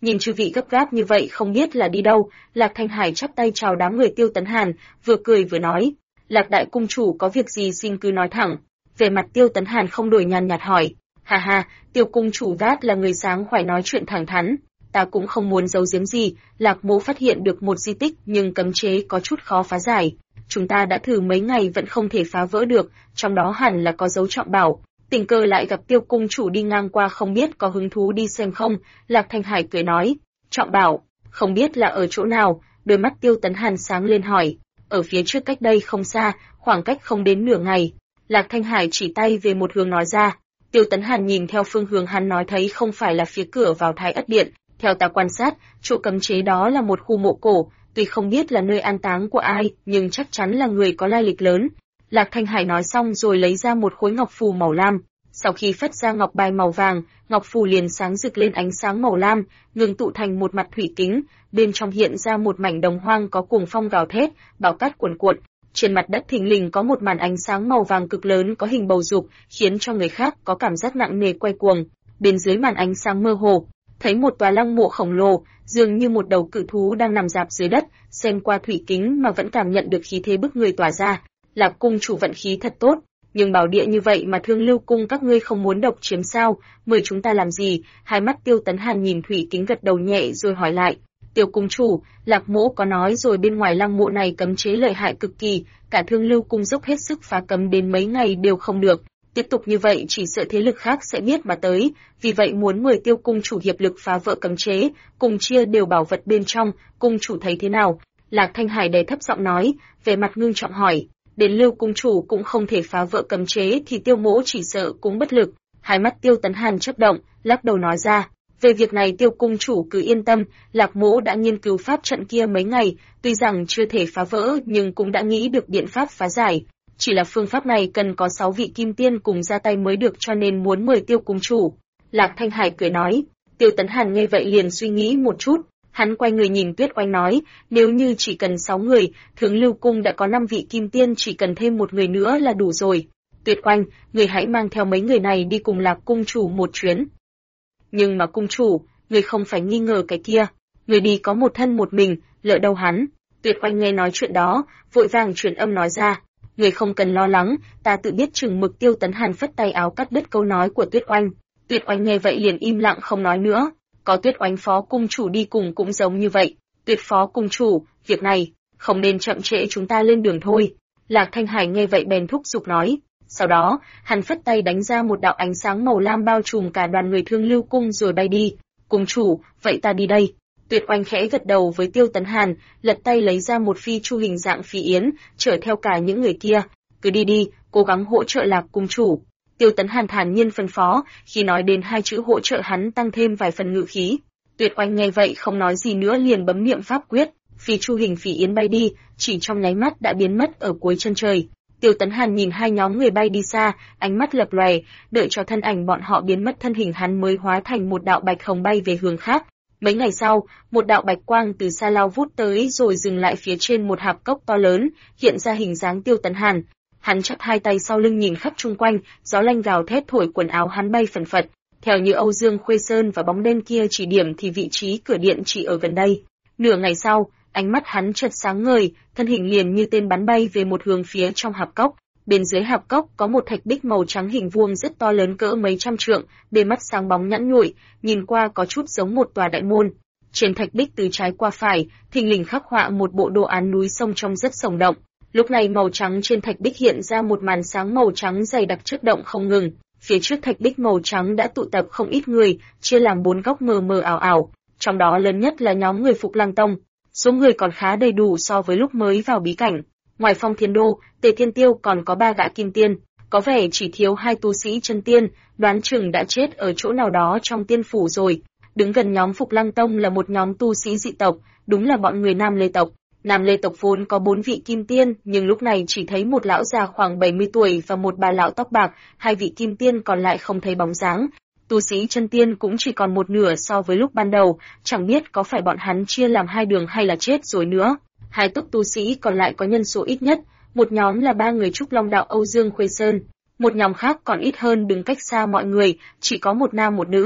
Nhìn chư vị gấp gáp như vậy không biết là đi đâu, Lạc Thanh Hải chắp tay chào đám người Tiêu Tấn Hàn, vừa cười vừa nói, Lạc đại cung chủ có việc gì xin cứ nói thẳng. Về mặt Tiêu Tấn Hàn không đổi nhàn nhạt hỏi, ha ha, Tiêu cung chủ Gát là người sáng khoái nói chuyện thẳng thắn, ta cũng không muốn giấu giếm gì, Lạc mỗ phát hiện được một di tích nhưng cấm chế có chút khó phá giải. Chúng ta đã thử mấy ngày vẫn không thể phá vỡ được, trong đó hẳn là có dấu trọng bảo. Tình cờ lại gặp Tiêu cung chủ đi ngang qua không biết có hứng thú đi xem không, Lạc Thanh Hải cười nói, trọng bảo, không biết là ở chỗ nào, đôi mắt Tiêu Tấn Hàn sáng lên hỏi, ở phía trước cách đây không xa, khoảng cách không đến nửa ngày. Lạc Thanh Hải chỉ tay về một hướng nói ra, Tiêu Tấn Hàn nhìn theo phương hướng hắn nói thấy không phải là phía cửa vào Thái Ất Điện, theo ta quan sát, chỗ cấm chế đó là một khu mộ cổ, tuy không biết là nơi an táng của ai, nhưng chắc chắn là người có lai lịch lớn. Lạc Thanh Hải nói xong rồi lấy ra một khối ngọc phù màu lam, sau khi phất ra ngọc bài màu vàng, ngọc phù liền sáng rực lên ánh sáng màu lam, ngưng tụ thành một mặt thủy kính, bên trong hiện ra một mảnh đồng hoang có cuồng phong gào thét, bão cát cuồn cuộn. Trên mặt đất thình lình có một màn ánh sáng màu vàng cực lớn có hình bầu dục, khiến cho người khác có cảm giác nặng nề quay cuồng. Bên dưới màn ánh sáng mơ hồ, thấy một tòa lăng mộ khổng lồ, dường như một đầu cự thú đang nằm rạp dưới đất, xem qua thủy kính mà vẫn cảm nhận được khí thế bức người tỏa ra. Lạc cung chủ vận khí thật tốt, nhưng bảo địa như vậy mà Thương Lưu cung các ngươi không muốn độc chiếm sao? Mời chúng ta làm gì? Hai mắt Tiêu Tấn Hàn nhìn thủy kính gật đầu nhẹ rồi hỏi lại. Tiêu cung chủ, Lạc mỗ có nói rồi, bên ngoài lăng mộ này cấm chế lợi hại cực kỳ, cả Thương Lưu cung dốc hết sức phá cấm đến mấy ngày đều không được. Tiếp tục như vậy chỉ sợ thế lực khác sẽ biết mà tới, vì vậy muốn mời Tiêu cung chủ hiệp lực phá vỡ cấm chế, cùng chia đều bảo vật bên trong, cung chủ thấy thế nào? Lạc Thanh Hải đè thấp giọng nói, về mặt ngưng trọng hỏi, đến Lưu cung chủ cũng không thể phá vỡ cấm chế thì Tiêu mỗ chỉ sợ cũng bất lực. Hai mắt Tiêu Tấn Hàn chớp động, lắc đầu nói ra, về việc này Tiêu cung chủ cứ yên tâm, Lạc mỗ đã nghiên cứu pháp trận kia mấy ngày, tuy rằng chưa thể phá vỡ nhưng cũng đã nghĩ được biện pháp phá giải. Chỉ là phương pháp này cần có 6 vị kim tiên cùng ra tay mới được, cho nên muốn mời Tiêu cung chủ. Lạc Thanh Hải cười nói. Tiêu Tấn Hàn nghe vậy liền suy nghĩ một chút, hắn quay người nhìn Tuyết Oanh nói, nếu như chỉ cần 6 người, Thương Lưu cung đã có 5 vị kim tiên, chỉ cần thêm một người nữa là đủ rồi. Tuyết Oanh, người hãy mang theo mấy người này đi cùng Lạc cung chủ một chuyến. Nhưng mà cung chủ, người không phải nghi ngờ cái kia, người đi có một thân một mình, lỡ đâu hắn. Tuyết Oanh nghe nói chuyện đó, vội vàng truyền âm nói ra. Người không cần lo lắng, ta tự biết chừng mực. Tiêu Tấn Hàn phất tay áo cắt đứt câu nói của Tuyết Oanh. Tuyết Oanh nghe vậy liền im lặng không nói nữa. Có Tuyết Oanh phó cung chủ đi cùng cũng giống như vậy. Tuyết phó cung chủ, việc này không nên chậm trễ, chúng ta lên đường thôi. Lạc Thanh Hải nghe vậy bèn thúc giục nói. Sau đó, hắn phất tay đánh ra một đạo ánh sáng màu lam bao trùm cả đoàn người Thương Lưu cung rồi bay đi. Cung chủ, vậy ta đi đây. Tuyết Oanh khẽ gật đầu với Tiêu Tấn Hàn, lật tay lấy ra một phi chu hình dạng phi yến, chở theo cả những người kia. Cứ đi đi, cố gắng hỗ trợ Lạc cung chủ. Tiêu Tấn Hàn thản nhiên phân phó, khi nói đến hai chữ hỗ trợ hắn tăng thêm vài phần ngự khí. Tuyết Oanh nghe vậy không nói gì nữa, liền bấm niệm pháp quyết, phi chu hình phi yến bay đi, chỉ trong nháy mắt đã biến mất ở cuối chân trời. Tiêu Tấn Hàn nhìn hai nhóm người bay đi xa, ánh mắt lập lòe, đợi cho thân ảnh bọn họ biến mất thân hình hắn mới hóa thành một đạo bạch hồng bay về hướng khác. Mấy ngày sau, một đạo bạch quang từ xa lao vút tới rồi dừng lại phía trên một hạp cốc to lớn, hiện ra hình dáng Tiêu Tấn Hàn. Hắn chắp hai tay sau lưng nhìn khắp chung quanh, gió lanh gào thét thổi quần áo hắn bay phần phật. Theo như Âu Dương Khuê Sơn và bóng đen kia chỉ điểm thì vị trí cửa điện chỉ ở gần đây. Nửa ngày sau, ánh mắt hắn chợt sáng ngời, thân hình liền như tên bắn bay về một hướng phía trong hạp cốc. Bên dưới hạp cốc có một thạch bích màu trắng hình vuông rất to lớn cỡ mấy trăm trượng, bề mắt sáng bóng nhẵn nhụi, nhìn qua có chút giống một tòa đại môn. Trên thạch bích từ trái qua phải, thình lình khắc họa một bộ đồ án núi sông trông rất sống động. Lúc này màu trắng trên thạch bích hiện ra một màn sáng màu trắng dày đặc chớp động không ngừng. Phía trước thạch bích màu trắng đã tụ tập không ít người, chia làm 4 góc mờ mờ ảo ảo. Trong đó lớn nhất là nhóm người Phục Lăng Tông. Số người còn khá đầy đủ so với lúc mới vào bí cảnh. Ngoài Phong Thiên Đô, Tề Thiên Tiêu còn có 3 gã kim tiên, có vẻ chỉ thiếu 2 tu sĩ chân tiên, đoán chừng đã chết ở chỗ nào đó trong tiên phủ rồi. Đứng gần nhóm Phục Lăng Tông là một nhóm tu sĩ dị tộc, đúng là bọn người Nam Lê tộc. Nam Lê tộc vốn có 4 vị kim tiên, nhưng lúc này chỉ thấy một lão già khoảng 70 tuổi và một bà lão tóc bạc, 2 vị kim tiên còn lại không thấy bóng dáng. Tu sĩ chân tiên cũng chỉ còn một nửa so với lúc ban đầu, chẳng biết có phải bọn hắn chia làm 2 đường hay là chết rồi nữa. 2 tốc tu sĩ còn lại có nhân số ít nhất, một nhóm là 3 người Trúc Long đạo Âu Dương Khuê Sơn, một nhóm khác còn ít hơn, đứng cách xa mọi người, chỉ có một nam một nữ.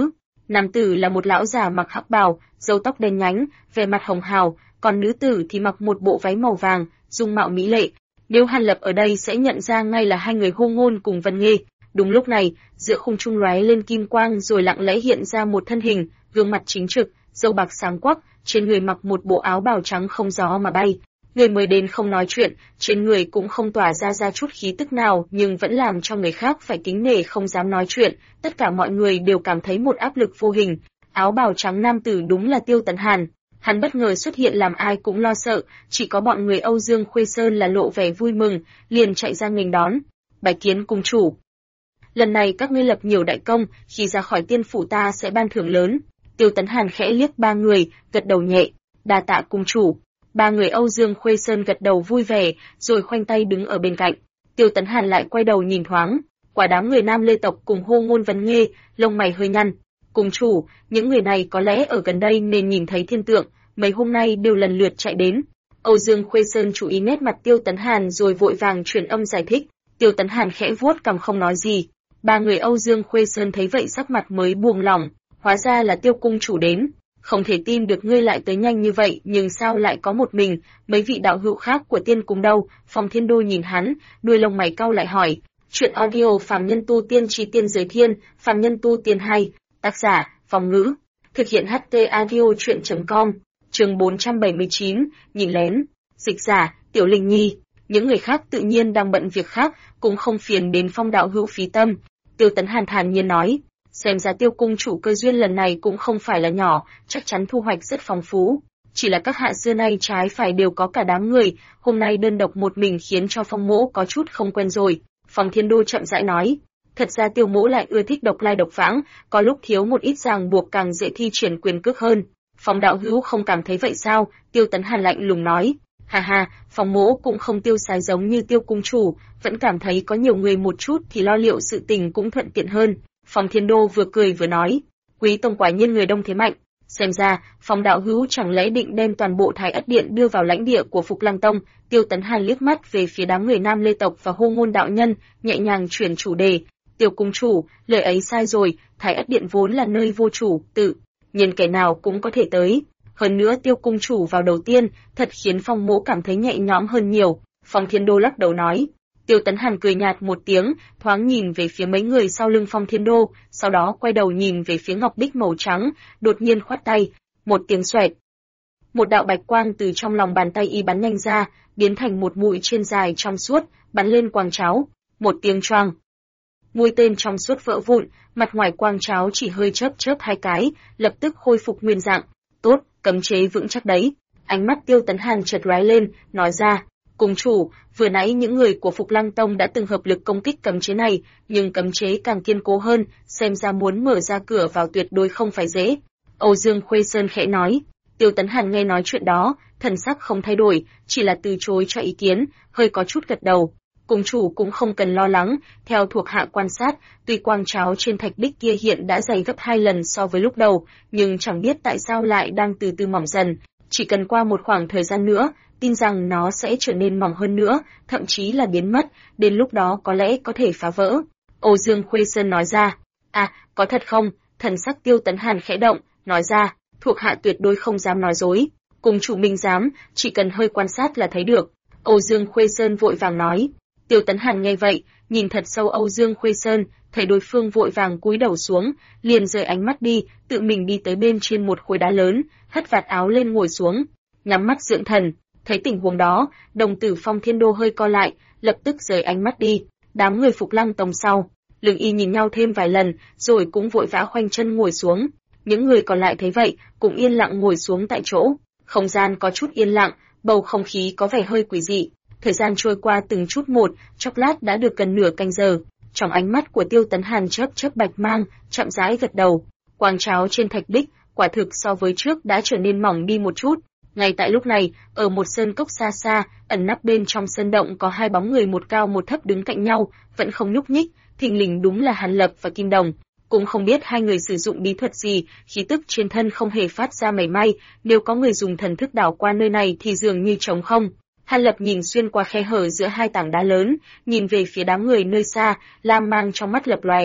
Nam tử là một lão già mặc hắc bào, râu tóc đen nhánh, vẻ mặt hồng hào, còn nữ tử thì mặc một bộ váy màu vàng, dung mạo mỹ lệ. Nếu Hàn Lập ở đây sẽ nhận ra ngay là hai người Hô Ngôn cùng Vân Nghê. Đúng lúc này, giữa không trung lóe lên kim quang rồi lặng lẽ hiện ra một thân hình, gương mặt chính trực, râu bạc sáng quắc, trên người mặc một bộ áo bào trắng không gió mà bay. Người mới đến không nói chuyện, trên người cũng không tỏa ra chút khí tức nào, nhưng vẫn làm cho người khác phải kính nể không dám nói chuyện. Tất cả mọi người đều cảm thấy một áp lực vô hình. Áo bào trắng nam tử đúng là Tiêu Tấn Hàn. Hắn bất ngờ xuất hiện làm ai cũng lo sợ, chỉ có bọn người Âu Dương Khuê Sơn là lộ vẻ vui mừng, liền chạy ra nghênh đón. Bái kiến cung chủ. Lần này các ngươi lập nhiều đại công, khi ra khỏi tiên phủ ta sẽ ban thưởng lớn. Tiêu Tấn Hàn khẽ liếc ba người, gật đầu nhẹ. Đa tạ cung chủ. Ba người Âu Dương Khuê Sơn gật đầu vui vẻ, rồi khoanh tay đứng ở bên cạnh. Tiêu Tấn Hàn lại quay đầu nhìn thoáng, quả đám người Nam Lê tộc cùng Hô Ngôn Vấn Nghê, lông mày hơi nhăn. Cung chủ, những người này có lẽ ở gần đây nên nhìn thấy thiên tượng, mấy hôm nay đều lần lượt chạy đến. Âu Dương Khuê Sơn chú ý nét mặt Tiêu Tấn Hàn rồi vội vàng truyền âm giải thích. Tiêu Tấn Hàn khẽ vuốt cằm không nói gì. Ba người Âu Dương Khuê Sơn thấy vậy sắc mặt mới buông lỏng, hóa ra là Tiêu cung chủ đến. Không thể tin được ngươi lại tới nhanh như vậy, nhưng sao lại có một mình, mấy vị đạo hữu khác của tiên cung đâu? Phong Thiên Đô nhìn hắn, đuôi lông mày cau lại hỏi. Chuyện audio Phàm Nhân Tu Tiên Chi Tiên Giới Thiên, Phàm Nhân Tu Tiên 2, tác giả, Phong Ngữ, thực hiện HT audio chuyện.com, chương 479, nhìn lén, dịch giả, Tiểu Linh Nhi. Những người khác tự nhiên đang bận việc khác, cũng không phiền đến Phong đạo hữu phí tâm. Tiêu Tấn Hàn thản nhiên nói. Xem ra Tiêu cung chủ cơ duyên lần này cũng không phải là nhỏ, chắc chắn thu hoạch rất phong phú. Chỉ là các hạ xưa nay trái phải đều có cả đám người, hôm nay đơn độc một mình khiến cho Phong mỗ có chút không quen rồi. Phong Thiên Đô chậm rãi nói. Thật ra Tiêu mỗ lại ưa thích độc lai độc vãng, có lúc thiếu một ít ràng buộc càng dễ thi triển quyền cước hơn. Phong đạo hữu không cảm thấy vậy sao? Tiêu Tấn Hàn lạnh lùng nói. Ha ha, Phong mỗ cũng không tiêu sái giống như Tiêu cung chủ, vẫn cảm thấy có nhiều người một chút thì lo liệu sự tình cũng thuận tiện hơn. Phong Thiên Đô vừa cười vừa nói, Quý tông quả nhiên người đông thế mạnh, xem ra Phong đạo hữu chẳng lẽ định đem toàn bộ Thái Ất Điện đưa vào lãnh địa của Phục Lăng Tông? Tiêu Tấn Hàn liếc mắt về phía đám người Nam Lê tộc và Hô Ngôn đạo nhân, nhẹ nhàng chuyển chủ đề. Tiêu cung chủ, lời ấy sai rồi, Thái Ất Điện vốn là nơi vô chủ, tự nhiên kẻ nào cũng có thể tới. Hơn nữa Tiêu cung chủ vào đầu tiên, thật khiến Phong mỗ cảm thấy nhẹ nhõm hơn nhiều. Phong Thiên Đô lắc đầu nói. Tiêu Tấn Hàn cười nhạt một tiếng, thoáng nhìn về phía mấy người sau lưng Phong Thiên Đô, sau đó quay đầu nhìn về phía ngọc bích màu trắng, đột nhiên khoát tay, một tiếng xoẹt. Một đạo bạch quang từ trong lòng bàn tay y bắn nhanh ra, biến thành một mũi trên dài trong suốt, bắn lên quang cháo. Một tiếng choang. Mũi tên trong suốt vỡ vụn, mặt ngoài quang cháo chỉ hơi chớp chớp hai cái, lập tức khôi phục nguyên dạng. Tốt, cấm chế vững chắc đấy. Ánh mắt Tiêu Tấn Hàn chợt lóe lên, nói ra. Cung chủ, vừa nãy những người của Phục Lăng Tông đã từng hợp lực công kích cấm chế này, nhưng cấm chế càng kiên cố hơn, xem ra muốn mở ra cửa vào tuyệt đối không phải dễ. Âu Dương Khuê Sơn khẽ nói. Tiêu Tấn Hàn nghe nói chuyện đó, thần sắc không thay đổi, chỉ là từ chối cho ý kiến, hơi có chút gật đầu. Cung chủ cũng không cần lo lắng, theo thuộc hạ quan sát, tuy quang cháo trên thạch bích kia hiện đã dày gấp 2 lần so với lúc đầu, nhưng chẳng biết tại sao lại đang từ từ mỏng dần. Chỉ cần qua một khoảng thời gian nữa, tin rằng nó sẽ trở nên mỏng hơn nữa, thậm chí là biến mất, đến lúc đó có lẽ có thể phá vỡ. Âu Dương Khuê Sơn nói ra. À, có thật không? Thần sắc Tiêu Tấn Hàn khẽ động, nói ra, thuộc hạ tuyệt đối không dám nói dối. Cùng chủ minh dám, chỉ cần hơi quan sát là thấy được. Âu Dương Khuê Sơn vội vàng nói. Tiêu Tấn Hàn nghe vậy, nhìn thật sâu Âu Dương Khuê Sơn, thấy đối phương vội vàng cúi đầu xuống, liền rời ánh mắt đi, tự mình đi tới bên trên một khối đá lớn, hất vạt áo lên ngồi xuống, nhắm mắt dưỡng thần. Thấy tình huống đó, đồng tử Phong Thiên Đô hơi co lại, lập tức rời ánh mắt đi. Đám người Phục Lăng Tông sau, lưng y nhìn nhau thêm vài lần, rồi cũng vội vã khoanh chân ngồi xuống. Những người còn lại thấy vậy, cũng yên lặng ngồi xuống tại chỗ. Không gian có chút yên lặng, bầu không khí có vẻ hơi quỷ dị. Thời gian trôi qua từng chút một, chốc lát đã được gần nửa canh giờ. Trong ánh mắt của Tiêu Tấn Hàn chớp chớp bạch mang, chậm rãi gật đầu. Quang cháo trên thạch bích, quả thực so với trước đã trở nên mỏng đi một chút. Ngay tại lúc này, ở một sơn cốc xa xa, ẩn nấp bên trong sơn động có hai bóng người một cao một thấp đứng cạnh nhau, vẫn không nhúc nhích, thình lình đúng là Hàn Lập và Kim Đồng. Cũng không biết hai người sử dụng bí thuật gì, khí tức trên thân không hề phát ra mảy may, nếu có người dùng thần thức đảo qua nơi này thì dường như trống không. Hàn Lập nhìn xuyên qua khe hở giữa hai tảng đá lớn, nhìn về phía đám người nơi xa, lam mang trong mắt lập lòe.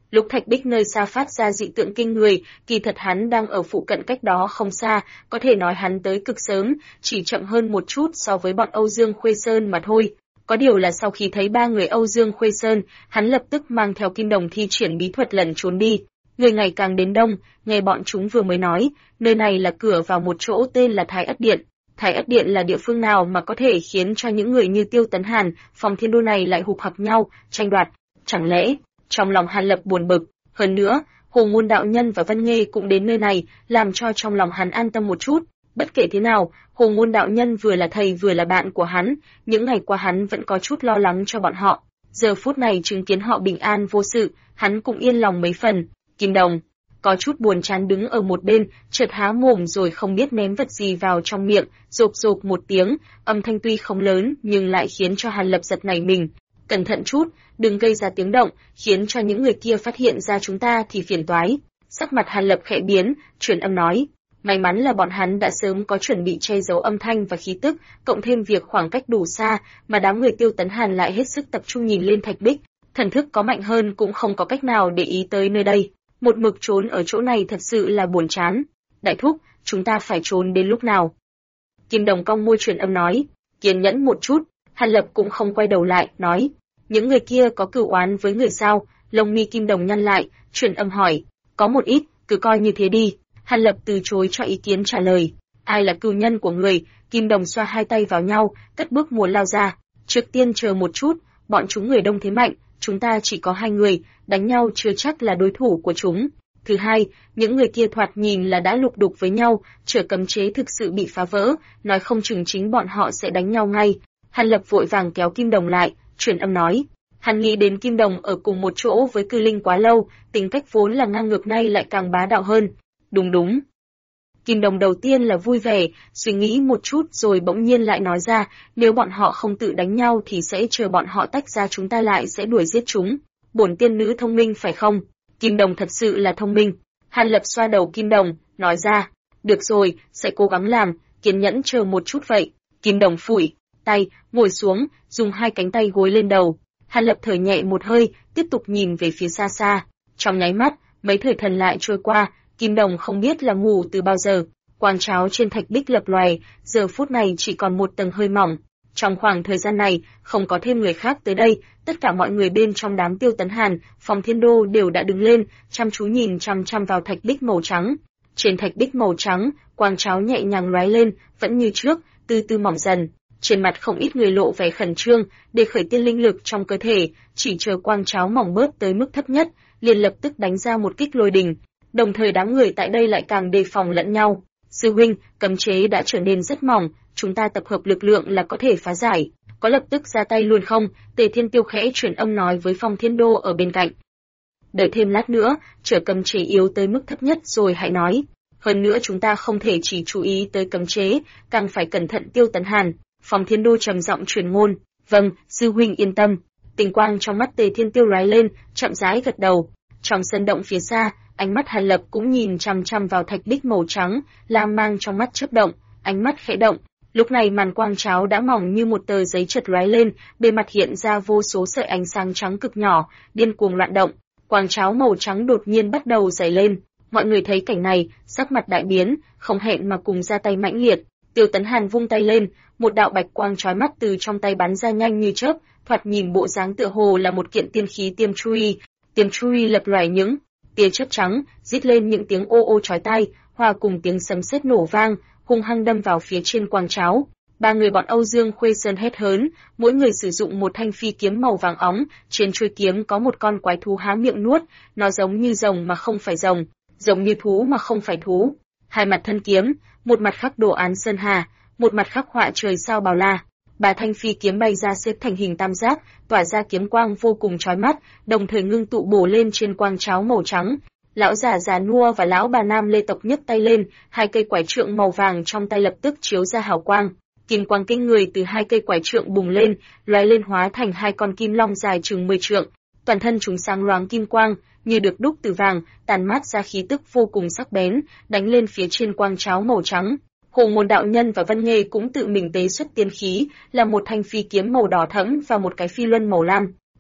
Lúc Thạch Bích nơi xa phát ra dị tượng kinh người, kỳ thật hắn đang ở phụ cận cách đó không xa, có thể nói hắn tới cực sớm, chỉ chậm hơn một chút so với bọn Âu Dương Khuê Sơn mà thôi. Có điều là sau khi thấy ba người Âu Dương Khuê Sơn, hắn lập tức mang theo Kim Đồng thi triển bí thuật lẩn trốn đi. Người ngày càng đến đông, nghe bọn chúng vừa mới nói, nơi này là cửa vào một chỗ tên là Thái Ất Điện. Thái Ất Điện là địa phương nào mà có thể khiến cho những người như Tiêu Tấn Hàn, Phong Thiên Đô này lại hụp hập nhau, tranh đoạt? Chẳng lẽ? Trong lòng Hàn Lập buồn bực. Hơn nữa, Hồ Ngôn đạo nhân và Vân Nghê cũng đến nơi này, làm cho trong lòng hắn an tâm một chút. Bất kể thế nào, Hồ Ngôn đạo nhân vừa là thầy vừa là bạn của hắn, những ngày qua hắn vẫn có chút lo lắng cho bọn họ. Giờ phút này chứng kiến họ bình an vô sự, hắn cũng yên lòng mấy phần. Kim Đồng có chút buồn chán đứng ở một bên, chợt há mồm rồi không biết ném vật gì vào trong miệng, rộp rộp một tiếng, âm thanh tuy không lớn nhưng lại khiến cho Hàn Lập giật nảy mình. Cẩn thận chút, đừng gây ra tiếng động, khiến cho những người kia phát hiện ra chúng ta thì phiền toái. Sắc mặt Hàn Lập khẽ biến, truyền âm nói. May mắn là bọn hắn đã sớm có chuẩn bị che giấu âm thanh và khí tức, cộng thêm việc khoảng cách đủ xa, mà đám người Tiêu Tấn Hàn lại hết sức tập trung nhìn lên Thạch Bích, thần thức có mạnh hơn cũng không có cách nào để ý tới nơi đây. Một mực trốn ở chỗ này thật sự là buồn chán. Đại thúc, chúng ta phải trốn đến lúc nào? Kim Đồng cong môi truyền âm nói. Kiên nhẫn một chút. Hàn Lập cũng không quay đầu lại, nói. Những người kia có cửu oán với người sao? Lông mi Kim Đồng nhăn lại, truyền âm hỏi. Có một ít, cứ coi như thế đi. Hàn Lập từ chối cho ý kiến trả lời. Ai là cừu nhân của người? Kim Đồng xoa hai tay vào nhau, cất bước muốn lao ra. Trước tiên chờ một chút, bọn chúng người đông thế mạnh, chúng ta chỉ có 2 người, đánh nhau chưa chắc là đối thủ của chúng. Thứ hai, những người kia thoạt nhìn là đã lục đục với nhau, chờ cấm chế thực sự bị phá vỡ, nói không chừng chính bọn họ sẽ đánh nhau ngay. Hàn Lập vội vàng kéo Kim Đồng lại, truyền âm nói. Hắn nghĩ đến Kim Đồng ở cùng một chỗ với Cư Linh quá lâu, tính cách vốn là ngang ngược nay lại càng bá đạo hơn. Đúng. Kim Đồng đầu tiên là vui vẻ, suy nghĩ một chút rồi bỗng nhiên lại nói ra, nếu bọn họ không tự đánh nhau thì sẽ chờ bọn họ tách ra, chúng ta lại sẽ đuổi giết chúng. Bổn tiên nữ thông minh phải không? Kim Đồng thật sự là thông minh. Hàn Lập xoa đầu Kim Đồng, nói ra, được rồi, sẽ cố gắng làm, kiên nhẫn chờ một chút vậy. Kim Đồng phủi tay, ngồi xuống, dùng 2 cánh tay gối lên đầu. Hàn Lập thở nhẹ một hơi, tiếp tục nhìn về phía xa xa. Trong nháy mắt, mấy thời thần lại trôi qua, Kim Đồng không biết là ngủ từ bao giờ. Quang cháo trên thạch bích lập lòe, giờ phút này chỉ còn một tầng hơi mỏng. Trong khoảng thời gian này, không có thêm người khác tới đây, tất cả mọi người bên trong đám Tiêu Tấn Hàn, Phong Thiên Đô đều đã đứng lên, chăm chú nhìn chăm chăm vào thạch bích màu trắng. Trên thạch bích màu trắng, quang cháo nhẹ nhàng lóe lên, vẫn như trước, từ từ mỏng dần. Trên mặt không ít người lộ vẻ khẩn trương, để khởi tiên linh lực trong cơ thể, chỉ chờ quang cháo mỏng bớt tới mức thấp nhất, liền lập tức đánh ra một kích lôi đình. Đồng thời đám người tại đây lại càng đề phòng lẫn nhau. Sư huynh, cấm chế đã trở nên rất mỏng, chúng ta tập hợp lực lượng là có thể phá giải. Có lập tức ra tay luôn không? Tề Thiên Tiêu khẽ truyền âm nói với Phong Thiên Đô ở bên cạnh. Đợi thêm lát nữa, chờ cấm chế yếu tới mức thấp nhất rồi hãy nói. Hơn nữa chúng ta không thể chỉ chú ý tới cấm chế, càng phải cẩn thận Tiêu Tấn Hàn. Phong Thiên Đô trầm giọng truyền ngôn. Vâng, sư huynh yên tâm. Tình quang trong mắt Tề Thiên Tiêu lóe lên, chậm rãi gật đầu. Trong sân động phía xa, ánh mắt Hàn Lập cũng nhìn chăm chăm vào thạch bích màu trắng, lam mang trong mắt chớp động, ánh mắt khẽ động. Lúc này màn quang cháo đã mỏng như một tờ giấy chợt lóe lên, bề mặt hiện ra vô số sợi ánh sáng trắng cực nhỏ, điên cuồng loạn động. Quang cháo màu trắng đột nhiên bắt đầu dày lên. Mọi người thấy cảnh này, sắc mặt đại biến, không hẹn mà cùng ra tay mãnh liệt. Tiêu Tấn Hàn vung tay lên, một đạo bạch quang chói mắt từ trong tay bắn ra nhanh như chớp, thoạt nhìn bộ dáng tựa hồ là một kiện tiên khí tiêm chui. Tiêm chui lập lòe những tia chớp trắng, rít lên những tiếng ô ô chói tai, hòa cùng tiếng sấm sét nổ vang, hung hăng đâm vào phía trên quang cháo. 3 người bọn Âu Dương Khuê Sơn hét hớn, mỗi người sử dụng một thanh phi kiếm màu vàng óng, trên chuôi kiếm có một con quái thú há miệng nuốt, nó giống như rồng mà không phải rồng, giống như thú mà không phải thú. 2 mặt thân kiếm, một mặt khắc đồ án sơn hà, một mặt khắc họa trời sao bào la. 3 thanh phi kiếm bay ra xếp thành hình tam giác, tỏa ra kiếm quang vô cùng chói mắt, đồng thời ngưng tụ bổ lên trên quang cháo màu trắng. Lão già già nua và lão bà nam Lê tộc nhấc tay lên, 2 cây quải trượng màu vàng trong tay lập tức chiếu ra hào quang. Kim quang kinh người từ 2 cây quải trượng bùng lên, lóe lên hóa thành 2 con kim long dài chừng 10 trượng. Toàn thân chúng sáng loáng kim quang, như được đúc từ vàng, tàn mát ra khí tức vô cùng sắc bén, đánh lên phía trên quang cháo màu trắng. Hồ Ngôn đạo nhân và Vân Nghê cũng tự mình tế xuất tiên khí, là một thanh phi kiếm màu đỏ thẫm và một cái phi luân màu lam.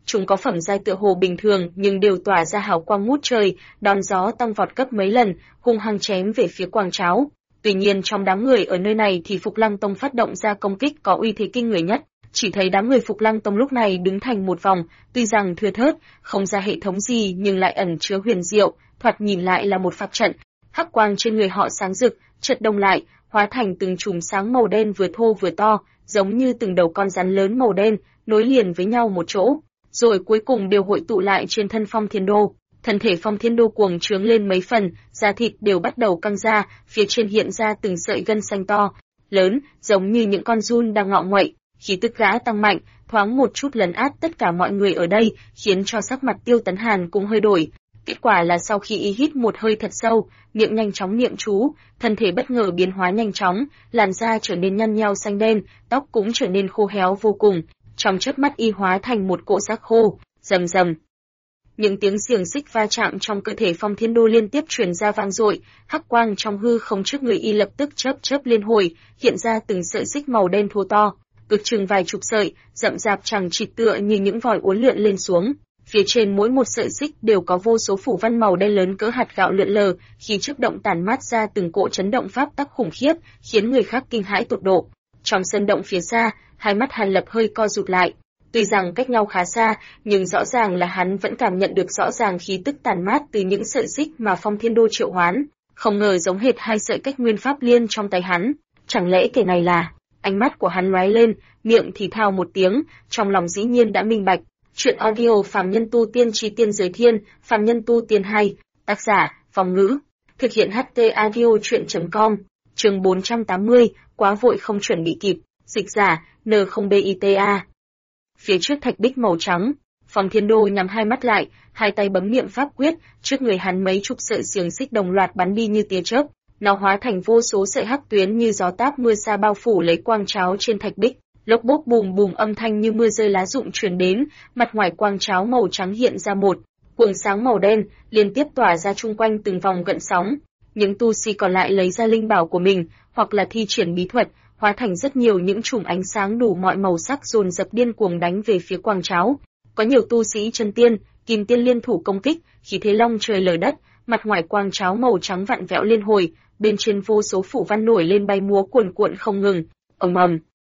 chúng có phẩm giai tựa hồ bình thường nhưng đều tỏa ra hào quang ngút trời, đón gió tăng vọt gấp mấy lần, hung hăng chém về phía Quang Tráo. Tuy nhiên trong đám người ở nơi này thì Phục Lăng Tông phát động ra công kích có uy thế kinh người nhất. Chỉ thấy đám người Phục Lăng Tông lúc này đứng thành một vòng, tuy rằng thưa thớt, không ra hệ thống gì nhưng lại ẩn chứa huyền diệu, thoạt nhìn lại là một pháp trận. Hắc quang trên người họ sáng rực, chợt đông lại, hóa thành từng chùm sáng màu đen vừa thô vừa to, giống như từng đầu con rắn lớn màu đen, nối liền với nhau một chỗ, rồi cuối cùng đều hội tụ lại trên thân Phong Thiên Đô. Thân thể Phong Thiên Đô cuồng trướng lên mấy phần, da thịt đều bắt đầu căng ra, phía trên hiện ra từng sợi gân xanh to, lớn, giống như những con giun đang ngọ nguậy. Khí tức gã tăng mạnh, thoáng một chút lấn át tất cả mọi người ở đây, khiến cho sắc mặt Tiêu Tấn Hàn cũng hơi đổi. Kết quả là sau khi y hít một hơi thật sâu, miệng nhanh chóng niệm chú, thân thể bất ngờ biến hóa nhanh chóng, làn da trở nên nhăn nheo xanh đen, tóc cũng trở nên khô héo vô cùng, trong chớp mắt y hóa thành một cỗ xác khô, rầm rầm. Những tiếng xiềng xích va chạm trong cơ thể Phong Thiên Đô liên tiếp truyền ra vang dội, hắc quang trong hư không trước người y lập tức chớp chớp liên hồi, hiện ra từng sợi xích màu đen thô to, cực chừng vài chục sợi, rậm rạp chằng chịt tựa như những vòi uốn lượn lên xuống. Phía trên mỗi một sợi xích đều có vô số phủ văn màu đen lớn cỡ hạt gạo lượn lờ, khi chớp động tản mát ra từng cỗ chấn động pháp tắc khủng khiếp, khiến người khác kinh hãi tột độ. Trong sân động phía xa, hai mắt Hàn Lập hơi co rụt lại. Tuy rằng cách nhau khá xa, nhưng rõ ràng là hắn vẫn cảm nhận được rõ ràng khí tức tản mát từ những sợi xích mà Phong Thiên Đô triệu hoán, không ngờ giống hệt hai sợi cách nguyên pháp liên trong tay hắn. Chẳng lẽ kẻ này là? Ánh mắt của hắn lóe lên, miệng thì thào một tiếng, trong lòng dĩ nhiên đã minh bạch. Chuyện audio Phàm Nhân Tu Tiên Chi Tiên Giới Thiên, Phàm Nhân Tu Tiên 2, tác giả, Phong Ngữ, thực hiện HT audio chuyện.com, chương 480, quá vội không chuẩn bị kịp, dịch giả, N0BITA. Phía trước thạch bích màu trắng, Phong Thiên Đô nhắm hai mắt lại, hai tay bấm niệm pháp quyết, trước người hắn mấy chục sợi xiềng xích đồng loạt bắn đi như tia chớp, nó hóa thành vô số sợi hắc tuyến như gió táp mưa sa bao phủ lấy Quang Tráo trên thạch bích. Lốc bốc bùm bùm âm thanh như mưa rơi lá rụng truyền đến, mặt ngoài Quang Tráo màu trắng hiện ra một cuồng sáng màu đen, liên tiếp tỏa ra chung quanh từng vòng gợn sóng. Những tu sĩ còn lại lấy ra linh bảo của mình, hoặc là thi triển bí thuật, hóa thành rất nhiều những chùm ánh sáng đủ mọi màu sắc dồn dập điên cuồng đánh về phía Quang Tráo. Có nhiều tu sĩ chân tiên, kim tiên liên thủ công kích, khí thế long trời lở đất, mặt ngoài Quang Tráo màu trắng vặn vẹo liên hồi, bên trên vô số phủ văn nổi lên bay múa cuồn cuộn không ngừng. Ầm ầm.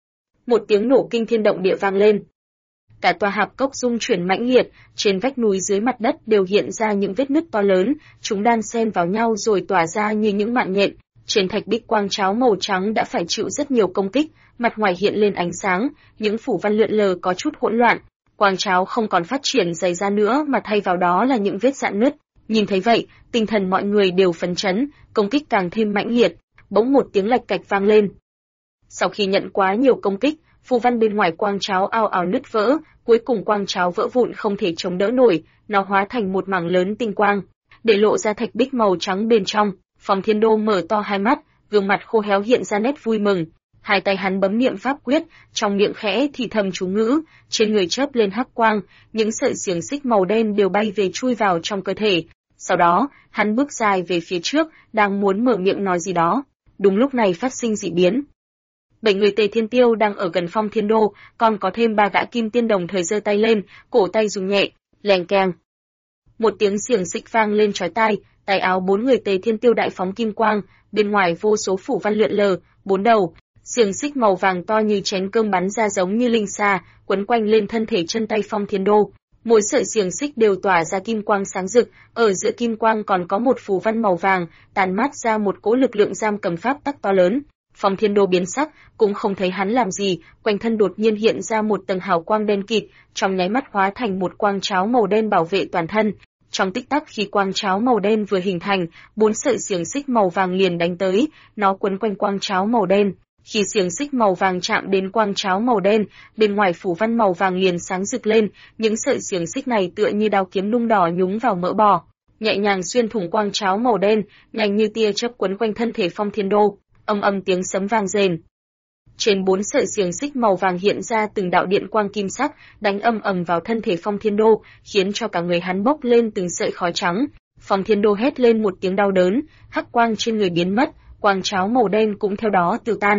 Một tiếng nổ kinh thiên động địa vang lên. Cả tòa hạp cốc rung chuyển mãnh liệt, trên vách núi dưới mặt đất đều hiện ra những vết nứt to lớn, chúng đan xen vào nhau rồi tỏa ra như những mạng nhện. Trên thạch bích Quang Tráo màu trắng đã phải chịu rất nhiều công kích, mặt ngoài hiện lên ánh sáng, những phủ văn lượn lờ có chút hỗn loạn. Quang Tráo không còn phát triển dày ra nữa mà thay vào đó là những vết rạn nứt. Nhìn thấy vậy, tinh thần mọi người đều phấn chấn, công kích càng thêm mãnh liệt. Bỗng một tiếng lạch cạch vang lên. Sau khi nhận quá nhiều công kích, phù văn bên ngoài Quang Tráo ào ào nứt vỡ, cuối cùng Quang Tráo vỡ vụn không thể chống đỡ nổi, nó hóa thành một mảng lớn tinh quang, để lộ ra thạch bích màu trắng bên trong. Phong Thiên Đô mở to hai mắt, gương mặt khô héo hiện ra nét vui mừng. Hai tay hắn bấm niệm pháp quyết, trong miệng khẽ thì thầm chú ngữ, trên người chớp lên hắc quang, những sợi xiềng xích màu đen đều bay về chui vào trong cơ thể. Sau đó, hắn bước dài về phía trước, đang muốn mở miệng nói gì đó. Đúng lúc này phát sinh dị biến. 7 người Tề Thiên Tiêu đang ở gần Phong Thiên Đô, còn có thêm 3 gã kim tiên đồng thời giơ tay lên, cổ tay rung nhẹ, leng keng. Một tiếng xiềng xích vang lên chói tai, tay áo 4 người Tề Thiên Tiêu đại phóng kim quang, bên ngoài vô số phủ văn lượn lờ, 4 đầu, xiềng xích màu vàng to như chén cơm bắn ra giống như linh xa, quấn quanh lên thân thể chân tay Phong Thiên Đô. Mỗi sợi xiềng xích đều tỏa ra kim quang sáng rực, ở giữa kim quang còn có một phù văn màu vàng, tàn mát ra một cỗ lực lượng giam cầm pháp tắc to lớn. Phong Thiên Đô biến sắc, cũng không thấy hắn làm gì, quanh thân đột nhiên hiện ra một tầng hào quang đen kịt, trong nháy mắt hóa thành một quang tráo màu đen bảo vệ toàn thân. Trong tích tắc khi quang tráo màu đen vừa hình thành, 4 sợi xiềng xích màu vàng liền đánh tới, nó quấn quanh quang tráo màu đen. Khi xiềng xích màu vàng chạm đến quang tráo màu đen, bên ngoài phủ văn màu vàng liền sáng rực lên, những sợi xiềng xích này tựa như đao kiếm nung đỏ nhúng vào mỡ bò, nhẹ nhàng xuyên thủng quang tráo màu đen, nhanh như tia chớp quấn quanh thân thể Phong Thiên Đô. Âm âm tiếng sấm vang rền. Trên 4 sợi xiềng xích màu vàng hiện ra từng đạo điện quang kim sắc, đánh âm ầm vào thân thể Phong Thiên Đô, khiến cho cả người hắn bốc lên từng sợi khói trắng. Phong Thiên Đô hét lên một tiếng đau đớn, hắc quang trên người biến mất, quang tráo màu đen cũng theo đó tiêu tan.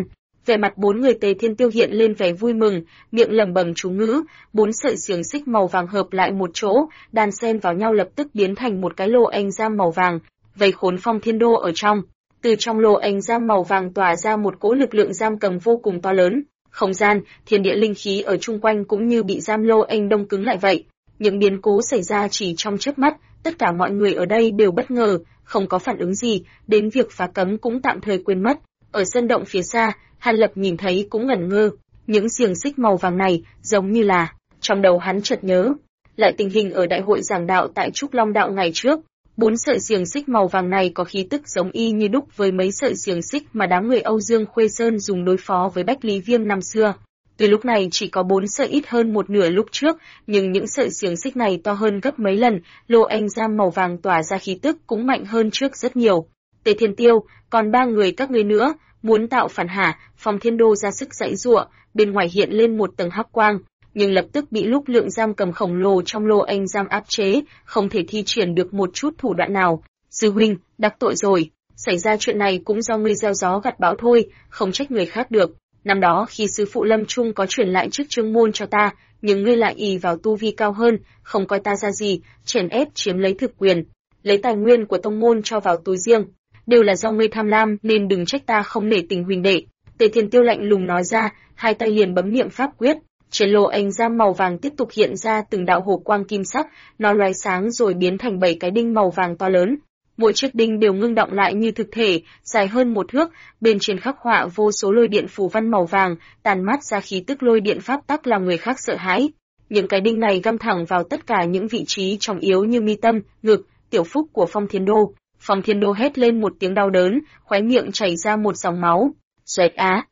Vẻ mặt bốn người Tề Thiên Tiêu hiện lên vẻ vui mừng, miệng lẩm bẩm chú ngữ, bốn sợi xiềng xích màu vàng hợp lại một chỗ, đan xen vào nhau lập tức biến thành một cái lô anh giam màu vàng, vây khốn Phong Thiên Đô ở trong. Từ trong lô anh giam màu vàng tỏa ra một cỗ lực lượng giam cầm vô cùng to lớn, không gian, thiên địa linh khí ở chung quanh cũng như bị giam lô anh đông cứng lại vậy. Những biến cố xảy ra chỉ trong chớp mắt, tất cả mọi người ở đây đều bất ngờ, không có phản ứng gì, đến việc phá cấm cũng tạm thời quên mất. Ở sân động phía xa, Hàn Lập nhìn thấy cũng ngẩn ngơ, những xiềng xích màu vàng này giống như là, trong đầu hắn chợt nhớ lại tình hình ở đại hội giảng đạo tại Trúc Long Đạo ngày trước. Bốn sợi xiềng xích màu vàng này có khí tức giống y như đúc với mấy sợi xiềng xích mà đám người Âu Dương Khuê Sơn dùng đối phó với Bách Lý Viêm năm xưa. Tuy lúc này chỉ có 4 sợi ít hơn một nửa lúc trước, nhưng những sợi xiềng xích này to hơn gấp mấy lần, lô anh giam màu vàng tỏa ra khí tức cũng mạnh hơn trước rất nhiều. Tề Thiên Tiêu, còn 3 người các ngươi nữa, muốn tạo phản hả? Phong Thiên Đô ra sức giãy giụa, bên ngoài hiện lên một tầng hắc quang, nhưng lập tức bị lúc lượng giam cầm khổng lồ trong lô anh giam áp chế, không thể thi triển được một chút thủ đoạn nào. Sư huynh, đắc tội rồi, xảy ra chuyện này cũng do ngươi gieo gió gặt bão thôi, không trách người khác được. Năm đó khi sư phụ Lâm Trung có chuyển lại chức Trương môn cho ta, nhưng ngươi lại ỷ vào tu vi cao hơn, không coi ta ra gì, chèn ép chiếm lấy thực quyền, lấy tài nguyên của tông môn cho vào túi riêng, đều là do ngươi tham lam nên đừng trách ta không nể tình huynh đệ. Tề Thiên Tiêu lạnh lùng nói ra, hai tay liền bấm niệm pháp quyết, trên lô anh giam màu vàng tiếp tục hiện ra từng đạo hồ quang kim sắc, nó lóe sáng rồi biến thành 7 cái đinh màu vàng to lớn. Mỗi chiếc đinh đều ngưng động lại như thực thể, dài hơn 1 thước, bên trên khắc họa vô số lôi điện phù văn màu vàng, tàn mát ra khí tức lôi điện pháp tắc làm người khác sợ hãi. Những cái đinh này găm thẳng vào tất cả những vị trí trọng yếu như mi tâm, ngực, tiểu phúc của Phong Thiên Đô. Phong Thiên Đô hét lên một tiếng đau đớn, khóe miệng chảy ra một dòng máu. Xoẹt á!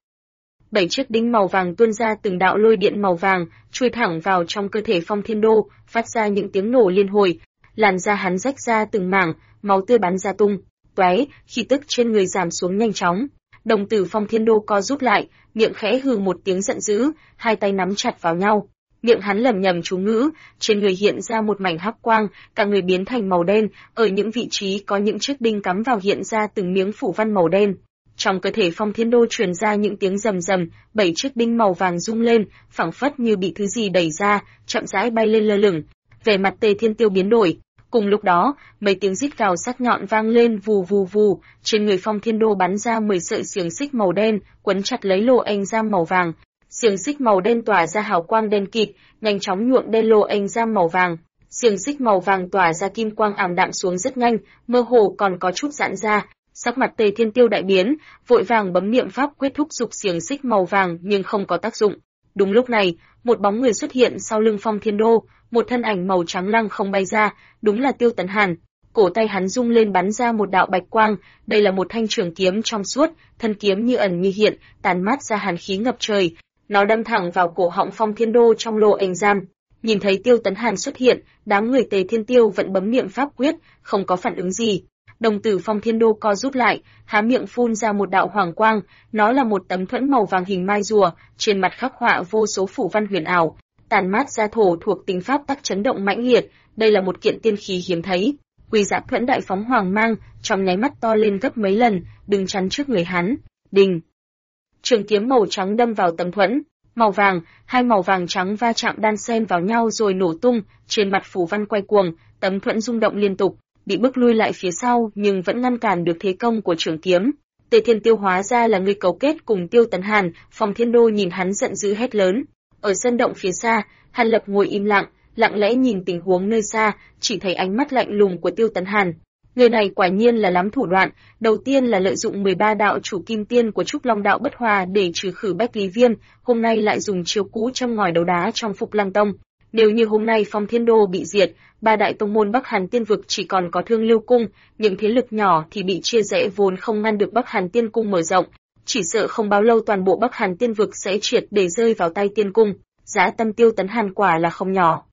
7 chiếc đinh màu vàng tuôn ra từng đạo lôi điện màu vàng, chui thẳng vào trong cơ thể Phong Thiên Đô, phát ra những tiếng nổ liên hồi. Làn da hắn rách ra từng mảng, máu tươi bắn ra tung tóe, khí tức trên người giảm xuống nhanh chóng. Đồng tử Phong Thiên Đô co rút lại, miệng khẽ hừ một tiếng giận dữ, hai tay nắm chặt vào nhau. Miệng hắn lẩm nhẩm chú ngữ, trên người hiện ra một mảnh hắc quang, cả người biến thành màu đen, ở những vị trí có những chiếc đinh cắm vào hiện ra từng miếng phủ văn màu đen. Trong cơ thể Phong Thiên Đô truyền ra những tiếng rầm rầm, 7 chiếc đinh màu vàng rung lên, phảng phất như bị thứ gì đẩy ra, chậm rãi bay lên lơ lửng. Vẻ mặt Tề Thiên Tiêu biến đổi. Cùng lúc đó, mấy tiếng rít gào sắc nhọn vang lên vù vù vù, trên người Phong Thiên Đô bắn ra 10 sợi xiềng xích màu đen, quấn chặt lấy lô anh giam màu vàng. Xiềng xích màu đen tỏa ra hào quang đen kịt, nhanh chóng nhuộm đen lô anh giam màu vàng. Xiềng xích màu vàng tỏa ra kim quang ảm đạm xuống rất nhanh, mơ hồ còn có chút giãn ra. Sắc mặt Tề Thiên Tiêu đại biến, vội vàng bấm niệm pháp quyết thúc giục xiềng xích màu vàng nhưng không có tác dụng. Đúng lúc này, một bóng người xuất hiện sau lưng Phong Thiên Đô, một thân ảnh màu trắng lăng không bay ra, đúng là Tiêu Tấn Hàn. Cổ tay hắn rung lên bắn ra một đạo bạch quang, đây là một thanh trường kiếm trong suốt, thân kiếm như ẩn như hiện, tàn mát ra hàn khí ngập trời. Nó đâm thẳng vào cổ họng Phong Thiên Đô trong lô ảnh giam. Nhìn thấy Tiêu Tấn Hàn xuất hiện, đám người Tề Thiên Tiêu vẫn bấm niệm pháp quyết, không có phản ứng gì. Đồng tử Phong Thiên Đô co rút lại, há miệng phun ra một đạo hoàng quang, nó là một tấm thuẫn màu vàng hình mai rùa, trên mặt khắc họa vô số phủ văn huyền ảo, tàn mát ra thổ thuộc tính pháp tắc chấn động mãnh liệt, đây là một kiện tiên khí hiếm thấy. Quỳ Dạ thuẫn đại phóng hoàng mang, trong nháy mắt to lên gấp mấy lần, đứng chắn trước người hắn. Đình. Trường kiếm màu trắng đâm vào tấm thuẫn, màu vàng, hai màu vàng trắng va chạm đan xen vào nhau rồi nổ tung, trên mặt phủ văn quay cuồng, tấm thuẫn rung động liên tục, bị bức lui lại phía sau nhưng vẫn ngăn cản được thế công của trường kiếm. Tề Thiên Tiêu hóa ra là người cấu kết cùng Tiêu Tấn Hàn, Phong Thiên Đô nhìn hắn giận dữ hét lớn. Ở sân động phía xa, Hàn Lập ngồi im lặng, lặng lẽ nhìn tình huống nơi xa, chỉ thấy ánh mắt lạnh lùng của Tiêu Tấn Hàn. Người này quả nhiên là lắm thủ đoạn, đầu tiên là lợi dụng 13 đạo chủ kim tiên của Trúc Long đạo bất hòa để trừ khử Bách Lý Viêm, hôm nay lại dùng chiêu cũ châm ngòi đấu đá trong Phục Lăng Tông. Nếu như hôm nay Phong Thiên Đô bị diệt, ba đại tông môn Bắc Hàn Tiên vực chỉ còn có Thương Lưu cung, những thế lực nhỏ thì bị chia rẽ vốn không ngăn được Bắc Hàn Tiên cung mở rộng, chỉ sợ không bao lâu toàn bộ Bắc Hàn Tiên vực sẽ triệt để rơi vào tay Tiên cung. Giá tâm Tiêu Tấn Hàn quả là không nhỏ.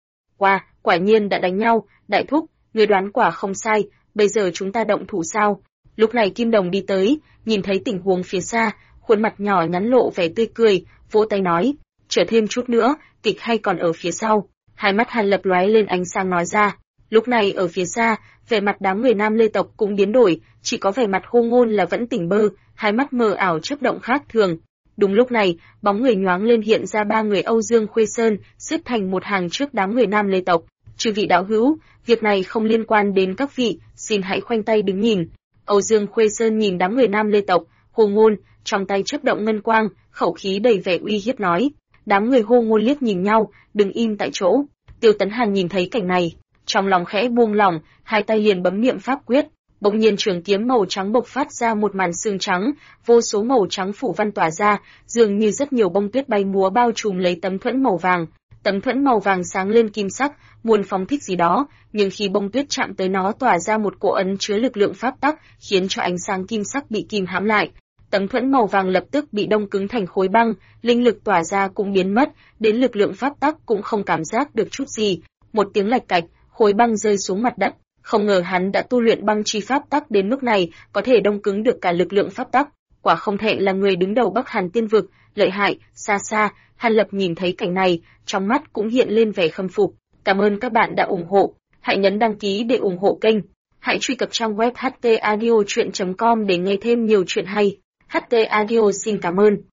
Quả nhiên đã đánh nhau, đại thúc, người đoán quả không sai, bây giờ chúng ta động thủ sao? Lúc này Kim Đồng đi tới, nhìn thấy tình huống phía xa, khuôn mặt nhỏ nhắn lộ vẻ tươi cười, vỗ tay nói, chờ thêm chút nữa, kịch hay còn ở phía sau. Hai mắt Hàn Lập lóe lên ánh sáng nói ra. Lúc này ở phía xa, vẻ mặt đám người Nam Lê tộc cũng biến đổi, chỉ có vẻ mặt Khô Ngôn là vẫn tỉnh bơ, hai mắt mờ ảo chớp động khác thường. Đúng lúc này, bóng người nhoáng lên hiện ra ba người Âu Dương Khuê Sơn, xếp thành một hàng trước đám người Nam Lê tộc. Chư vị đạo hữu, việc này không liên quan đến các vị, xin hãy khoanh tay đứng nhìn. Âu Dương Khuê Sơn nhìn đám người Nam Lê tộc, hô ngôn, trong tay chớp động ngân quang, khẩu khí đầy vẻ uy hiếp nói. Đám người hô ngôn liếc nhìn nhau, đừng im tại chỗ. Tiêu Tấn Hàn nhìn thấy cảnh này, trong lòng khẽ buông lỏng, hai tay liền bấm niệm pháp quyết. Bỗng nhiên trường kiếm màu trắng bộc phát ra một màn sương trắng, vô số màu trắng phủ văn tỏa ra, dường như rất nhiều bông tuyết bay múa bao trùm lấy tấm thuẫn màu vàng. Tấm thuẫn màu vàng sáng lên kim sắc, muốn phóng thích gì đó, nhưng khi bông tuyết chạm tới nó tỏa ra một cỗ ấn chứa lực lượng pháp tắc, khiến cho ánh sáng kim sắc bị kìm hãm lại. Tấm thuẫn màu vàng lập tức bị đông cứng thành khối băng, linh lực tỏa ra cũng biến mất, đến lực lượng pháp tắc cũng không cảm giác được chút gì. Một tiếng lạch cạch, khối băng rơi xuống mặt đất. Không ngờ hắn đã tu luyện băng chi pháp tắc đến mức này, có thể đông cứng được cả lực lượng pháp tắc. Quả không thể là người đứng đầu Bắc Hàn Tiên vực, lợi hại. Xa xa, Hàn Lập nhìn thấy cảnh này, trong mắt cũng hiện lên vẻ khâm phục. Cảm ơn các bạn đã ủng hộ. Hãy nhấn đăng ký để ủng hộ kênh. Hãy truy cập trang web htaudio.com để nghe thêm nhiều chuyện hay. HT Audio xin cảm ơn.